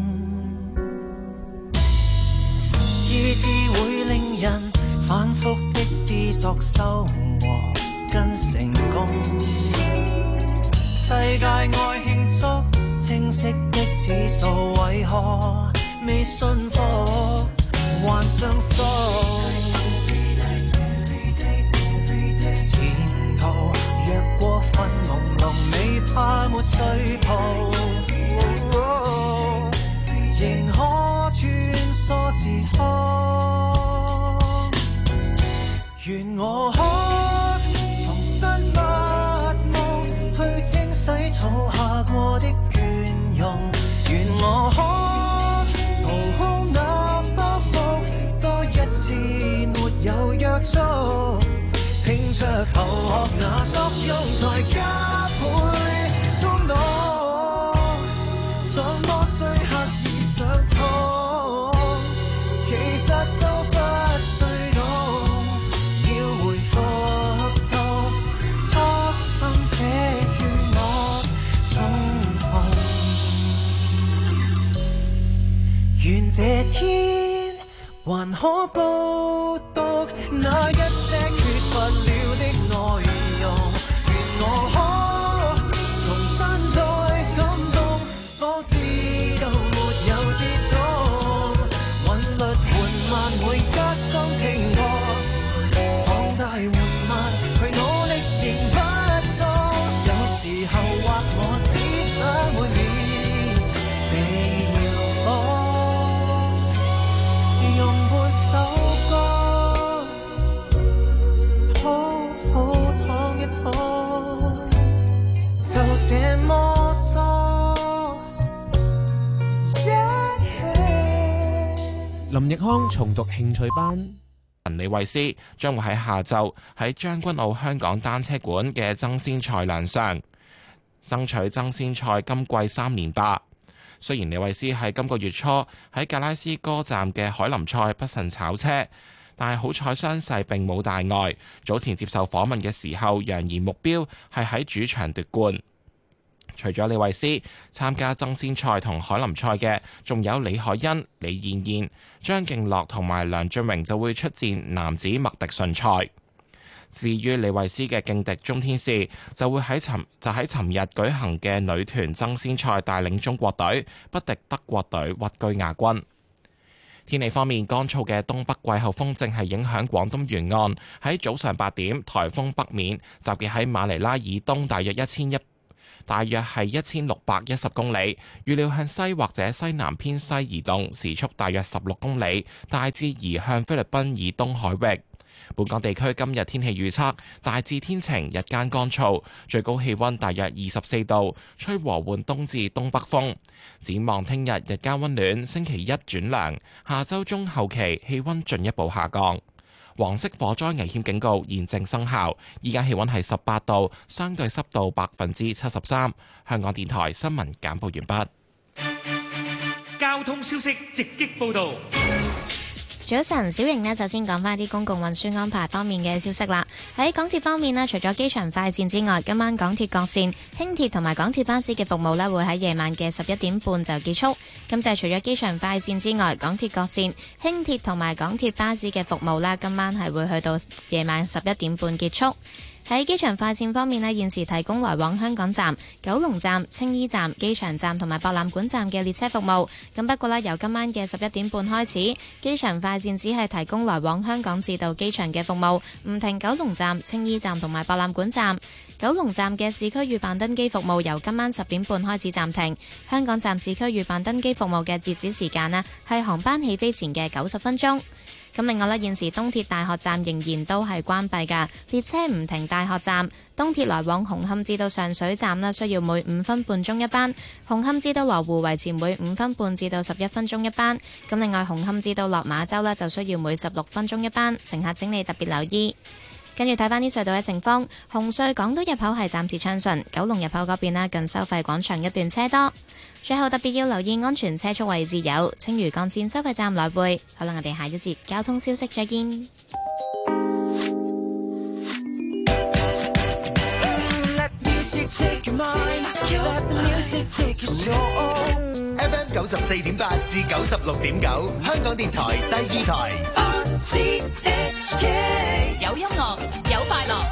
Speaker 14: 意志會令人反覆的思索，收穫跟成功。世界愛慶祝，清晰的指數為何未信服，還相信前途若過分朦朧，未怕沒水泡，仍可穿梭時空。願我可重新發夢，去清洗儲下過的倦容。願我可掏空那包袱，多一次沒有約束，拼着求學那作用才加倍衝動，什麼需刻意想通，其實都不需懂，要回復到初心這勸我重逢。願這天還可報讀那一些缺乏了的內容，願我可重新再感動，方知道沒有節奏，韻律緩慢會加深聽覺，放大緩慢去努力仍不足，有時候或我只想每秒被搖晃，用半首就這麼多。
Speaker 12: 林奕匡重讀興趣班。
Speaker 7: 李慧詩將會喺下晝喺將軍澳香港單車館嘅爭先賽亮相，爭取爭先賽今季三連霸。雖然李慧詩喺今個月初喺格拉斯哥站嘅凱林賽不慎炒車，但係好彩傷勢並冇大礙。早前接受訪問嘅時候，揚言目標係喺主場奪冠。除咗李慧詩，參加爭先賽同凱林賽嘅，仲有李海欣、李燕燕、張敬樂同埋梁俊榮就會出戰男子麥迪遜賽。 至於李慧詩嘅勁敵鍾天使，就會喺尋就喺尋日舉行嘅女團爭先賽帶領中國隊不敵德國隊，屈居亞軍。天氣方面，乾燥嘅東北季候風正係影響廣東沿岸。喺早上八點，颱風北面集結喺馬尼拉以東大約一千一，大約係一千六百一十公里，預料向西或者西南偏西移動，時速大約十六公里，大致移向菲律賓以東海域。本港地區今日天氣預測大致天晴，日間乾燥，最高氣溫大約二十四度，吹和緩東至東北風。展望聽日日間溫暖，星期一轉涼，下周中後期氣溫進一步下降。黃色火災危險警告現正生效，依家氣溫係十八度，相對濕度百分之七十三。香港電台新聞簡報完畢。
Speaker 15: 交通消息直擊報道。
Speaker 11: 早晨，小瑩呢，就先講翻啲公共運輸安排方面嘅消息啦。喺港鐵方面呢，除咗機場快線之外，今晚港鐵各線、輕鐵同埋港鐵巴士嘅服務呢，會喺夜晚嘅十一點半就結束。咁就係除咗機場快線之外，港鐵各線、輕鐵同埋港鐵巴士嘅服務呢，今晚係會去到夜晚十一點半結束。喺機場快線方面呢，現時提供來往香港站、九龍站、青衣站、機場站同埋博覽館站嘅列車服務。咁不過呢，由今晚嘅十一點半開始，機場快線只係提供來往香港至到機場嘅服務，唔停九龍站、青衣站同埋博覽館站。九龍站嘅市區預辦登機服務由今晚十點半開始暫停。香港站市區預辦登機服務嘅截止時間呢，係航班起飛前嘅九十分鐘。咁另外呢，現時東鐵大學站仍然都係關閉㗎，列車唔停大學站。東鐵來往紅磡至到上水站呢，需要每五分半鐘一班；紅磡至到羅湖維持每五分半至到十一分鐘一班。咁另外紅磡至到落馬洲呢，就需要每十六分鐘一班，乘客請你特別留意。跟住睇翻啲隧道嘅情況，紅隧港島入口係暫時暢順，九龍入口嗰邊呢，近收費廣場一段車多。最後特別要留意安全車速位置有青嶼幹線收費站來回。好啦，我哋下一節交通消息再見。
Speaker 8: F M 九十四點八至九十六點九，香港電台第二台。
Speaker 10: 有音樂，有快樂。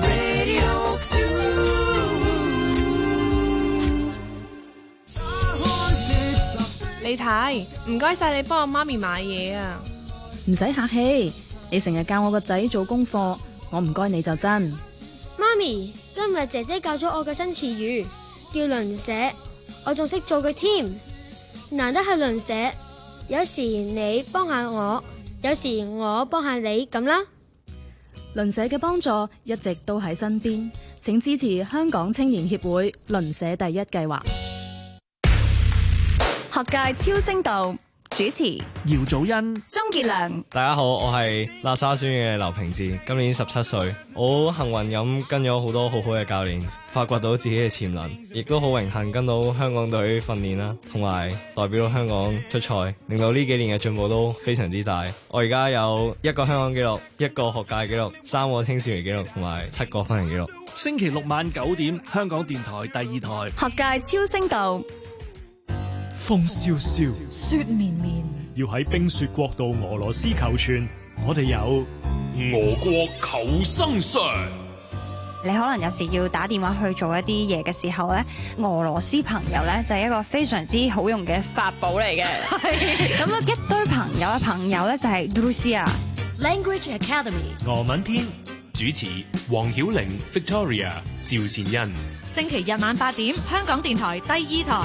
Speaker 16: 李太，唔該晒你幫我媽咪買嘢啊！
Speaker 19: 唔使客氣，你成日教我個仔做功課，我唔該你就真。
Speaker 20: 媽咪，今日姐姐教咗我嘅新詞語，叫鄰舍，我仲識做佢添。難得係鄰舍，有時你幫下我，有時我幫下你咁啦。
Speaker 19: 鄰舍嘅幫助一直都喺身邊，請支持香港青年協會鄰舍第一計劃。
Speaker 22: 學界超聲道主持
Speaker 15: 姚祖恩、
Speaker 22: 鍾傑良。
Speaker 23: 大家好，我係喇沙書院嘅劉平志，今年十七歲。我好幸運咁跟咗好多好好嘅教練，發掘到自己嘅潛能，亦都好榮幸跟到香港隊訓練啦，同埋代表到香港出賽，令到呢幾年嘅進步都非常之大。我而家有一個香港紀錄，一個學界紀錄，三個青少年紀錄，同埋七個分人紀錄。
Speaker 15: 星期六晚九點，香港電台第二台。
Speaker 22: 學界超聲道。
Speaker 15: 風蕭蕭，
Speaker 22: 雪綿綿，
Speaker 15: 要喺冰雪國度俄羅斯求存，我哋有俄國求生術。
Speaker 27: 你可能有時要打電話去做一啲嘢嘅時候咧，俄羅斯朋友咧就係一個非常之好用嘅法寶嚟嘅。咁啊，一堆朋友嘅朋友咧就係 Russia
Speaker 10: Language Academy
Speaker 15: 俄文篇，主持黃曉玲、Victoria、趙善恩。
Speaker 16: 星期日晚八點，香港電台第二台。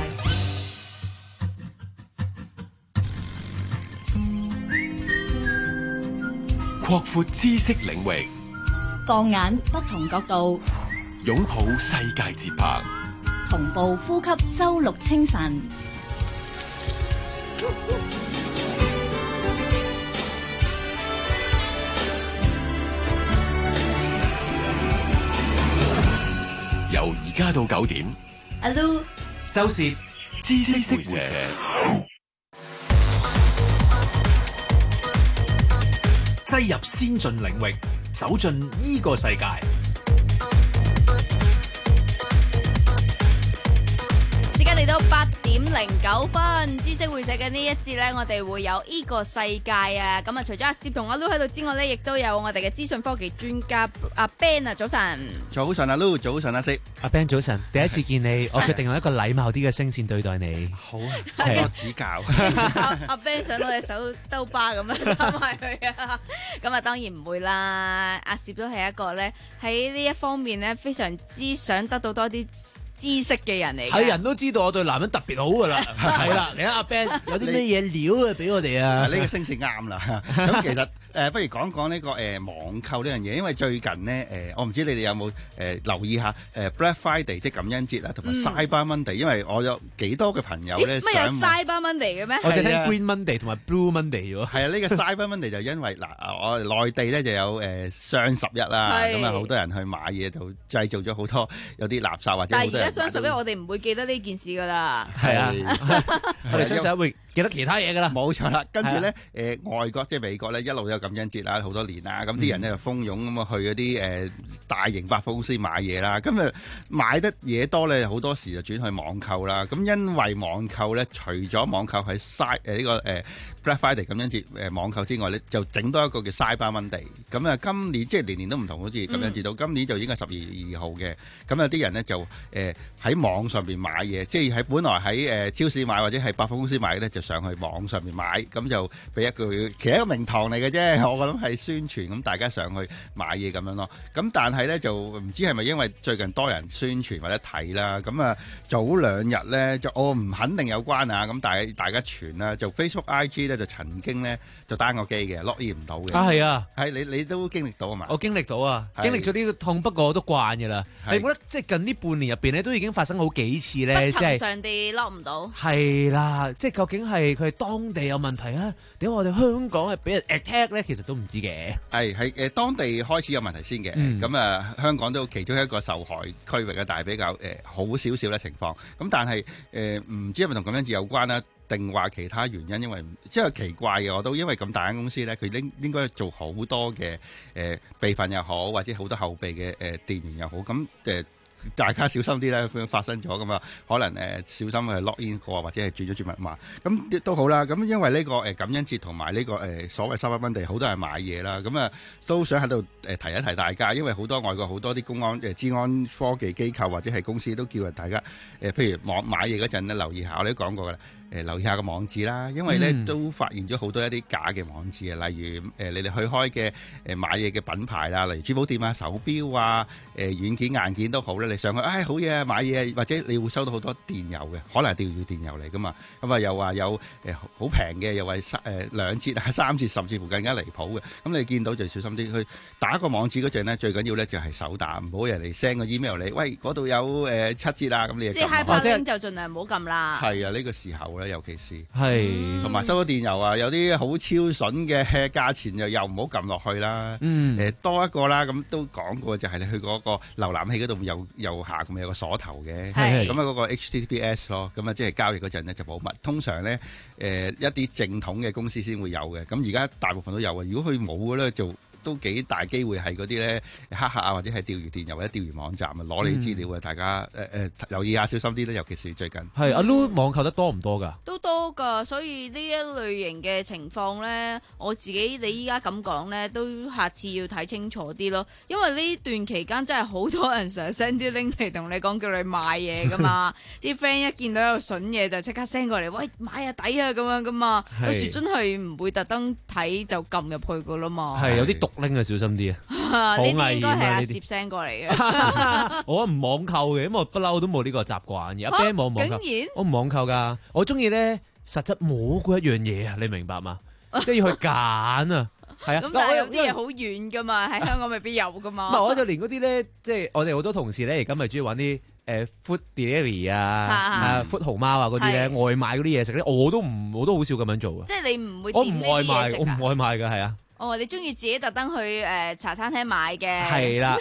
Speaker 3: 擴闊知識領域，
Speaker 10: 放眼不同角度，
Speaker 3: 擁抱世界節拍，
Speaker 10: 同步呼吸周六清晨。
Speaker 3: 由而家到九點，
Speaker 10: 阿 Lu、
Speaker 15: 周涉
Speaker 3: 知識會社。
Speaker 15: 擠入先進領域，走進呢個世界。
Speaker 17: 時間嚟嚟到八點零九分，知識會社嘅呢一節呢，我哋會有呢個世界啊！咁啊，除咗阿攝同阿 Lu 喺度之外呢，亦都有我哋嘅資訊科技專家阿 Ben 啊，早晨。
Speaker 2: 早晨阿 Lu，早晨阿攝。
Speaker 12: 阿 Ben 早晨，第一次見你，我決定用一個禮貌啲嘅聲線對待你。
Speaker 2: 好啊，多指教。
Speaker 17: 阿阿 Ben 想攞隻手兜巴咁樣打埋佢啊！咁啊，當然唔會啦。阿攝都係一個呢，喺呢一方面呢，非常之想得到多啲知識嘅人嚟，
Speaker 12: 係人都知道我對男人特別好噶啦，係啦，你睇阿 Ben 有啲咩嘢料啊俾我哋啊？
Speaker 2: 呢個聲線啱啦。咁其實誒、呃，不如講講呢個誒、呃、網購呢樣嘢，因為最近呢，誒、呃，我唔知你哋有冇誒、呃、留意下誒、呃、Black Friday 即係感恩節啊，同埋 Cyber Monday，因為我有幾多嘅朋友咧，
Speaker 17: 乜有 Cyber Monday 嘅咩？
Speaker 12: 我就聽 Green Monday 同埋 Blue Monday 喎。
Speaker 2: 係啊，呢、這個 Cyber Monday 就因為嗱、呃，我內地咧就有誒雙十一啦，咁啊好多人去買嘢就製造咗好多有啲垃圾或者好多人。
Speaker 17: 雙十一我哋唔會記得呢件事噶啦，
Speaker 12: 係啊，我哋雙十一會記得其他嘢噶啦，
Speaker 2: 冇錯啦。跟住咧，誒、呃、外國即係美國咧，一路都有感恩節啦，好多年啦。咁啲人咧就蜂擁咁啊去嗰啲誒大型百貨公司買嘢啦。咁啊買得嘢多咧，好多時就轉去網購啦。咁因為網購咧，除咗網購喺 Cyber 誒呢個誒、呃、Black Friday 感恩節誒網購之外咧，就整多一個叫 Cyber Monday。咁啊，今年即係年年都唔同，好似感恩節到、嗯、今年就應該係十二月二號嘅。咁有啲人咧就誒喺、呃、網上邊買嘢，即係喺本來喺誒、呃、超市買或者係百貨公司買咧，就上去網上面買，咁就俾一句其實一個名堂嚟嘅啫。我覺得係宣傳，咁大家上去買嘢咁樣咯。咁但係咧就唔知係咪因為最近多人宣傳或者睇啦，咁啊早兩日咧就我唔肯定有關啊。咁但係大家傳啦，就 Facebook I G 咧就曾經咧就單個機嘅 log in 唔到嘅。
Speaker 12: 啊係啊，
Speaker 2: 係你你都經歷到啊嘛？
Speaker 12: 我經歷到啊，經歷咗呢個痛，不過我都慣嘅啦。你覺得即係近呢半年入邊咧都已經發生好幾次咧，即係
Speaker 17: 不尋常地 log 唔到。
Speaker 12: 係啦，即係究竟係佢係當地有問題啊？點解我哋香港係俾人 attack 咧？其實都唔知嘅。係
Speaker 2: 係誒，當地開始有問題先嘅。咁、嗯、啊，香港都其中一個受害區域嘅，但係比較誒、呃、好少少嘅情況。咁但係誒唔知係咪同咁樣子有關啦？定話其他原因？因為即係奇怪嘅，我都因為咁大間公司咧，佢應應該做好多嘅誒備份又好，或者好多後備嘅誒電源又好。咁誒。呃大家小心啲咧，發生咗咁啊，可能誒、呃、小心去 log in 過或者係轉咗轉密碼，咁都好啦。咁因為呢、這個誒、呃、感恩節同埋呢個誒、呃、所謂 Cyber Monday，好多人買嘢啦，咁啊都想喺度誒提一提大家，因為好多外國好多啲公安誒治、呃、安科技機構或者係公司都叫人大家誒、呃，譬如網買嘢嗰陣咧，留意下，我哋都講過噶啦。誒留意下個網址啦，因為咧、嗯、都發現咗好多一啲假嘅網址啊，例如誒、呃、你哋去開嘅誒買嘢嘅品牌啦，例如珠寶店啊、手錶啊、誒、呃、軟件硬件都好咧，你上去，唉、哎、好嘢啊，買嘢或者你會收到好多電郵嘅，可能係釣魚電郵嚟噶嘛，咁啊又話有誒好平嘅，又話三誒兩折啊、三折甚至乎更加離譜嘅，咁你見到就小心啲，去打個網址嗰陣咧，最緊要咧就係手打，唔好人哋 send 個 email 你，喂嗰度有誒、呃、七折啊，咁你
Speaker 17: 即係 hyperlink 就盡量唔好撳啦。
Speaker 2: 係啊，呢、這個時候咧，尤其是
Speaker 12: 係
Speaker 2: 同埋收咗電郵啊，有啲好超筍嘅價錢就又唔好撳落去啦。嗯，誒、呃、多一個啦，咁都講過就係你去嗰個瀏覽器嗰度右右下咁有個鎖頭嘅，咁啊嗰個 H T T P S 咯，咁啊即係交易嗰陣咧就保密。通常咧誒、呃、一啲正統嘅公司先會有嘅，咁而家大部分都有啊。如果佢冇嘅咧就。都幾大機會係嗰啲咧黑客啊，或者係釣魚電郵或者釣魚網站啊攞你資料嘅，大家誒誒、呃、留意下，小心啲咧，尤其是最近。係阿 Lu 網購得多唔多㗎？都多㗎，所以呢一類型嘅情況咧，我自己你依家咁講咧，都下次要睇清楚啲咯。因為呢段期間真係好多人成日 send 啲 link 嚟同你講叫你買嘢㗎嘛，啲 friend 一見到有筍嘢就即刻 send 過嚟，喂買啊抵啊咁樣㗎嘛，有時真係唔會特登睇就撳入去㗎啦嘛。係有啲毒。拎啊，小心啲啊！好危險啊！呢啲應該係阿攝 send過嚟嘅。我唔網購嘅，因為我不嬲都冇呢個習慣。阿 Ben 冇網購，我唔網購噶。我中意咧實質摸嗰一樣嘢啊！你明白嘛？即係要去揀啊！係啊。咁但係有啲嘢好遠噶嘛，喺香港未必有噶嘛。唔係，我就連嗰啲咧，即係我哋好多同事咧，而家咪中意玩啲誒 food delivery 啊、啊 food 熊貓啊嗰啲咧，外賣嗰啲嘢食咧，我都唔，我都好少咁樣做啊。即係你唔會點呢啲嘢食㗎？我唔外賣，我唔外賣㗎，係啊。哦，你中意自己特登去誒茶餐廳買嘅？係啦，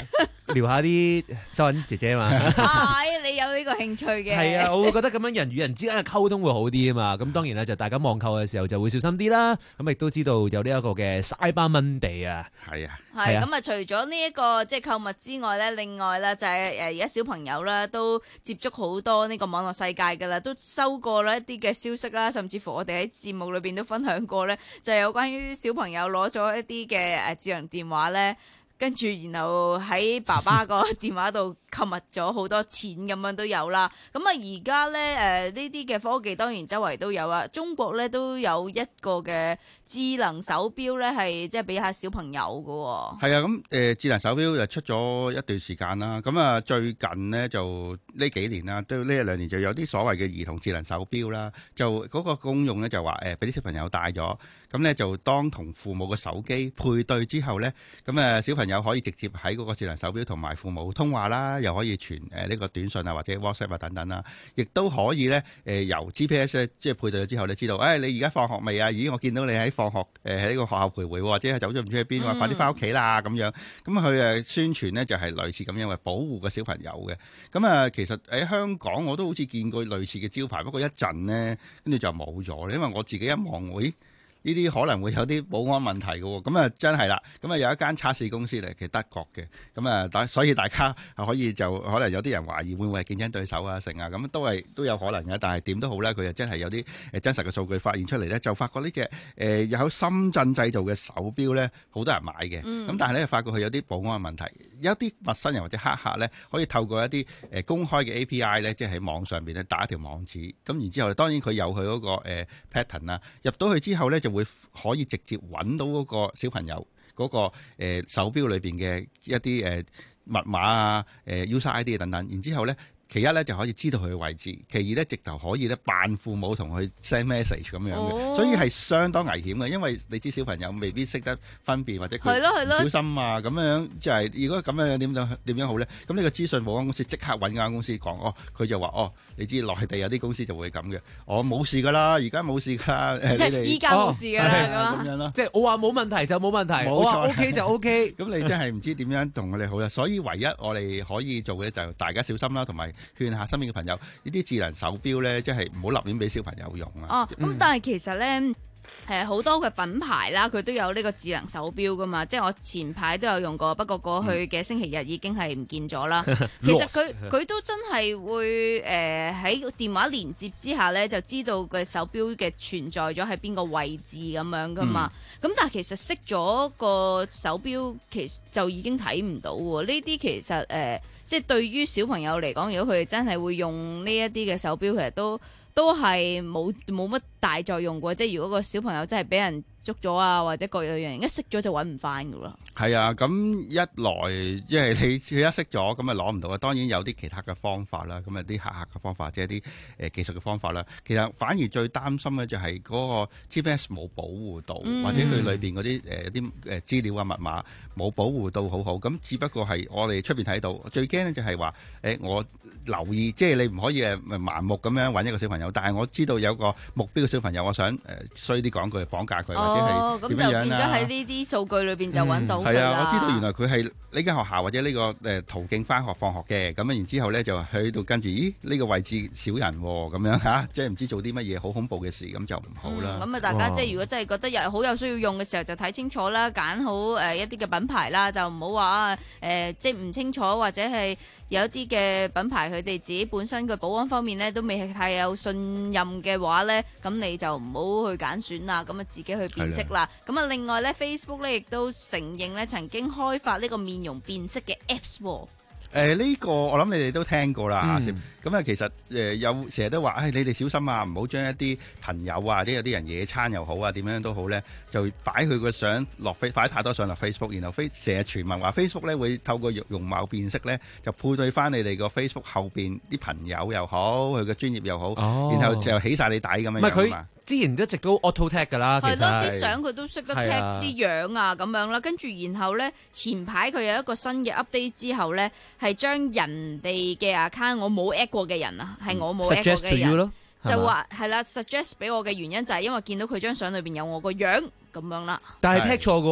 Speaker 12: 撩下啲收銀姐姐嘛。
Speaker 17: 係你有呢個興趣嘅。
Speaker 12: 係啊，我會覺得咁樣人與人之間嘅溝通會好啲啊嘛。咁當然咧就大家網購嘅時候就會小心啲啦。咁亦都知道有呢一個嘅 Cyber Monday啊。
Speaker 2: 係啊。
Speaker 17: 係咁啊！除咗呢一個即係購物之外咧，另外咧就係誒而家小朋友咧都接觸好多呢個網絡世界㗎啦，都收過咧一啲嘅消息啦，甚至乎我哋喺節目裏邊都分享過咧，就係有關於小朋友攞咗一啲嘅誒智能電話咧。跟住，然後喺爸爸個電話度購物咗好多錢咁樣都有啦。咁啊，而家咧誒呢啲嘅科技當然周圍都有啊。中國咧都有一個嘅智能手錶咧，係即係俾下小朋友㗎喎。
Speaker 2: 係啊，咁誒、呃、智能手錶就出咗一段時間啦。咁啊，最近呢，就呢幾年啦，都呢一兩年就有啲所謂嘅兒童智能手錶啦。就嗰個功用咧就話誒俾啲小朋友戴咗，咁咧就當同父母嘅手機配對之後咧，咁誒小朋友可以直接喺嗰個智能手錶同埋父母通話啦，又可以傳誒呢個短信啊或者 WhatsApp 啊等等啦，亦都可以咧誒由 G P S 咧即係配對咗之後咧知道，誒、哎、你而家放學未啊？咦，我見到你喺放學誒喺呢個學校徘徊，或者係走咗唔知去邊，話、嗯、快啲翻屋企啦咁樣。咁佢誒宣傳咧就係類似咁樣嘅保護個小朋友嘅。咁啊，其實喺香港我都好似見過類似嘅招牌，不過一陣呢，跟住就冇咗，因為我自己一望會。呢啲可能會有啲保安問題嘅喎，咁啊真係啦，咁啊有一間測試公司嚟，其實德國嘅，咁啊大所以大家可以就可能有啲人懷疑會唔會係競爭對手啊成啊，咁都係都有可能嘅，但係點都好咧，佢就真係有啲誒真實嘅數據發現出嚟咧，就發覺呢隻誒有深圳製造嘅手錶咧，好多人買嘅，咁、嗯、但係咧發覺佢有啲保安問題，有啲陌生人或者黑客咧可以透過一啲誒公開嘅 A P I 咧，即係喺網上邊咧打一條網址，咁然之後當然佢有佢嗰個誒 pattern 啦，入到去之後咧就會可以直接揾到嗰個小朋友嗰個誒手錶裏邊嘅一啲誒密碼啊、誒 user I D 等等，然之後咧。其一咧就可以知道佢嘅位置，其二咧直頭可以咧扮父母同佢 send message 咁樣嘅，哦、所以係相當危險嘅，因為你知小朋友未必識得分辨或者佢唔小心啊咁樣，就係、是、如果咁樣點樣點樣好咧？咁呢個資訊保安公司即刻揾間公司講，哦，佢就話哦，你知內地有啲公司就會咁嘅，我冇事㗎啦，而家冇事㗎啦，即係
Speaker 17: 依家冇事㗎啦
Speaker 2: 咁樣咯，
Speaker 12: 即係我話冇問題就冇問題，我話 OK 就 OK，
Speaker 2: 咁你真係唔知點樣同佢哋好啦，所以唯一我哋可以做嘅就大家小心啦，同埋。勸下身邊嘅朋友，呢啲智能手錶咧，即係唔好立亂俾小朋友用啊！
Speaker 17: 哦，咁但係其實咧。誒好多嘅品牌啦，佢都有呢個智能手錶噶嘛，即係我前排都有用過，不過過去嘅星期日已經係唔見咗啦。嗯、其實佢佢都真係會誒喺、呃、電話連接之下咧，就知道個手錶嘅存在咗喺邊個位置咁樣噶嘛。咁、嗯、但係其實熄咗個手錶，其實就已經睇唔到喎。呢啲其實誒、呃，即係對於小朋友嚟講，如果佢哋真係會用呢一啲嘅手錶，其實都都係冇冇乜大作用嘅，即係如果個小朋友真係俾人捉咗啊，或者各樣樣一熄咗就揾唔翻噶啦。
Speaker 2: 係啊，咁一來即係你佢一熄咗，咁啊攞唔到啊。當然有啲其他嘅方法啦，咁啊啲黑客嘅方法，即係啲誒技術嘅方法啦。其實反而最擔心嘅就係嗰個 G P S 冇保護到，嗯、或者佢裏邊嗰啲誒啲誒資料啊密碼冇保護到好好。咁只不過係我哋出邊睇到，最驚咧就係話誒我留意，即係你唔可以誒盲目咁樣揾一個小朋友，但係我知道有個目標嘅小朋友，我想誒衰啲講句綁架佢。
Speaker 17: 哦，咁就變咗喺呢啲數據裏邊就揾到佢啦。
Speaker 2: 係啊，我知道原來佢係呢間學校或者呢個誒途徑返學放學嘅，咁然之後咧就去到跟住，咦呢個位置少人喎，咁樣嚇，即係唔知做啲乜嘢好恐怖嘅事，咁就唔好啦。
Speaker 17: 咁啊，大家即係如果真係覺得有好有需要用嘅時候，就睇清楚啦，揀好誒一啲嘅品牌啦，就唔好話誒即係唔清楚或者係。有啲嘅品牌佢哋自己本身嘅保安方面咧都未係太有信任嘅話咧，咁你就唔好去揀選啦，咁啊自己去辨識啦。咁啊另外咧 Facebook 咧亦都承認咧曾經開發呢個面容辨識嘅 Apps 喎。
Speaker 2: 誒呢、呃這個我諗你哋都聽過啦，阿咁啊其實誒、呃、有成日都話，誒、哎、你哋小心啊，唔好將一啲朋友啊，或者有啲人野餐又好啊，點樣都好咧，就擺佢個相落飛，擺太多相落 Facebook，然後飛成日傳聞話 Facebook 咧會透過容貌辨識咧，就配對翻你哋個 Facebook 後邊啲朋友又好，佢嘅專業又好，哦、然後就起晒你底咁樣樣嘛。
Speaker 12: 之前一直都 auto tag 㗎啦，
Speaker 17: 係咯，啲相佢都識得 tag 啲樣啊咁樣啦，跟住然後咧前排佢有一個新嘅 update 之後咧，係將人哋嘅 account 我冇 at 過嘅人啊，係我冇 at 過嘅人，嗯、就話係啦 suggest 俾我嘅原因就係因為見到佢張相裏邊有我個樣咁樣啦。
Speaker 12: 但係 tag 錯嘅喎。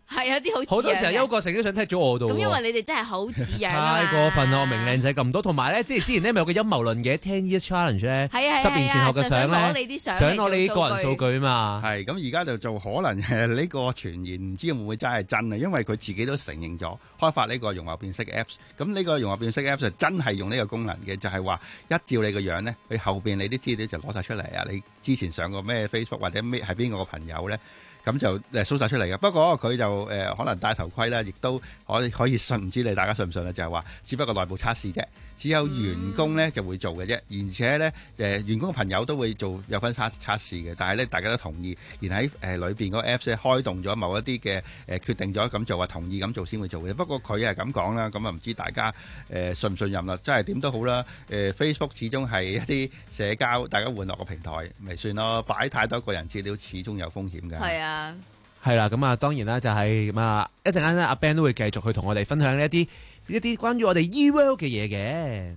Speaker 17: 係有啲好似樣嘅。
Speaker 12: 好多時候邱國成都想踢咗我度。
Speaker 17: 咁因為你哋真係好似樣啊嘛。
Speaker 12: 太過分啦！我明靚仔咁多，同埋咧，即係之前咧咪有個陰謀論嘅 Ten Years Challenge 咧，
Speaker 17: 係啊係啊
Speaker 12: 十年前後嘅相咧，
Speaker 17: 就想攞你啲相嚟
Speaker 12: 想攞你啲個人數據啊嘛。
Speaker 2: 係咁而家就做可能誒呢個傳言，唔知會唔會真係真啊？因為佢自己都承認咗開發呢個容貌辨識 Apps。咁呢個容貌辨識 Apps 就真係用呢個功能嘅，就係話一照你個樣咧，佢後邊你啲資料就攞晒出嚟啊！你之前上過咩 Facebook 或者咩係邊個個朋友咧？咁就誒搜晒出嚟嘅。不過佢就誒、呃、可能戴頭盔啦，亦都可以可以信，唔知你大家信唔信啊？就係話，只不過內部測試啫，只有員工咧就會做嘅啫。而且咧誒、呃、員工嘅朋友都會做有份測測試嘅。但係咧大家都同意，然喺誒裏邊嗰個 Apps 咧開動咗某一啲嘅誒決定咗咁做啊，同意咁做先會做嘅。不過佢係咁講啦，咁啊唔知大家誒、呃、信唔信任啦？真係點都好啦。誒、呃、Facebook 始終係一啲社交大家玩樂嘅平台，咪算咯。擺太多個人資料始終有風險㗎。
Speaker 17: 係啊。
Speaker 12: 係啦，咁啊，當然啦，就係咁啊，一陣間咧，阿 Ben 都會繼續去同我哋分享呢一啲一啲關於我哋 eWorld 嘅嘢嘅。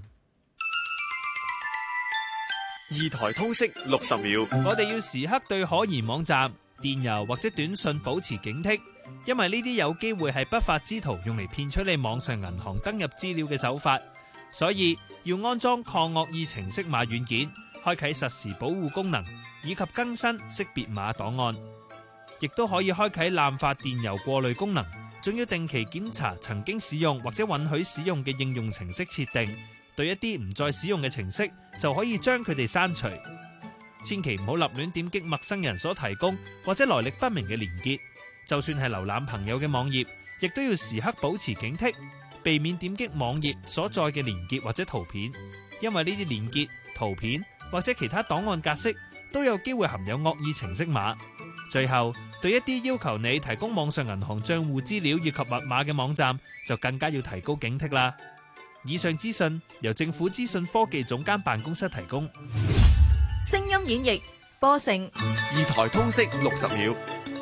Speaker 5: 二台通識六十秒，
Speaker 15: 我哋要時刻對可疑網站、電郵或者短信保持警惕，因為呢啲有機會係不法之徒用嚟騙取你網上銀行登入資料嘅手法，所以要安裝抗惡意程式碼軟件，開啟實時保護功能，以及更新識別碼檔案。亦都可以開啟濫發電郵過濾功能，仲要定期檢查曾經使用或者允許使用嘅應用程式設定，對一啲唔再使用嘅程式就可以將佢哋刪除。千祈唔好立亂點擊陌生人所提供或者來歷不明嘅連結，就算係瀏覽朋友嘅網頁，亦都要時刻保持警惕，避免點擊網頁所在嘅連結或者圖片，因為呢啲連結、圖片或者其他檔案格式都有機會含有惡意程式碼。最後，對一啲要求你提供網上銀行賬戶資料以及密碼嘅網站，就更加要提高警惕啦。以上資訊由政府資訊科技總監辦公室提供。
Speaker 22: 聲音演繹播成
Speaker 5: 二台通識六十秒，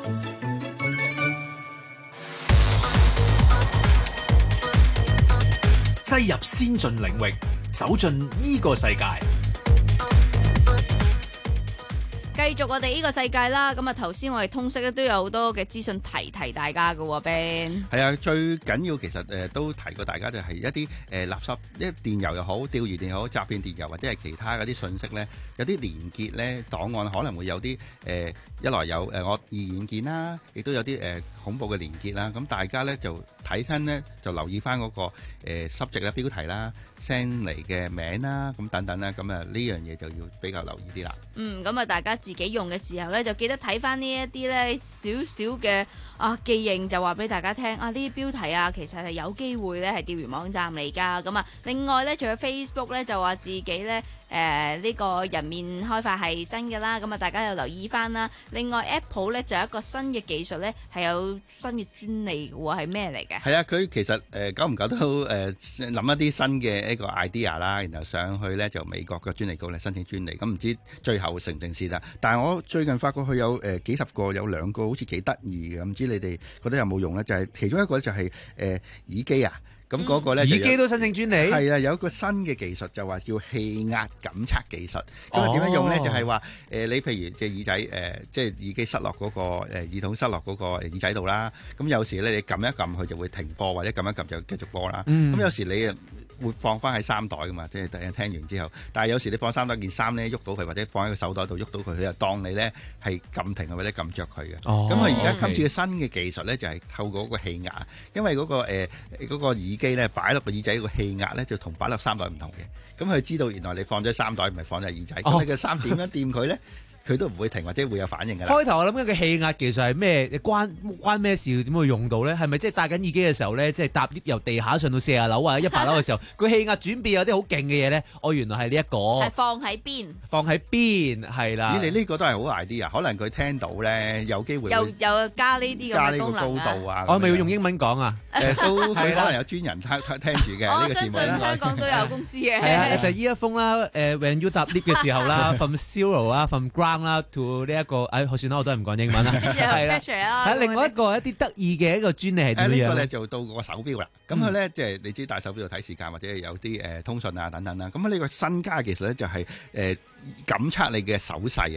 Speaker 8: 擠入先進領域，走進呢個世界。
Speaker 17: 繼續我哋呢個世界啦，咁啊頭先我哋通識咧都有好多嘅資訊提提大家嘅 Ben。
Speaker 2: 係啊，最緊要其實誒都提過大家就係一啲誒垃圾，一電郵又好，釣魚電又好，詐騙電郵或者係其他嗰啲信息咧，有啲連結咧檔案可能會有啲誒一來有誒惡意軟件啦，亦都有啲誒恐怖嘅連結啦。咁大家咧就睇親咧就留意翻嗰個誒 subject 啦、標題啦、send 嚟嘅名啦，咁等等啦。咁啊呢樣嘢就要比較留意啲啦。
Speaker 17: 嗯，咁啊大家自己用嘅時候咧，就記得睇翻呢一啲咧少少嘅啊記認，就話俾大家聽啊，呢啲標題啊，其實係有機會咧係釣魚網站嚟㗎。咁啊，另外咧，仲有 Facebook 咧就話自己咧誒呢個人面開發係真㗎啦。咁啊，大家又留意翻啦。另外 Apple 咧就有一個新嘅技術咧係有新嘅專利嘅喎，係咩嚟嘅？
Speaker 2: 係啊，佢其實誒、呃、久唔久都誒諗、呃、一啲新嘅一個 idea 啦，然後上去咧就美國嘅專利局嚟申請專利。咁唔知最後成定事啦。但係我最近發覺佢有誒、呃、幾十個，有兩個好似幾得意嘅，唔知你哋覺得有冇用咧？就係、是、其中一個就係、是、誒、呃、耳機啊。咁嗰個咧，
Speaker 12: 耳機都申請專利，
Speaker 2: 係啊，有一個新嘅技術就話叫氣壓感測技術。咁啊點樣用咧？就係話誒，你譬如隻耳仔誒、呃，即係耳機塞落嗰、那個、呃、耳筒塞落嗰個耳仔度啦。咁有時咧，你撳一撳佢就會停播，或者撳一撳就繼續播啦。咁、嗯、有時你會放翻喺衫袋噶嘛，即係突然聽完之後。但係有時你放衫袋件衫咧喐到佢，或者放喺個手袋度喐到佢，佢就當你咧係撳停或者撳着佢嘅。咁佢而家今次嘅新嘅技術咧，就係、是、透過嗰個氣壓，因為嗰、那個誒嗰、呃那個耳機咧擺落個耳仔個氣壓咧，就同擺落衫袋唔同嘅。咁佢知道原來你放咗衫袋，唔係放咗耳仔。咁、哦、你嘅衫點樣掂佢咧？佢都唔會停或者會有反應㗎啦。開
Speaker 12: 頭我諗緊個氣壓技術係咩？關關咩事？點會用到咧？係咪即係戴緊耳機嘅時候咧，即係搭 lift 由地下上到四十樓或者一百樓嘅時候，個氣壓轉變有啲好勁嘅嘢咧？哦，原來係呢一個。係
Speaker 17: 放喺邊？放
Speaker 12: 喺邊？係啦。
Speaker 2: 咦？你呢個都係好 idea，可能佢聽到咧，有機會
Speaker 17: 又又加呢啲咁嘅功能啊。
Speaker 2: 加呢個高度啊！
Speaker 12: 我係咪要用英文講啊？
Speaker 2: 誒，都可能有專人聽聽住嘅呢個節目。
Speaker 17: 我相信香港都有公司嘅。
Speaker 12: 係啊，第一封啦，誒 ，when you 搭 lift 嘅時候啦，from zero 啊，from ground 啦 to 呢一個，誒，算啦，我都係唔講英文啦。係啦。係另外一個一啲得意嘅一個專利係點樣？
Speaker 2: 呢個咧就到個手錶啦。咁佢咧即係你知戴手錶度睇時間，或者有啲誒通訊啊等等啦。咁呢個新加嘅技術咧就係誒感測你嘅手勢啊。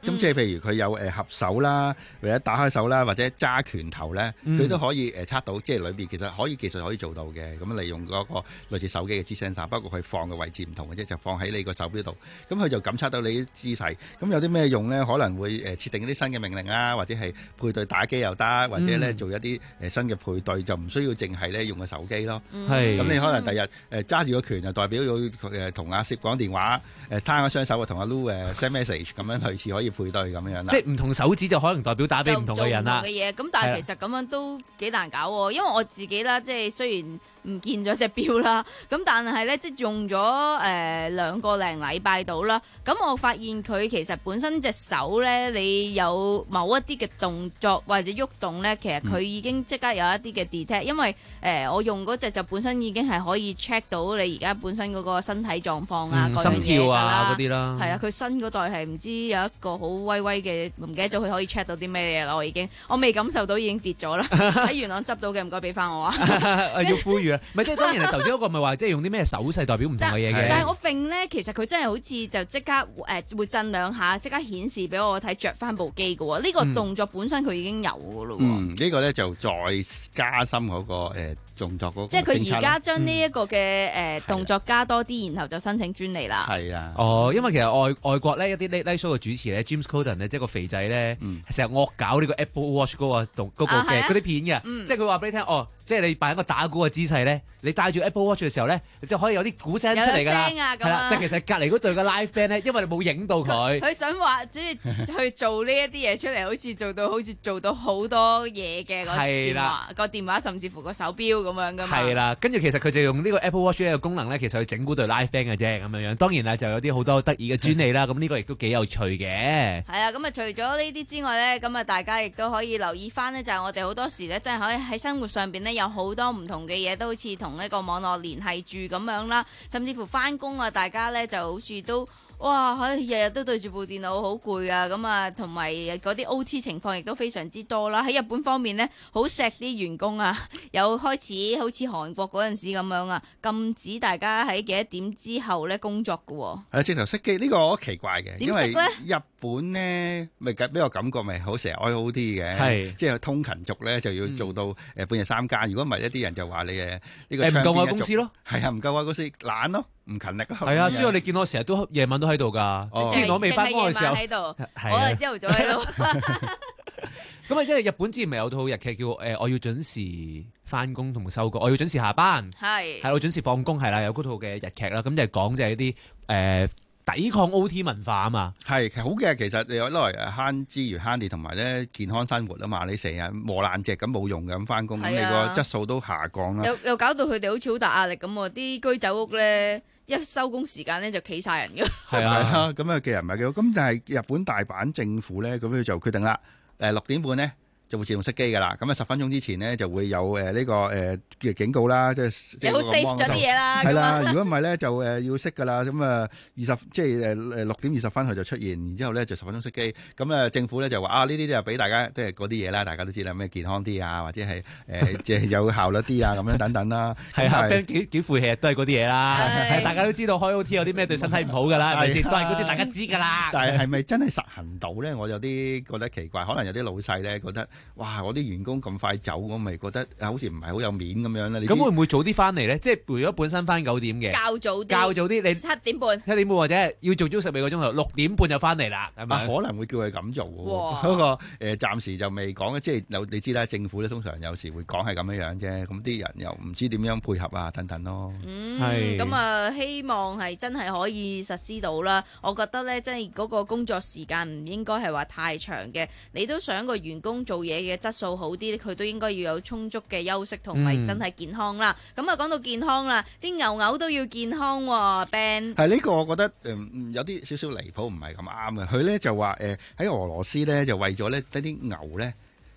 Speaker 2: 咁即係譬如佢有誒合手啦，或者打開手啦，或者揸拳頭咧，佢都可以誒測到，即係裏邊其實可以技術可以做到嘅。咁利用嗰個類似手機嘅 G-sensor，不過佢放嘅位置唔同嘅啫，就放喺你個手錶度。咁佢就感測到你啲姿勢。咁有啲咩用咧？可能會誒設定一啲新嘅命令啊，或者係配對打機又得，或者咧做一啲誒新嘅配對，就唔需要淨係咧用個手機咯。
Speaker 12: 係。
Speaker 2: 咁你可能第日誒揸住個拳就代表要誒同阿 Sir 講電話，誒攤開雙手啊同阿 Lu 誒 send message 咁樣類似可以配對咁樣啦。
Speaker 12: 即係唔同手指就可能代表打俾唔同嘅人啦。
Speaker 17: 嘅嘢，咁但係其實咁樣都幾難搞喎，因為我自己啦，即係雖然唔見咗隻錶啦，咁但係咧即係用咗誒兩個零禮拜到啦，咁我發現佢其實本身隻手咧，你有某一啲嘅動作或者喐動咧，其實佢已經即刻有一啲嘅 detect，因為誒、呃、我用嗰隻就本身已經係可以 check 到你而家本身嗰個身體狀況啊，
Speaker 12: 嗯、心跳啊嗰啲啦，
Speaker 17: 係啊，佢新嗰代係唔知有一個好威威嘅，唔記得咗佢可以 check 到啲咩嘢啦，我已經我未感受到已經跌咗啦，喺元朗執到嘅唔該俾翻我啊，
Speaker 12: 要呼籲啊！唔係即係當然係頭先嗰個咪話即係用啲咩手勢代表唔同嘅嘢嘅。
Speaker 17: 但係我揈咧，其實佢真係好似就即刻誒、呃、會震兩下，即刻顯示俾我睇着翻部機嘅喎。呢、這個動作本身佢已經有嘅咯。
Speaker 2: 嗯，呢、這個咧就再加深嗰、那個誒、呃、動作嗰個。
Speaker 17: 即係佢而家將呢一個嘅誒、呃、動作加多啲，然後就申請專利啦。
Speaker 2: 係啊。
Speaker 12: 哦，因為其實外外國咧一啲 Late Night Show 嘅主持咧 James Corden 咧即係個肥仔咧，成日惡搞呢個 Apple Watch 嗰個動嗰個嘅嗰啲片嘅，嗯、即係佢話俾你聽哦。即係你扮一個打鼓嘅姿勢咧，你戴住 Apple Watch 嘅時候咧，你就可以有啲鼓聲出嚟㗎啦。係啦，但其實隔離嗰隊嘅 live band 咧，因為你冇影到佢。
Speaker 17: 佢想話即係去做呢一啲嘢出嚟，好似做到好似做到好多嘢嘅個電話個電話，甚至乎個手錶咁樣㗎嘛。
Speaker 12: 係啦，跟住其實佢就用呢個 Apple Watch 呢個功能咧，其實去整蠱隊 live band 嘅啫咁樣樣。當然啦，就有啲好多得意嘅專利啦。咁呢個亦都幾有趣嘅。
Speaker 17: 係啊，咁啊除咗呢啲之外咧，咁啊大家亦都可以留意翻咧，就係我哋好多時咧，真係可以喺生活上邊咧有好多唔同嘅嘢都好似同呢個網絡聯繫住咁樣啦，甚至乎翻工啊，大家咧就好似都哇，可以日日都對住部電腦好攰啊，咁啊，同埋嗰啲 O T 情況亦都非常之多啦。喺日本方面呢，好錫啲員工啊，有開始好似韓國嗰陣時咁樣啊，禁止大家喺幾多點之後咧工作㗎喎。
Speaker 2: 係直頭熄機，呢、呢個我奇怪嘅，
Speaker 17: 點熄咧？
Speaker 2: 因為日本呢咪俾我感覺咪好成日 I O T 嘅，
Speaker 12: 係
Speaker 2: 即係通勤族咧就要做到誒半夜三更。如果唔係一啲人就話你誒呢個
Speaker 12: 唔夠愛公司咯，
Speaker 2: 係啊，唔夠愛公司懶咯。唔勤力咯，
Speaker 12: 係啊，所以你見我成日都夜晚都喺度㗎。
Speaker 2: 哦、
Speaker 12: 之前我未翻工嘅時候，
Speaker 17: 喺度，我係朝頭早喺度。
Speaker 12: 咁啊，因為日本之前咪有套日劇叫誒、呃，我要準時翻工同收工，我要準時下班，係係我準時放工，係啦，有嗰套嘅日劇啦。咁就係講就係一啲誒。呃抵抗 O T 文化啊嘛，
Speaker 2: 係好嘅。其實你攞嚟慳資源慳電，同埋咧健康生活啊嘛。你成日磨爛隻咁冇用嘅咁翻工，咁、啊、你個質素都下降啦。
Speaker 17: 又又搞到佢哋好似好大壓力咁喎。啲居酒屋咧一收工時間咧就企晒人㗎。
Speaker 2: 係啊，咁啊嘅人唔係幾好。咁但係日本大阪政府咧，咁佢就決定啦。誒六點半咧就會自動熄機㗎啦。咁啊十分鐘之前呢，就會有誒呢、這個誒嘅、呃、警告啦，即係
Speaker 17: 你好 save 咗啲嘢啦。
Speaker 2: 係啦，如果唔係咧就誒要熄㗎啦。咁啊二十即係誒誒六點二十分佢就出現，然之後咧就十分鐘熄機。咁啊政府咧就話啊呢啲就俾大家即係嗰啲嘢啦，大家都知啦，咩健康啲啊，或者係誒即係有效率啲啊，咁樣等等啦。
Speaker 12: 係啊，幾幾晦氣都係嗰啲嘢啦。係大家都知道開 O T 有啲咩對身體唔好㗎啦，係咪先？都係嗰啲大家知㗎啦。
Speaker 2: 但係係咪真係實行到咧？我有啲覺得奇怪，可能有啲老細咧覺得。哇！我啲員工咁快走，我咪覺得好似唔係好有面咁樣咧。
Speaker 12: 咁會唔會早啲翻嚟咧？即係如果本身翻九點嘅，
Speaker 17: 較早啲，
Speaker 12: 較早啲，你
Speaker 17: 七點半，
Speaker 12: 七點半或者要做足十二個鐘頭，六點半就翻嚟啦，係咪？
Speaker 2: 啊，可能會叫佢咁做喎。嗰個誒暫時就未講，即係有你知啦，政府咧通常有時會講係咁樣樣啫。咁啲人又唔知點樣配合啊，等等咯。
Speaker 17: 嗯，係。咁啊，希望係真係可以實施到啦。我覺得咧，即係嗰個工作時間唔應該係話太長嘅。你都想個員工做嘢嘅質素好啲，佢都應該要有充足嘅休息同埋身體健康啦。咁啊、嗯，講到健康啦，啲牛牛都要健康喎、哦、Ben。
Speaker 2: 係呢、呢個我覺得誒、嗯、有啲少少離譜，唔係咁啱嘅。佢咧就話誒喺俄羅斯咧就為咗咧啲牛咧。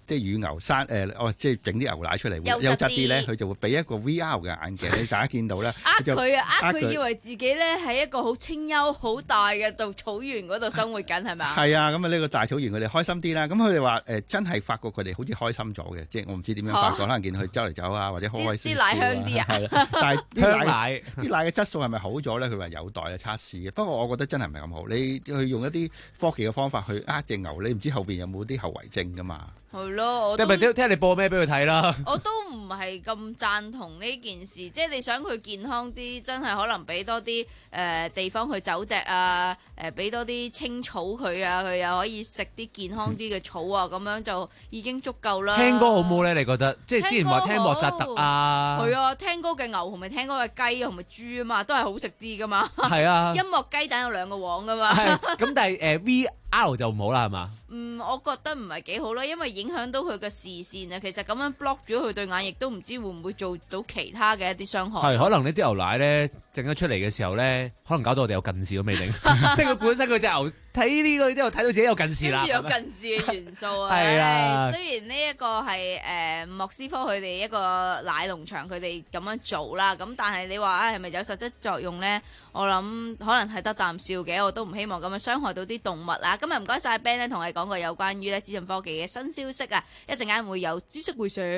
Speaker 2: 即係乳牛生誒，哦，即係整啲牛奶出嚟會優質啲咧，佢就會俾一個 V R 嘅眼鏡，你大家見到咧，
Speaker 17: 呃佢啊，呃佢以為自己咧喺一個好清幽、好大嘅度草原嗰度生活緊，係咪啊？
Speaker 2: 係啊，咁啊呢個大草原佢哋開心啲啦。咁佢哋話誒真係發覺佢哋好似開心咗嘅，即係我唔知點樣發覺，可能見佢周嚟走啊，或者開開心心。啲奶香啲啊，但係啲奶啲奶嘅質素係咪好咗咧？佢話有待啊測試嘅。不過我覺得真係唔係咁好，你去用一啲科技嘅方法去呃隻牛，你唔知後邊有冇啲後遺症噶嘛？
Speaker 17: 係咯，我都
Speaker 12: 你咪聽聽你播咩俾佢睇啦。
Speaker 17: 我都唔係咁贊同呢件事，即係你想佢健康啲，真係可能俾多啲誒、呃、地方去走趯啊，誒俾多啲青草佢啊，佢又可以食啲健康啲嘅草啊，咁樣就已經足夠啦。
Speaker 12: 聽歌好唔好咧？你覺得？即係之前話聽莫扎特啊，
Speaker 17: 係啊，聽歌嘅牛同埋聽歌嘅雞同埋豬啊嘛，都係好食啲噶嘛。係
Speaker 12: 啊，
Speaker 17: 音樂雞蛋有兩個黃噶嘛。
Speaker 12: 咁但係誒、呃、V R 就唔好啦，係嘛？
Speaker 17: 嗯，我覺得唔係幾好啦，因為影響到佢嘅視線啊。其實咁樣 block 咗佢對眼，亦都唔知會唔會做到其他嘅一啲傷害。
Speaker 12: 係，可能呢啲牛奶咧整咗出嚟嘅時候咧，可能搞到我哋有近視都未定。即係佢本身佢隻牛睇呢個之後睇到自己有近視啦。
Speaker 17: 有近視嘅元素啊。
Speaker 12: 係啊。
Speaker 17: 雖然呢一個係誒、呃、莫斯科佢哋一個奶農場佢哋咁樣做啦，咁但係你話啊係咪有實質作用咧？我諗可能係得啖笑嘅，我都唔希望咁樣傷害到啲動物啊！今日唔該晒 Ben 咧，同我哋講過有關於咧資訊科技嘅新消息啊！一陣間會有知識會社。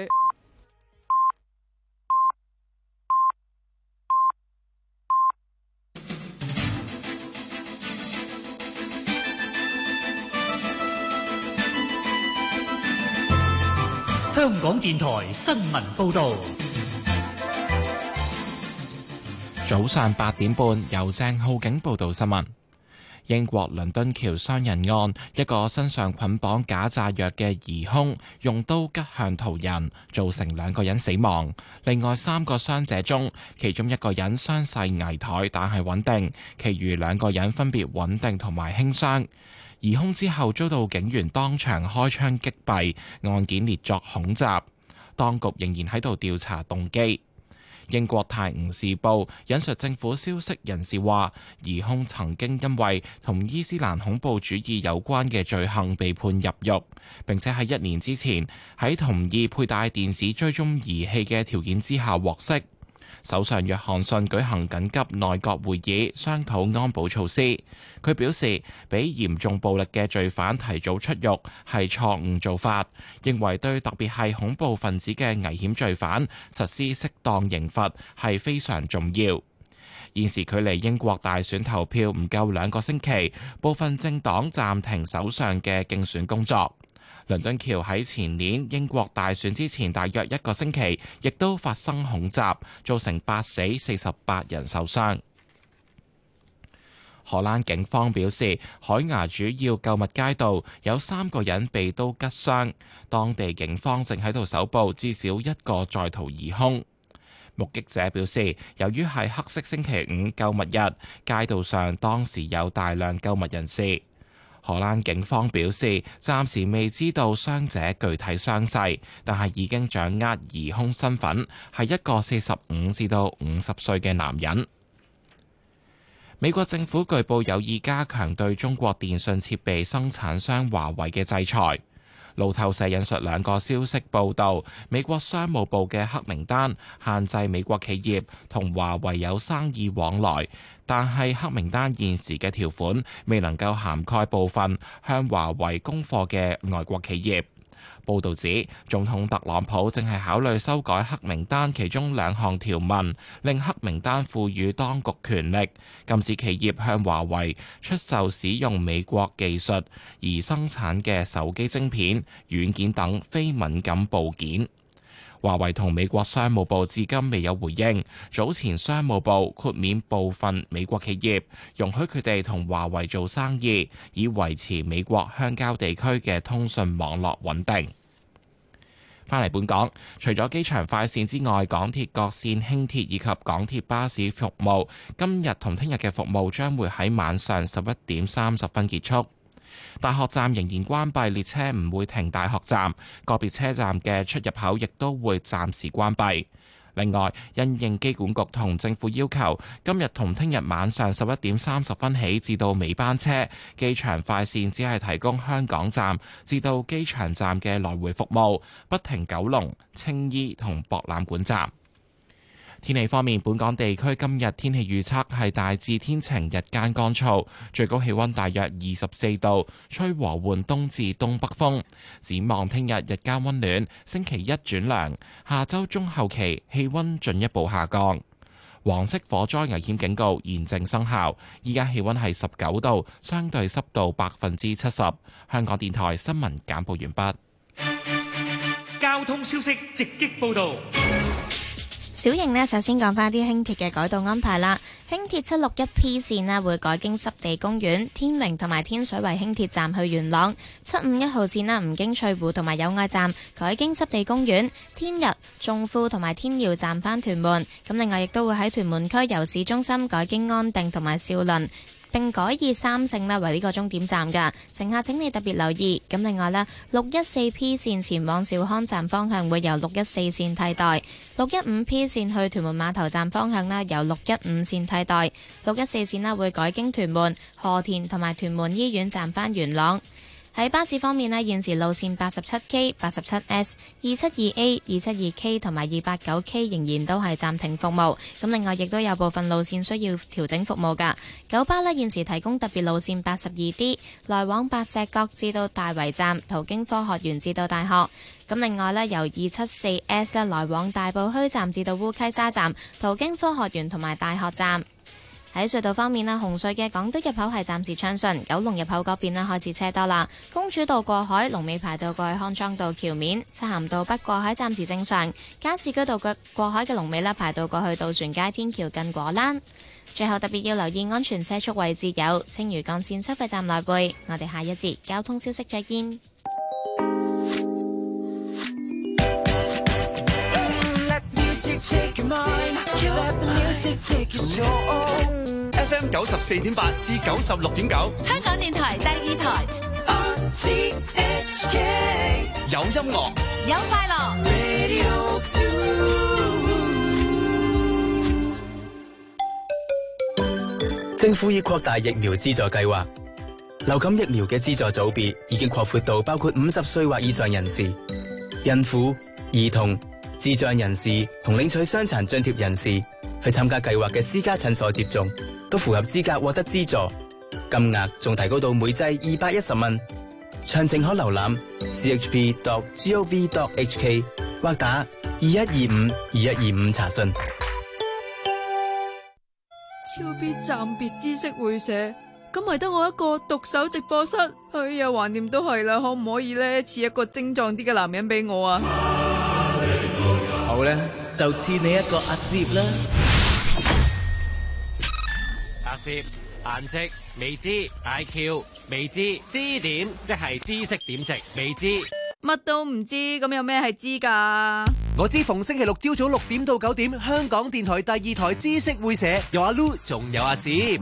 Speaker 6: 香港電台新聞報導。
Speaker 7: 早上八點半，由鄭浩景報道新聞。英國倫敦橋傷人案，一個身上捆綁假炸藥嘅疑兇用刀拮向途人，造成兩個人死亡。另外三個傷者中，其中一個人傷勢危殆，但係穩定，其餘兩個人分別穩定同埋輕傷。疑兇之後遭到警員當場開槍擊斃，案件列作恐襲。當局仍然喺度調查動機。英國泰晤士報引述政府消息人士話，疑兇曾經因為同伊斯蘭恐怖主義有關嘅罪行被判入獄，並且喺一年之前喺同意佩戴電子追蹤儀器嘅條件之下獲釋。首相約翰遜舉行緊急內閣會議，商討安保措施。佢表示，俾嚴重暴力嘅罪犯提早出獄係錯誤做法，認為對特別係恐怖分子嘅危險罪犯實施適當刑罰係非常重要。現時距離英國大選投票唔夠兩個星期，部分政黨暫停首相嘅競選工作。倫敦橋喺前年英國大選之前大約一個星期，亦都發生恐襲，造成八死四十八人受傷。荷蘭警方表示，海牙主要購物街道有三個人被刀拮傷，當地警方正喺度搜捕至少一個在逃疑兇。目擊者表示，由於係黑色星期五購物日，街道上當時有大量購物人士。荷蘭警方表示，暫時未知道傷者具體傷勢，但係已經掌握疑兇身份，係一個四十五至到五十歲嘅男人。美國政府據報有意加強對中國電信設備生產商華為嘅制裁。路透社引述兩個消息報導，美國商務部嘅黑名單限制美國企業同華為有生意往來，但係黑名單現時嘅條款未能夠涵蓋部分向華為供貨嘅外國企業。報導指，總統特朗普正係考慮修改黑名單其中兩項條文，令黑名單賦予當局權力，禁止企業向華為出售使用美國技術而生產嘅手機晶片、軟件等非敏感部件。華為同美國商務部至今未有回應。早前商務部豁免部分美國企業，容許佢哋同華為做生意，以維持美國鄉郊地區嘅通訊網絡穩定。返嚟本港，除咗機場快線之外，港鐵各線輕鐵以及港鐵巴士服務，今日同聽日嘅服務將會喺晚上十一點三十分結束。大學站仍然關閉，列車唔會停大學站，個別車站嘅出入口亦都會暫時關閉。 另外，因應機管局同政府要求，今日同聽日晚上十一點三十分起至到尾班車，機場快線只係提供香港站至到機場站嘅來回服務，不停九龍、青衣同博覽館站。天氣方面，本港地區今日天氣預測係大致天晴，日間乾燥，最高氣溫大約二十四度，吹和緩東至東北風。展望聽日日間溫暖，星期一轉涼，下周中後期氣溫進一步下降。黃色火災危險警告現正生效，依家氣溫係十九度，相對濕度百分之七十。香港電台新聞簡報完畢。
Speaker 6: 交通消息直擊報道。
Speaker 11: 小型呢，首先講返啲輕鐵嘅改道安排啦。輕鐵七六一 P 線呢會改經濕地公園、天榮同埋天水圍輕鐵站去元朗。七五一號線呢唔經翠湖同埋友愛站，改經濕地公園、天日、眾富同埋天耀站返屯門。咁另外亦都會喺屯門區由市中心改經安定同埋兆麟，並改以三聖呢為呢個終點站㗎，乘客請你特別留意。咁另外呢，六一四 P 線前往兆康站方向會由六一四線替代，六一五 P 線去屯門碼頭站方向呢由六一五線替代，六一四線呢會改經屯門、河田同埋屯門醫院站返元朗。喺巴士方面呢，現時路線八十七 K、八十七 S、二七二 A、二七二 K 同埋二八九 K 仍然都係暫停服務。咁另外亦都有部分路線需要調整服務㗎。九巴呢現時提供特別路線八十二 D， 來往白石角至到大圍站，途經科學園至到大學。咁另外呢，由二七四 S 來往大埔墟站至到烏溪沙站，途經科學園同埋大學站。喺隧道方面啦，紅隧嘅港島入口係暫時暢順，九龍入口嗰邊啦開始車多啦。公主道過海龍尾排到過去康莊道橋面，漆咸道北過海暫時正常。加士居道嘅過海嘅龍尾啦排到過去渡船街天橋近果欄。最後特別要留意安全車速位置有青嶼幹線收費站內背。我哋下一節交通消息再見。
Speaker 5: F M 九十四點八至九十六點九，
Speaker 22: 香港電台第二台。
Speaker 5: 有音樂，
Speaker 22: 有快樂。
Speaker 9: 政府已擴大疫苗資助計劃，流感疫苗嘅資助組別已經擴闊到包括五十歲或以上人士、孕婦、兒童、智障人士同領取傷殘津貼人士去參加計劃嘅私家診所接種，都符合資格獲得資助，金額仲提高到每劑二百一十蚊。詳情可瀏覽 c h p dot gov dot h k 或打二一二五二一二五查詢。
Speaker 13: 超必暫別知識會社，咁咪得我一個獨守直播室？哎呀，橫掂都係啦，可唔可以咧賜一個精壯啲嘅男人俾我啊？
Speaker 9: 好咧，就賜你一個阿攝啦。
Speaker 18: 阿攝，顏值未知 ，I Q 未知，知點即係知識點值未知，
Speaker 13: 乜都唔知，咁有咩係知㗎？
Speaker 8: 我知逢星期六朝早六點到九點，香港電台第二台知識會社有阿 Lu， 仲有阿攝。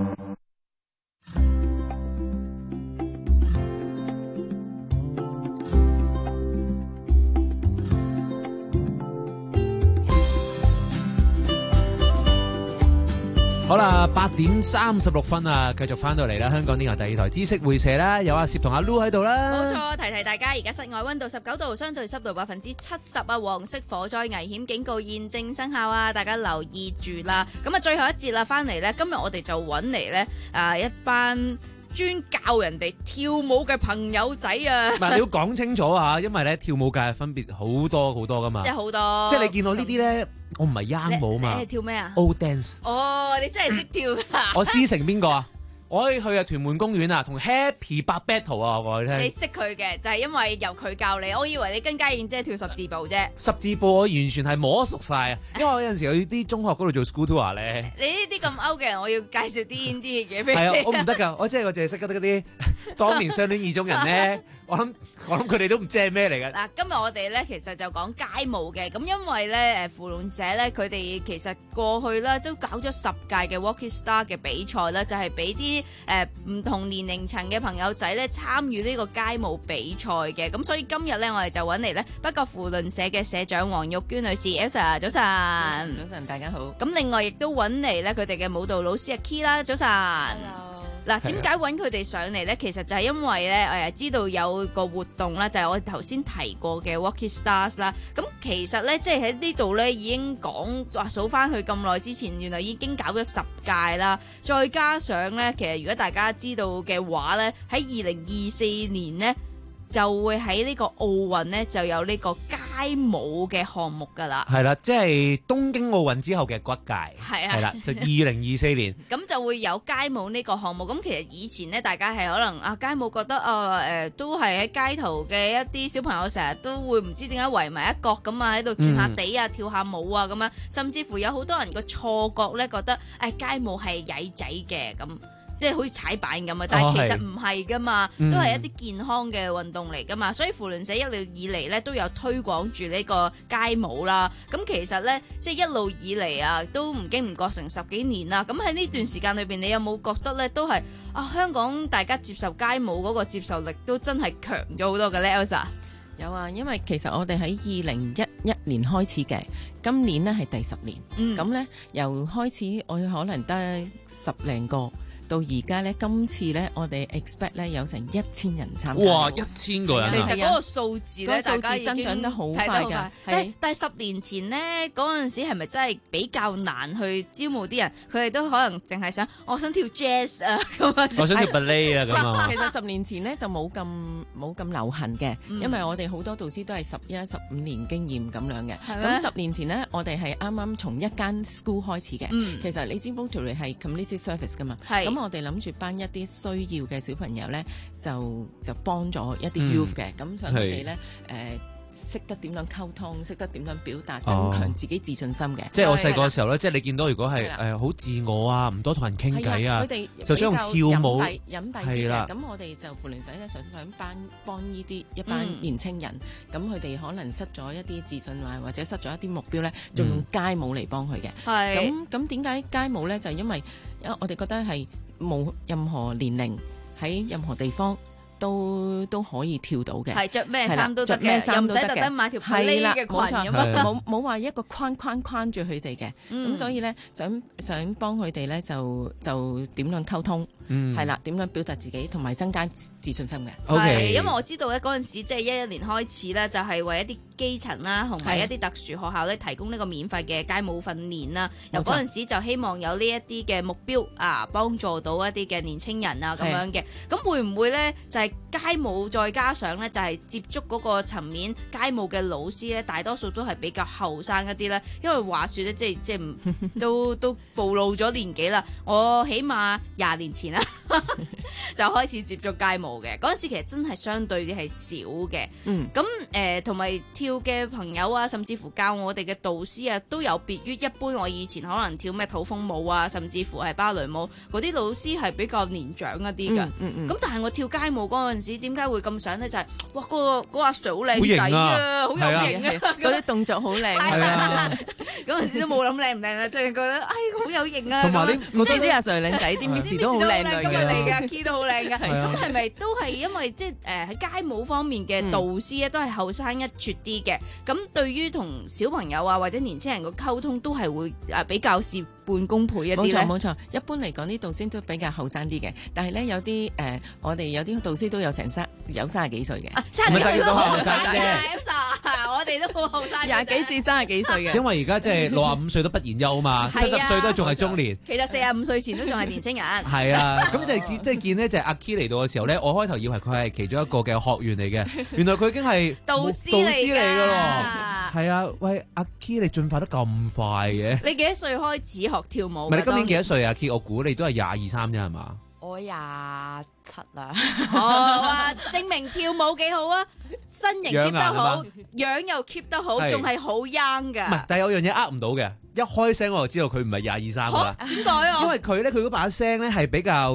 Speaker 12: 好啦，八點三十六分啊，繼續翻到嚟啦，香港電台第二台知識會社啦，有阿攝同阿 Lu 喺度啦。
Speaker 17: 冇錯，提提大家，而家室外溫度十九度，相對濕度百分之七十啊，黃色火災危險警告現正生效啊，大家留意住啦。咁啊，最後一節啦，翻嚟咧，今日我哋就揾嚟咧啊一班專教人哋跳舞嘅朋友仔啊。
Speaker 12: 唔係，你要講清楚啊，因為咧跳舞界分別好多好多噶嘛。
Speaker 17: 即係好多。
Speaker 12: 即係你見到呢啲咧。我唔係 young 舞嘛，
Speaker 17: 你係跳咩啊
Speaker 12: ？Old dance。
Speaker 17: 哦，你真係識跳㗎。
Speaker 12: 我師承邊個啊？我可以去啊屯門公園啊，同 Happy 八 battle 啊！我話你聽。
Speaker 17: 你識佢嘅就係、是、因為由佢教你，我以為你跟家燕姐跳十字步啫。
Speaker 12: 十字步我完全係摸熟晒啊！因為我有陣時去啲中學嗰度做 school tour 咧。
Speaker 17: 你呢啲咁 out 嘅人，我要介紹啲啲嘅嘢俾你。
Speaker 12: 係啊，我唔得㗎，我即係我淨係識得嗰啲當年相戀意中人咧。
Speaker 1: 我諗我諗佢哋都唔知係咩嚟嘅。
Speaker 17: 嗱，今日我哋咧其實就講街舞嘅，咁因為咧誒扶輪社咧佢哋其實過去咧都搞咗十屆嘅 Walking Star 嘅比賽啦，就係俾啲誒唔同年齡層嘅朋友仔咧參與呢個街舞比賽嘅，咁所以今日咧我哋就揾嚟咧北角扶輪社嘅社長黃玉娟女士 ，Elsa 早晨。
Speaker 4: 早晨，大家好。
Speaker 17: 咁另外亦都揾嚟咧佢哋嘅舞蹈老師阿 Key 啦，早晨。
Speaker 4: Hello。
Speaker 17: 嗱，點解揾佢哋上嚟咧？其實就係因為咧，誒知道有個活動啦，就係我哋頭先提過嘅 Walking Stars 啦。咁其實咧，即係喺呢度咧已經講話數翻去咁耐之前，原來已經搞咗十屆啦。再加上咧，其實如果大家知道嘅話咧，喺二零二四年咧，就會喺呢個奧運呢，就有呢個街舞嘅項目㗎啦。
Speaker 1: 係啦，即係東京奧運之後嘅嗰一屆。係啊，係啦，就二零二四年。
Speaker 17: 咁就會有街舞呢個項目。咁其實以前呢，大家係可能啊街舞覺得啊誒、呃、都係喺街頭嘅一啲小朋友成日都會唔知點解圍埋一角咁啊喺度轉下地啊、嗯、跳下舞啊咁樣，甚至乎有好多人個錯覺呢，覺得誒、哎、街舞係曳仔嘅咁。即係好似踩板咁啊！但係其實唔係噶嘛，哦、都係一啲健康嘅運動嚟噶嘛。所以扶輪社一路以嚟咧都有推廣住呢個街舞啦。咁其實咧，即係一路以嚟啊，都唔經唔覺成十幾年啦。咁喺呢段時間裏邊，你有冇覺得咧，都係啊香港大家接受街舞嗰個接受力都真係強咗好多嘅咧 Elsa？
Speaker 4: 有啊，因為其實我哋喺二零一一年開始嘅，今年呢係第十年。咁咧、嗯、由開始我可能得十零個。到而家咧，今次咧，我哋 expect 咧有成一千人參加。
Speaker 1: 哇！一千個人、啊，
Speaker 17: 其實嗰個數字咧，
Speaker 4: 數字增長得好快㗎。
Speaker 17: 係，但係十年前咧，嗰陣時係咪真係比較難去招募啲人？佢哋都可能淨係想，我想跳 jazz 啊咁樣。
Speaker 1: 我想跳 ballet 啊咁啊。
Speaker 4: 其實十年前咧就冇咁冇咁流行嘅，
Speaker 17: 嗯、
Speaker 4: 因為我哋好多導師都係十一、十五年經驗咁樣嘅。咁十年前咧，我哋係啱啱從一間 school 開始嘅。嗯、其實你知 Rotary 係 community service 㗎嘛？咁我哋諗住幫一啲需要嘅小朋友咧，就就幫咗一啲 youth 嘅，咁想佢哋咧誒識得點樣溝通，識得點樣表達，增強自己自信心嘅。
Speaker 1: 即係我細個嘅時候咧，即係你見到如果係誒好自我啊，唔多同人傾偈啊，
Speaker 4: 佢哋
Speaker 1: 就想跳舞
Speaker 4: 隱蔽啲嘅。咁我哋就扶輪社咧，就想幫幫呢啲一班年青人，咁佢哋可能失咗一啲自信啊，或者失咗一啲目標咧，就用街舞嚟幫佢嘅。係咁咁點解街舞咧？就因為我哋覺得係冇任何年齡喺任何地方都都可以跳到嘅，
Speaker 17: 係着咩衫都得嘅，又唔使特登買條配呢嘅裙咁樣，
Speaker 4: 冇冇話一個框框框住佢哋嘅，咁、嗯、所以咧想想幫佢哋咧就就點樣溝通，係啦、嗯，點樣表達自己同埋增加自信心嘅。
Speaker 17: 係 Okay，因為我知道咧嗰陣時即係一一年開始咧，就係、是、為一啲基層啦，同埋一啲特殊學校咧提供呢個免費嘅街舞訓練啦。由嗰陣時就希望有呢一啲嘅目標啊，幫助到一啲嘅年青人啊咁樣嘅。咁會唔會咧就係、是、街舞再加上咧就係、是、接觸嗰個層面街舞嘅老師咧，大多數都係比較後生一啲咧。因為話說咧，即係即係都都暴露咗年紀啦。我起碼廿年前啦就開始接觸街舞嘅。嗰陣時其實真係相對嘅係少嘅。嗯，咁誒同埋跳嘅朋友啊，甚至乎教我哋嘅導師啊，都有別於一般我以前可能跳咩土風舞啊，甚至乎係芭蕾舞嗰啲老師係比較年長一啲㗎。咁、嗯嗯嗯、但係我跳街舞嗰陣時，點解會咁想咧？就係、是、哇，嗰、那個嗰個阿 Sir 好靚仔啊，好有型啊，
Speaker 4: 嗰啲動作好靚。係啊，
Speaker 17: 嗰陣時都冇諗靚唔靚啦，淨係覺得哎好有型啊。
Speaker 4: 同埋啲即係啲阿 Sir 靚仔，啲 Miss 都好靚女
Speaker 17: 嘅，嚟嘅 key 都好靚嘅。咁係咪都係因為即係誒喺街舞方面嘅導師咧，都係後生一撮啲嘅？咁對於同小朋友啊或者年青人嘅溝通都係會誒比較事半功倍一啲咧。
Speaker 4: 冇錯冇錯，一般嚟講啲導師都比較後生啲嘅，但係咧有啲誒、呃、我哋有啲導師都有成三有三十幾歲嘅，
Speaker 17: 三十幾歲都後生嘅，我哋都好後生，
Speaker 4: 廿幾至三十幾歲嘅。
Speaker 1: 因為而家即係六十五歲都不言休嘛，七十歲都仲係中年。
Speaker 17: 其實四十五歲前都仲係年青人。
Speaker 1: 係啊，咁就係即係見呢，就係阿 Key 嚟到嘅時候咧，我開頭以為佢係其中一個嘅學員嚟嘅，原來佢已經係
Speaker 17: 導師嚟㗎咯。
Speaker 1: 係啊，喂，阿 Key 你進化得咁快嘅？
Speaker 17: 你幾多歲開始學跳舞？
Speaker 1: 唔係你今年幾多歲啊 Key？我估你都係廿二三啫係嘛？
Speaker 4: 我廿七啦。
Speaker 17: 哦，話證明跳舞幾好啊，身形 keep 得好，樣又 keep 得好，仲係好 young 㗎。
Speaker 1: 唔係，但係有樣嘢呃唔到嘅，一開聲我就知道佢唔係廿二三㗎啦。
Speaker 17: 點解啊？
Speaker 1: 因為佢咧，佢嗰把聲咧係比較。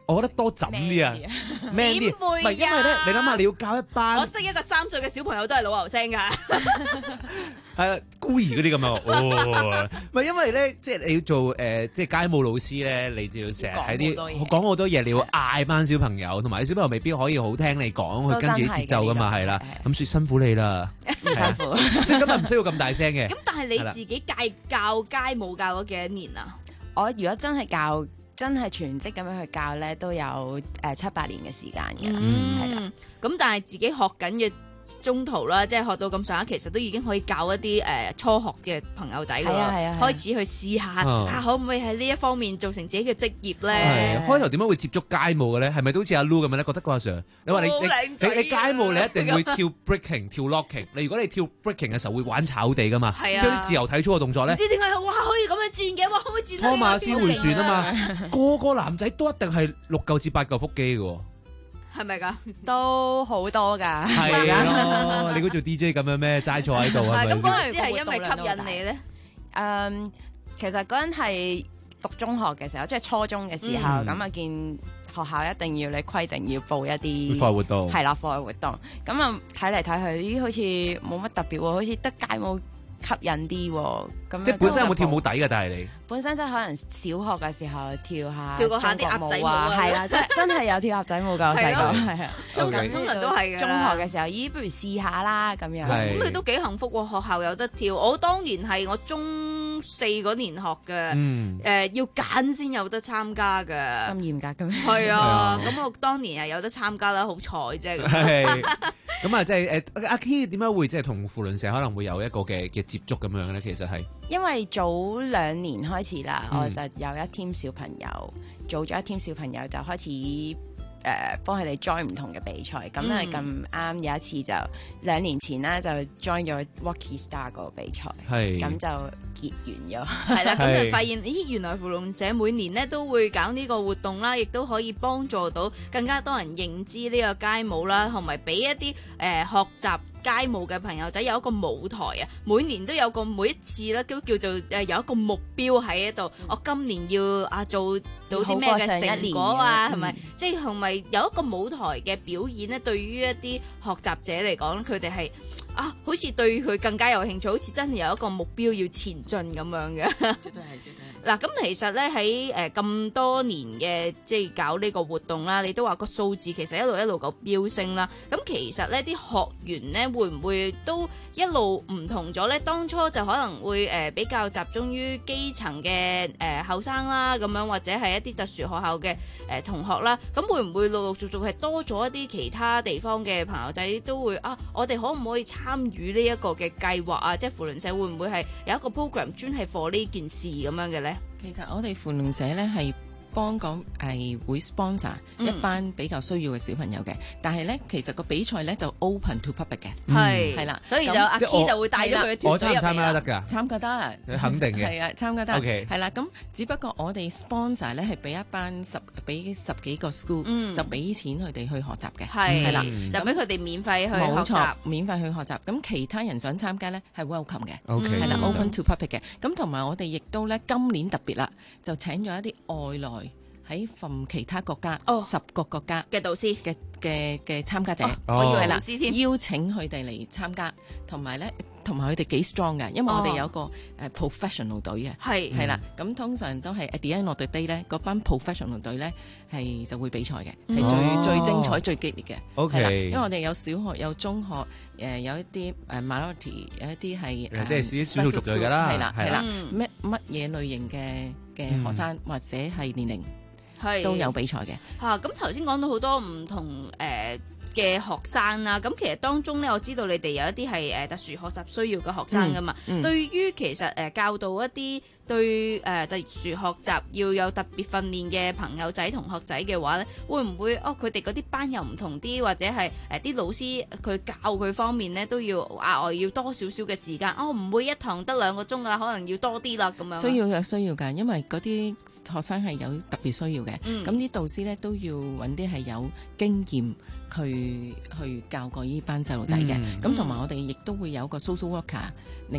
Speaker 1: 我覺得多枕啲啊，man 啲，唔係因為咧，你諗下你要教一班，
Speaker 17: 我識一個三歲嘅小朋友都係老牛聲㗎。
Speaker 1: 係啊，孤兒嗰啲咁啊，哦，唔係因為咧，即係你要做誒、呃，即係街舞老師咧，你就要成日喺啲講好多嘢，你要嗌班小朋友，同埋啲小朋友未必可以好聽你講，去跟住啲節奏噶嘛，係啦，咁所以辛苦你啦，
Speaker 17: 唔辛苦，
Speaker 1: 所以今日唔需要咁大聲嘅。
Speaker 17: 咁但係你自己教教街舞教咗幾多年啊？
Speaker 4: 我如果真係教，真係全職咁樣去教咧，都有誒七八年嘅時間嘅，係啦。
Speaker 17: 咁但係自己學緊嘅中途啦，即係學到咁上下，其實都已經可以教一啲誒、呃、初學嘅朋友仔㗎啦，
Speaker 4: 係啊係啊
Speaker 17: 開始去試下啊，啊，可唔可以喺呢一方面做成自己嘅職業咧？
Speaker 1: 開頭點解會接觸街舞嘅咧？係咪都好似阿 Lu 咁樣咧？覺得個阿 Sir， 你話你你你你街舞你一定會跳 breaking 跳 locking， 你如果你跳 breaking 嘅時候會玩炒地㗎嘛，即係啲自由體操嘅動作咧。
Speaker 17: 唔知點解哇可以咁樣轉嘅，哇可唔可以轉？
Speaker 1: 托馬斯回旋啊嘛，個個男仔都一定係六嚿至八嚿腹肌嘅喎。
Speaker 17: 係咪㗎？
Speaker 4: 都好多㗎。
Speaker 1: 係咯，你估做 D J 咁樣咩？齋坐喺度係咪？
Speaker 17: 咁嗰陣時係因為吸引你咧？
Speaker 4: 誒，其實嗰陣係讀中學嘅時候，即係初中嘅時候，咁啊、嗯、見學校一定要你規定要報一啲
Speaker 1: 課外活動，
Speaker 4: 係啦，課外活動。咁啊睇嚟睇去，咦，好似冇乜特別喎，好似得街舞吸引啲喎。咁
Speaker 1: 即係本身有冇跳舞底㗎？但係你
Speaker 4: 本身即係可能小學嘅時候跳下
Speaker 17: 跳過下啲鴨仔舞啊，
Speaker 4: 係啦，真真係有跳鴨仔舞㗎，我細個係啊，
Speaker 17: 通常通常都係嘅。
Speaker 4: 中學嘅時候，咦，不如試下啦咁樣。
Speaker 17: 咁你都幾幸福喎，學校有得跳。我當年係我中四嗰年學嘅，誒要揀先有得參加嘅。
Speaker 4: 咁嚴格嘅咩？
Speaker 17: 係啊，咁我當年係有得參加啦，好彩啫。
Speaker 1: 咁啊，即係誒阿 Key 點解會即係同扶輪社可能會有一個嘅嘅接觸咁樣咧？其實係
Speaker 4: 因為早兩年開始啦，嗯、我就有一 team 小朋友，做咗一 team 小朋友就開始誒、呃、幫佢哋 join 唔同嘅比賽。咁啊咁啱有一次就兩年前啦，就 join 咗 Rocky Star 個比賽，咁就結緣咗。
Speaker 17: 係啦，咁就發現咦，原來扶輪社每年咧都會搞呢個活動啦，亦都可以幫助到更加多人認知呢個街舞啦，同埋俾一啲誒、呃、學習街舞嘅朋友仔有一個舞台啊，每年都有個每一次咧都叫做誒有一個目標喺度，嗯、我今年要啊做到啲咩嘅成果啊，係咪？即係同埋有一個舞台嘅表演咧，對於一啲學習者嚟講，佢哋係啊，好似對佢更加有興趣，好似真係有一個目標要前進咁樣嘅。絕對係，絕對係。嗱，咁其實咧喺誒咁多年嘅即係搞呢個活動啦，你都話個數字其實一路一路咁飆升啦。咁其實咧啲學員咧會唔會都一路唔同咗咧？當初就可能會誒比較集中於基層嘅誒後生啦，咁樣或者係一啲特殊學校嘅誒同學啦。咁會唔會陸陸續續係多咗一啲其他地方嘅朋友仔都會啊？我哋可唔可以參與呢一個嘅計劃啊？即係扶輪社會唔會係有一個 program 專係 for 呢件事咁樣嘅咧？
Speaker 4: 其實我哋扶輪社咧係幫講係會 sponsor 一班比較需要嘅小朋友嘅，但係咧其實個比賽咧就 open to public 嘅，係係啦，所以就阿 Key 就會帶咗佢嘅團隊入嚟啦。我參唔參加得㗎？參加得，
Speaker 1: 肯定嘅。
Speaker 4: 係啊，參加得。
Speaker 1: OK，
Speaker 4: 係啦，咁只不過我哋 sponsor 咧係俾一班十俾十幾個 school，就俾錢佢哋去學習嘅，係係啦，就俾佢哋免費去學習，免費去學習。咁其他人想參加咧係 welcome 嘅，OK，係啦，open to public 嘅。咁同埋我哋亦都咧今年特別啦，就請咗一啲外來喺from其他國家，哦、十個國家
Speaker 17: 嘅導師
Speaker 4: 嘅嘅嘅參加者，
Speaker 17: 哦、我以為係導師添，
Speaker 4: 邀請佢哋嚟參加，同埋咧，同埋佢哋幾 strong 嘅，因為我哋有個誒 professional 隊嘅，係係啦，咁通常都係 at the end of the day 咧，嗰班 professional 隊咧係就會比賽嘅，係、嗯、最、哦、最精彩、最激烈嘅。OK，因為我哋有小學、有中學，誒、呃、有一啲誒 minority，有一啲係誒
Speaker 1: 即係啲少數族裔㗎啦，
Speaker 4: 係啦係啦，咩乜嘢類型嘅嘅學生、嗯、或者係年齡。係都有比賽嘅
Speaker 17: 嚇，咁頭先講到好多唔同誒嘅學生啦，咁其實當中咧，我知道你哋有一啲係誒特殊學習需要嘅學生噶嘛。嗯嗯、對於其實誒、呃、教導一啲對誒、呃、特殊學習要有特別訓練嘅朋友仔同學仔嘅話咧，會唔會哦佢哋嗰啲班又唔同啲，或者係誒啲老師佢教佢方面咧都要額外要多少少嘅時間？哦，唔會一堂得兩個鐘啊，可能要多啲啦咁樣。
Speaker 4: 需要嘅需要㗎，因為嗰啲學生係有特別需要嘅，咁啲、嗯、導師咧都要揾啲係有經驗去去教過呢班細路仔嘅，咁同埋我哋亦都會有個 social worker 令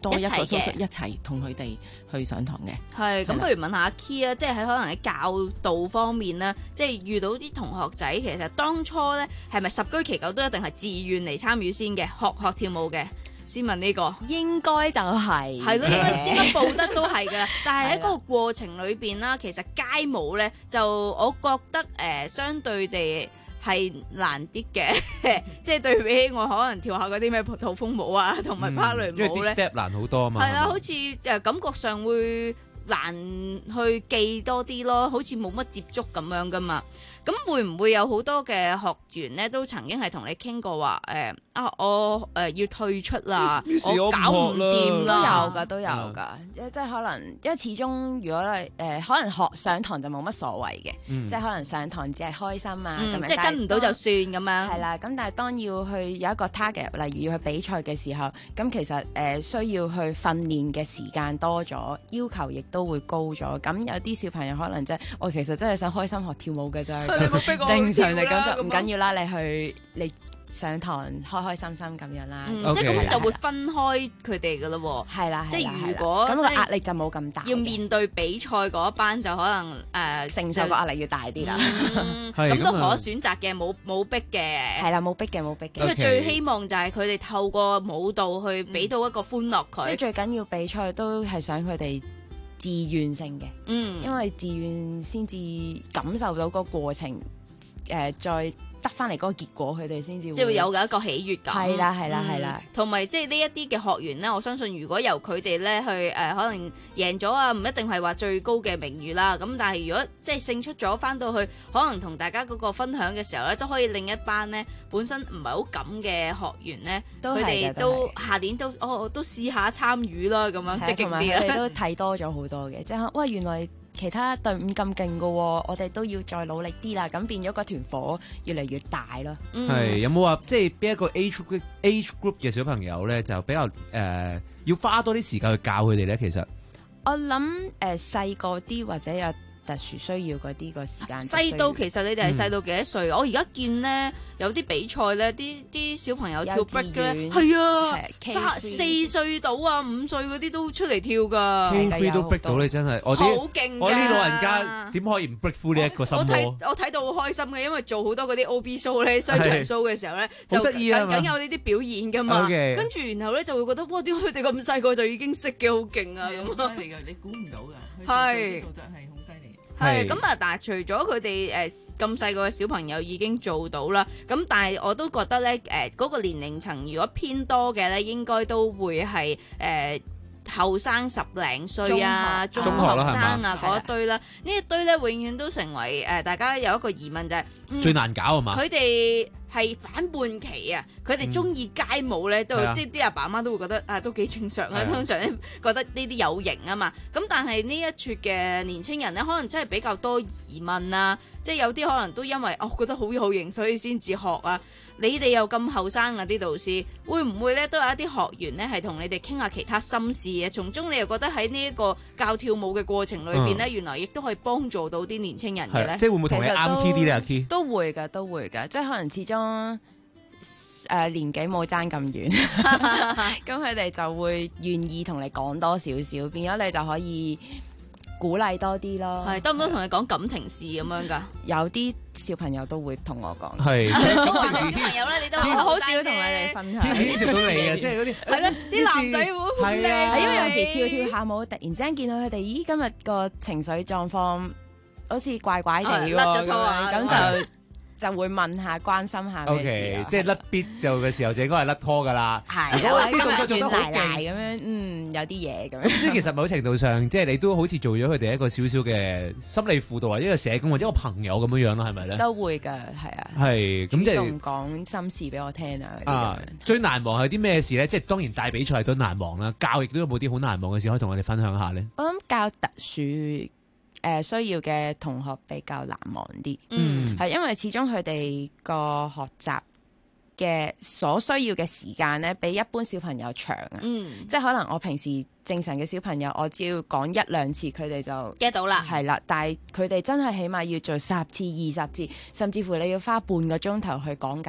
Speaker 4: 多一個叔叔一齊同佢哋去上堂嘅。
Speaker 17: 係咁，不如問下阿 Key 啊，即係喺可能喺教導方面咧，即係遇到啲同學仔，其實當初咧係咪十居其九都一定係自願嚟參與先嘅，學學跳舞嘅？先問呢、這個，
Speaker 14: 應該就係
Speaker 17: 係咯，應該應該報得都係㗎。但係喺嗰個過程裏邊啦，其實街舞咧就我覺得誒、呃、相對地係難啲嘅，即係對比起我可能跳下嗰啲咩葡萄風舞啊，同埋芭蕾舞咧，
Speaker 1: 因為啲 step 難好多啊嘛。
Speaker 17: 係啦，好似誒感覺上會難去記多啲咯，好似冇乜接觸咁樣㗎嘛。咁會唔會有好多嘅學員咧，都曾經係同你傾過話誒、呃、啊，我誒、呃、要退出啦，我搞唔掂啦，
Speaker 14: 都有㗎，都有㗎。即係可能，因為始終如果誒、呃、可能學上堂就冇乜所謂嘅，嗯、即係可能上堂只係開心啊，
Speaker 17: 嗯、
Speaker 14: 咁樣
Speaker 17: 即係跟唔到就算咁樣。
Speaker 14: 係啦，咁但係當要去有一個 target，例如要去比賽嘅時候，咁其實誒、呃、需要去訓練嘅時間多咗，要求亦都會高咗。咁有啲小朋友可能即係我其實真係想開心學跳舞嘅啫。正常嚟講就唔緊要啦，你去你上堂開開心心咁樣啦，
Speaker 17: 嗯、即係咁就會分開佢哋噶咯喎。
Speaker 14: 係啦，
Speaker 17: 即係如果
Speaker 14: 咁個壓力就冇咁大，
Speaker 17: 要面對比賽嗰一班就可能誒、呃、
Speaker 14: 承受個壓力要大啲啦。
Speaker 17: 咁都可選擇嘅，冇冇逼嘅。
Speaker 14: 係啦，冇逼嘅，冇逼嘅。
Speaker 17: 因為最希望就係佢哋透過舞蹈去俾到一個歡樂佢。
Speaker 14: 嗯、最緊要比賽都係想佢哋自願性嘅，
Speaker 17: 嗯，
Speaker 14: 因為自願先至感受到個過程。誒、呃，再得翻嚟嗰個結果，佢哋先至
Speaker 17: 即係會有嘅一個喜悅感。
Speaker 14: 係啦，係啦，係啦。
Speaker 17: 同埋即係呢一啲嘅學員咧，我相信如果由佢哋咧去誒、呃，可能贏咗啊，唔一定係話最高嘅名譽啦。咁但係如果即係勝出咗，翻到去可能同大家嗰個分享嘅時候咧，都可以另一班咧本身唔係好敢嘅學員咧，佢哋都下年都哦都試下參與啦，咁樣積極啲啊。
Speaker 14: 佢哋都睇多咗好多嘅，即係喂原來。其他隊伍咁勁嘅喎，我哋都要再努力啲啦，咁變咗個團火越嚟越大咯。
Speaker 1: 係、嗯、有冇話即係邊一個 age group age group 嘅小朋友咧，就比較誒、呃、要花多啲時間去教佢哋咧？其實
Speaker 14: 我諗誒細個啲或者有特殊需要嗰啲個時間。
Speaker 17: 細到其實你哋係細到幾多歲？嗯、我而家見咧有啲比賽咧，啲啲小朋友跳 break 咧，係啊，三四歲到啊，五歲嗰啲都出嚟跳㗎。
Speaker 1: K three 都 break 到你真係，我啲
Speaker 17: 好勁，
Speaker 1: 我啲老人家點可以唔 break through 呢一個心魔？
Speaker 17: 我睇我睇到好開心嘅，因為做好多嗰啲 O B show 咧，商場 show 嘅時候咧，就梗梗有呢啲表演㗎嘛。
Speaker 1: Okay.
Speaker 17: 跟住然後咧就會覺得哇，點解佢哋咁細個就已經識嘅，好勁啊！
Speaker 4: 咁犀利㗎，你估唔到㗎。
Speaker 17: 係
Speaker 4: 素質係好犀利。
Speaker 17: 係咁啊！但係除咗佢哋誒咁細個嘅小朋友已經做到啦，咁但係我都覺得咧誒嗰個年齡層如果偏多嘅咧，應該都會係誒後生十零歲啊、中學生啊嗰一堆啦。呢一堆咧永遠都成為誒、呃、大家有一個疑問就係、是嗯、
Speaker 1: 最難搞係嘛？
Speaker 17: 佢哋係反叛期啊！佢哋中意街舞咧，都、嗯、即係啲阿爸阿媽都會覺得啊，都幾正常啊。通常咧覺得呢啲有型啊嘛。咁但係呢一撮嘅年青人咧，可能真係比較多疑問啊。即係有啲可能都因為哦覺得好有型，所以先至學啊。你哋又咁後生啊啲導師，會唔會咧都有一啲學員咧係同你哋傾下其他心事嘅？從中你又覺得喺呢一個教跳舞嘅過程裏邊咧，嗯、原來亦都可以幫助到啲年青人嘅咧。
Speaker 1: 即係會唔會同你啱 key 啲咧？阿 key
Speaker 14: 都會㗎，都會㗎。即係可能始終。誒、呃、年紀冇爭咁遠，咁佢哋就會願意同你講多少少，變咗你就可以鼓勵多啲咯。
Speaker 17: 係得唔得同你講感情事咁樣㗎？
Speaker 14: 有啲小朋友都會同我講。
Speaker 1: 係
Speaker 17: 感情小朋友咧，你都
Speaker 14: 我好少同佢哋分享。
Speaker 1: 牽涉到你嘅，即係嗰啲
Speaker 17: 係咯，啲男仔會好靚。
Speaker 14: 係因為有時跳跳下舞，突然之間見到佢哋，咦今日個情緒狀況好似怪怪地喎，
Speaker 17: 甩咗拖啊，
Speaker 14: 咁就。就會問下關心下嘅事
Speaker 1: Okay, 即係甩 beat 就嘅時候就應該係甩拖㗎啦。
Speaker 14: 係，如果啲動作做得好勁咁樣，嗯，有啲嘢咁樣。
Speaker 1: 所以其實某程度上，即係你都好似做咗佢哋一個少少嘅心理輔導，或者一個社工，或者一個朋友咁樣樣咯，係咪咧？
Speaker 14: 都會㗎，係啊。
Speaker 1: 係咁即係
Speaker 14: 主動講心事俾我聽啊。
Speaker 1: 啊，最難忘係啲咩事咧？即係當然大比賽都難忘啦，教亦都有冇啲好難忘嘅事可以同我哋分享下咧？
Speaker 14: 我諗教特殊。誒、呃、需要嘅同學比較難忘啲，嗯，係因為始終佢哋個學習嘅所需要嘅時間咧，比一般小朋友長啊，嗯，即係可能我平時正常嘅小朋友，我只要講一兩次，佢哋就
Speaker 17: get 到啦，
Speaker 14: 係啦，但係佢哋真係起碼要做十次、二十次，甚至乎你要花半個鐘頭去講解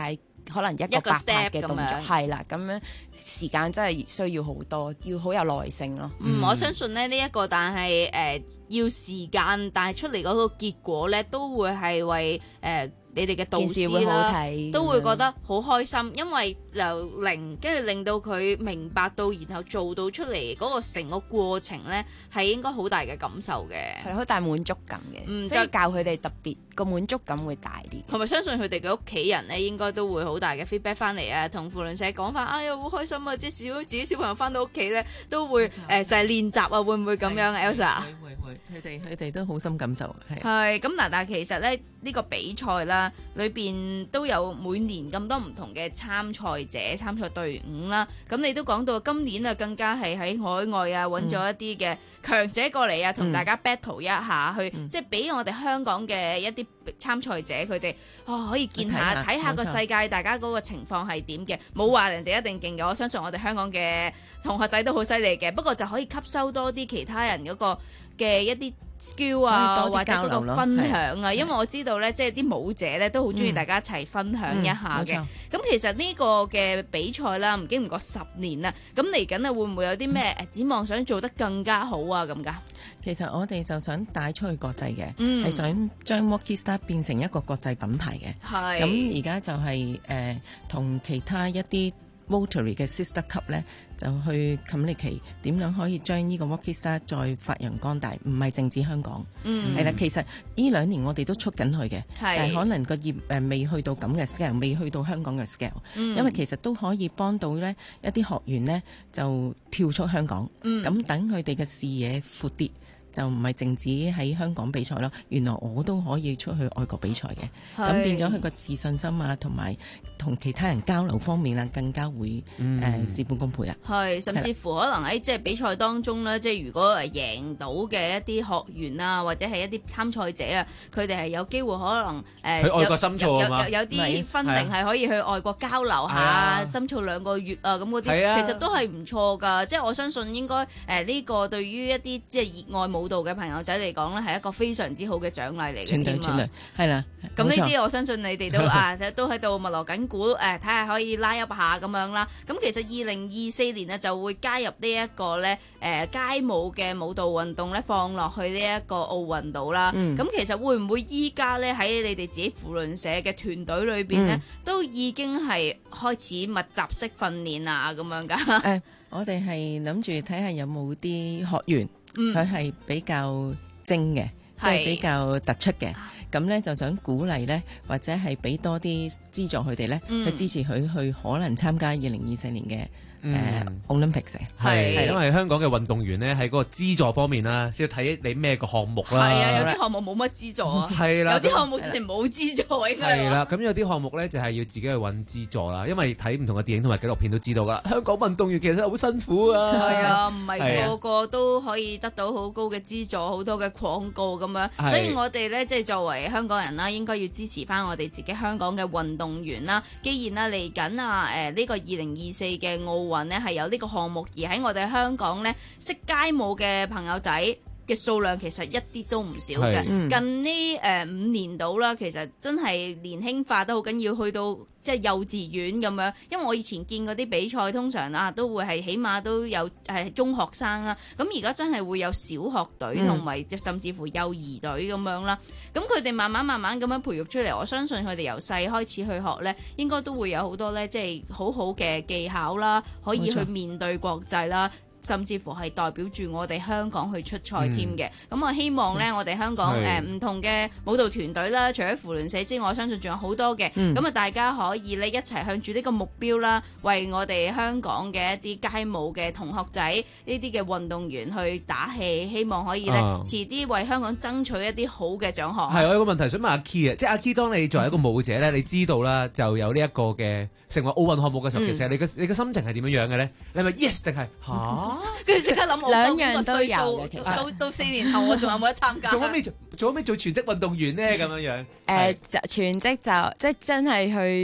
Speaker 14: 可能一個八拍嘅動作，係啦，咁樣時間真係需要好多，要好有耐性咯。
Speaker 17: 嗯，我相信咧呢一個，但係誒、呃、要時間，但係出嚟嗰個結果咧，都會係為誒。呃你哋嘅導師啦，都會覺得好開心，因為由零跟住令到佢明白到，然後做到出嚟嗰個成個過程咧，係應該好大嘅感受嘅，
Speaker 14: 係好大滿足感嘅。嗯，即係教佢哋特別個滿足感會大啲。
Speaker 17: 同埋相信佢哋嘅屋企人咧，應該都會好大嘅 feedback 翻嚟啊，同扶輪社講翻，哎呀好開心啊！即係小自己小朋友翻到屋企咧，都會誒就係練習啊，會唔會咁樣 Elsa？
Speaker 4: 會會會，佢哋佢哋都好深感受。係
Speaker 17: 係咁嗱，但係其實咧呢個比賽啦，裏邊都有每年咁多唔同嘅參賽者、參賽隊伍啦。咁你都講到今年啊，更加係喺海外啊揾咗一啲嘅強者過嚟啊，同、嗯、大家 battle 一下，去、嗯、即係俾我哋香港嘅一啲參賽者佢哋哦可以見下睇下個世界，大家嗰個情況係點嘅。冇話人哋一定勁嘅，我相信我哋香港嘅同學仔都好犀利嘅。不過就可以吸收多啲其他人嗰個嘅一啲 skill 啊，或者嗰個分享啊，因為我知道咧，即係啲舞者咧都好中意大家一齊分享一下嘅。咁、嗯嗯、其實呢個嘅比賽啦，唔經唔覺十年啦，咁嚟緊啊會唔會有啲咩誒展望想做得更加好啊咁噶？
Speaker 4: 其實我哋就想帶出去國際嘅，係、
Speaker 17: 嗯、
Speaker 4: 想將 Walkie Star 變成一個國際品牌嘅。係咁而家就係誒同其他一啲Rotary 嘅 sister club 咧，就去 communicate 點樣可以將呢個 Walkie Star 再發揚光大，唔係淨止香港。嗯，係啦，其實呢兩年我哋都出緊去嘅，但係可能個業誒未去到咁嘅 scale， 未去到香港嘅 scale。嗯，因為其實都可以幫到咧一啲學員咧就跳出香港，咁等佢哋嘅視野闊啲。就唔係淨止喺香港比賽咯，原來我都可以出去外國比賽嘅，咁變咗佢個自信心啊，同埋同其他人交流方面啊，更加會誒事半功倍啊。係，
Speaker 17: 甚至乎可能喺即係比賽當中咧，即係如果誒贏到嘅一啲學員啊，或者係一啲參賽者啊，佢哋係有機會可能誒
Speaker 1: 去外國深造啊嘛，
Speaker 17: 有有啲分定係可以去外國交流下，深造兩個月啊咁嗰啲，其實都係唔錯㗎。即係我相信應該誒呢個對於一啲即係熱愛舞蹈嘅朋友仔嚟講咧，係一個非常之好嘅獎勵嚟嘅添啊！
Speaker 4: 係啦，
Speaker 17: 咁呢啲我相信你哋都啊都喺度密鑼緊鼓誒，睇下可以拉一下咁樣啦。咁其實二零二四年呢就會加入呢一個咧誒街舞嘅舞蹈運動咧，放落去呢一個奧運度啦。咁、嗯、其實會唔會依家咧喺你哋自己扶輪社嘅團隊裏邊咧，嗯、都已經係開始密集式訓練啊咁樣㗎？誒、
Speaker 4: 呃，我哋係諗住睇下有冇啲學員。佢係比較精嘅，即係比較突出嘅，咁咧就想鼓勵咧，或者係俾多啲資助佢哋咧，去支持佢去可能參加二零二四年嘅。誒、嗯 uh, Olympics
Speaker 1: 係，因為香港嘅運動員咧喺嗰個資助方面啦，先要睇你咩個項目啦。
Speaker 17: 係啊，有啲項目冇乜資助啊，係啦，有啲項目之前冇資助應該。係啦，
Speaker 1: 咁有啲項目咧就係要自己去揾資助啦，因為睇唔同嘅電影同埋紀錄片都知道噶，香港運動員其實好辛苦啊。
Speaker 17: 係啊，唔係個個都可以得到好高嘅資助，好多嘅廣告咁樣，所以我哋咧即係作為香港人啦，應該要支持翻我哋自己香港嘅運動員啦。既然啊嚟緊啊誒呢個二零二四嘅奧運呢係有呢個項目，而喺我哋香港呢，識街舞嘅朋友仔嘅數量其實一啲都唔少嘅。近呢誒五年度啦，其實真係年輕化都好緊要，去到即係幼稚園咁樣。因為我以前見嗰啲比賽，通常啊都會係起碼都有誒中學生啦。咁而家真係會有小學隊同埋甚至乎幼兒隊咁樣啦。咁佢哋慢慢慢慢咁樣培育出嚟，我相信佢哋由細開始去學呢，應該都會有好多呢，即係好好嘅技巧啦，可以去面對國際啦。甚至乎係代表住我哋香港去出賽添嘅，咁、嗯、我希望呢，我哋香港誒唔、呃、同嘅舞蹈團隊啦，除咗扶輪社之外，我相信仲有好多嘅，咁、嗯、啊大家可以呢一齊向住呢個目標啦，為我哋香港嘅一啲街舞嘅同學仔呢啲嘅運動員去打氣，希望可以呢，啊、遲啲為香港爭取一啲好嘅獎項。係，我有個問題想問阿 Key 啊，即係阿 Key，當你作為一個舞者呢、嗯，你知道啦，就有呢一個嘅成為奧運項目嘅時候，嗯、其實你嘅你嘅心情係點樣樣嘅咧？你係咪 yes 定係嚇？跟住即刻諗我兩樣都有嘅，其實到到四年後我仲有冇得參加？做咗咩做？做咗咩做全職運動員咧？咁樣樣誒，全職就即係真係去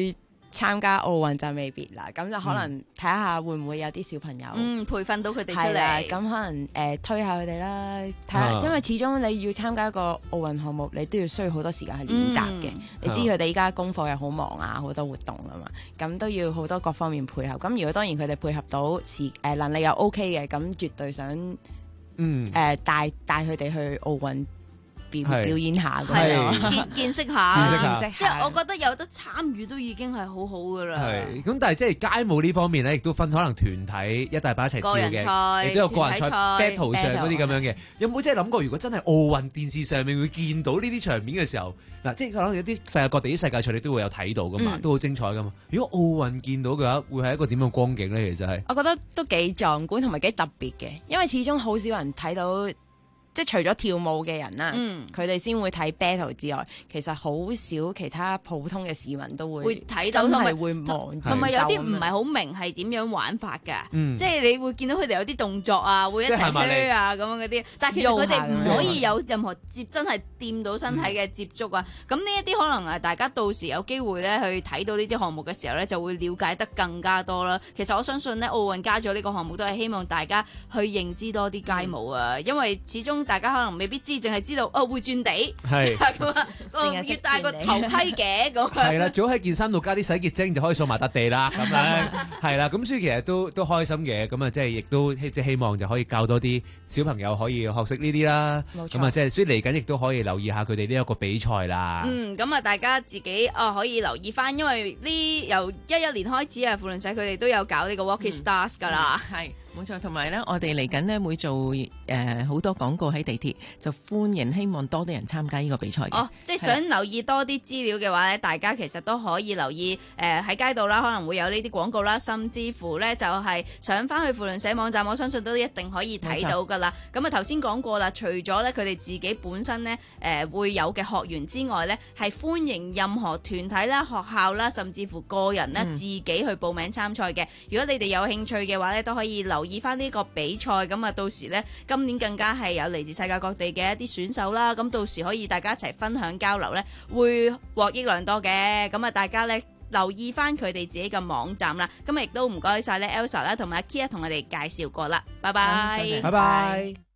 Speaker 14: 參加奧運就未必啦，咁就可能睇下會唔會有啲小朋友，
Speaker 17: 嗯，培訓到佢哋出
Speaker 14: 係啦，
Speaker 17: 嚟。
Speaker 14: 咁可能誒、呃、推下佢哋啦，睇下，
Speaker 17: 啊
Speaker 14: 因為始終你要參加一個奧運項目，你都要需要好多時間去練習嘅。
Speaker 17: 嗯
Speaker 14: 你知佢哋依家功課又好忙啊，好多活動啊嘛，咁都要好多各方面配合。咁如果當然佢哋配合到時誒、呃、能力又 OK 嘅，咁絕對想
Speaker 1: 嗯
Speaker 14: 誒、呃、帶帶佢哋去奧運。表
Speaker 1: 係
Speaker 14: 表演下咁
Speaker 17: 係
Speaker 14: 樣，
Speaker 17: 見見識下，
Speaker 1: 見識下
Speaker 17: 即係我覺得有得參與都已經係好好噶啦。
Speaker 1: 係咁，但係即係街舞呢方面咧，亦都分可能團體一大把一齊跳
Speaker 17: 個人
Speaker 1: 嘅，
Speaker 17: 賽
Speaker 1: 亦都有個人賽、
Speaker 17: 團體賽
Speaker 1: battle 上嗰啲咁樣嘅。有冇即係諗過，如果真係奧運電視上面會見到呢啲場面嘅時候，嗱，即係可能有啲世界各地啲世界賽你都會有睇到噶嘛，
Speaker 14: 嗯
Speaker 1: 都好精彩噶嘛。如果奧運見到嘅話，會係一個點樣嘅光景咧？其實係
Speaker 14: 我覺得都幾壯觀同埋幾特別嘅，因為始終好少人睇到。即係除咗跳舞嘅人啦，佢哋先會睇 battle 之外，其實好少其他普通嘅市民都會
Speaker 17: 會睇到，
Speaker 14: 真
Speaker 17: 同埋
Speaker 14: 係會望，
Speaker 17: 同埋有啲唔係好明係點樣玩法㗎，
Speaker 14: 嗯
Speaker 17: 即係你會見到佢哋有啲動作啊，會一齊靴啊咁樣嗰啲，但係其實佢哋唔可以有任何接真係掂到身體嘅接觸啊。咁呢一啲可能誒，大家到時有機會咧去睇到呢啲項目嘅時候咧，就會了解得更加多啦。其實我相信咧，奧運加咗呢個項目都係希望大家去認知多啲街舞啊，因為始終大家可能未必知，淨係知道哦會轉地，
Speaker 1: 係
Speaker 17: 咁啊，個越大個頭盔嘅咁樣。
Speaker 1: 係啦，最好喺件衫度加啲洗潔精就可以掃埋笪地啦，咁樣係啦。咁所以其實都都開心嘅，咁啊即係亦都即係希望就可以教多啲小朋友可以學識呢啲啦。
Speaker 17: 冇錯
Speaker 1: 咁啊即係所以嚟緊亦都可以留意下佢哋呢一個比賽啦。
Speaker 17: 嗯，咁啊，大家自己哦可以留意翻，因為呢由一一年開始啊，扶輪社佢哋都有搞呢個 Walking Stars 噶啦。
Speaker 4: 係。冇錯，同埋咧，我哋嚟緊咧會做誒好、呃、多廣告喺地鐵，就歡迎希望多啲人參加呢個比賽嘅。
Speaker 17: 哦，即係想留意多啲資料嘅話咧，大家其實都可以留意誒喺、呃、街道啦，可能會有呢啲廣告啦，甚至乎咧就係、是、上翻去扶輪社網站，我相信都一定可以睇到噶啦。咁啊頭先講過啦，除咗咧佢哋自己本身咧誒、呃、會有嘅學員之外咧，係歡迎任何團體啦、學校啦，甚至乎個人咧、嗯、自己去報名參賽嘅。如果你哋有興趣嘅話咧，都可以留意翻呢個比賽，咁啊到時呢，今年更加係有嚟自世界各地嘅一啲選手啦，咁到時可以大家一齊分享交流呢，會獲益良多嘅。咁啊大家呢，留意翻佢哋自己嘅網站啦。咁亦都唔該晒呢 Elsa 啦同埋 Kia 同我哋介紹過啦，拜拜，
Speaker 1: 拜拜。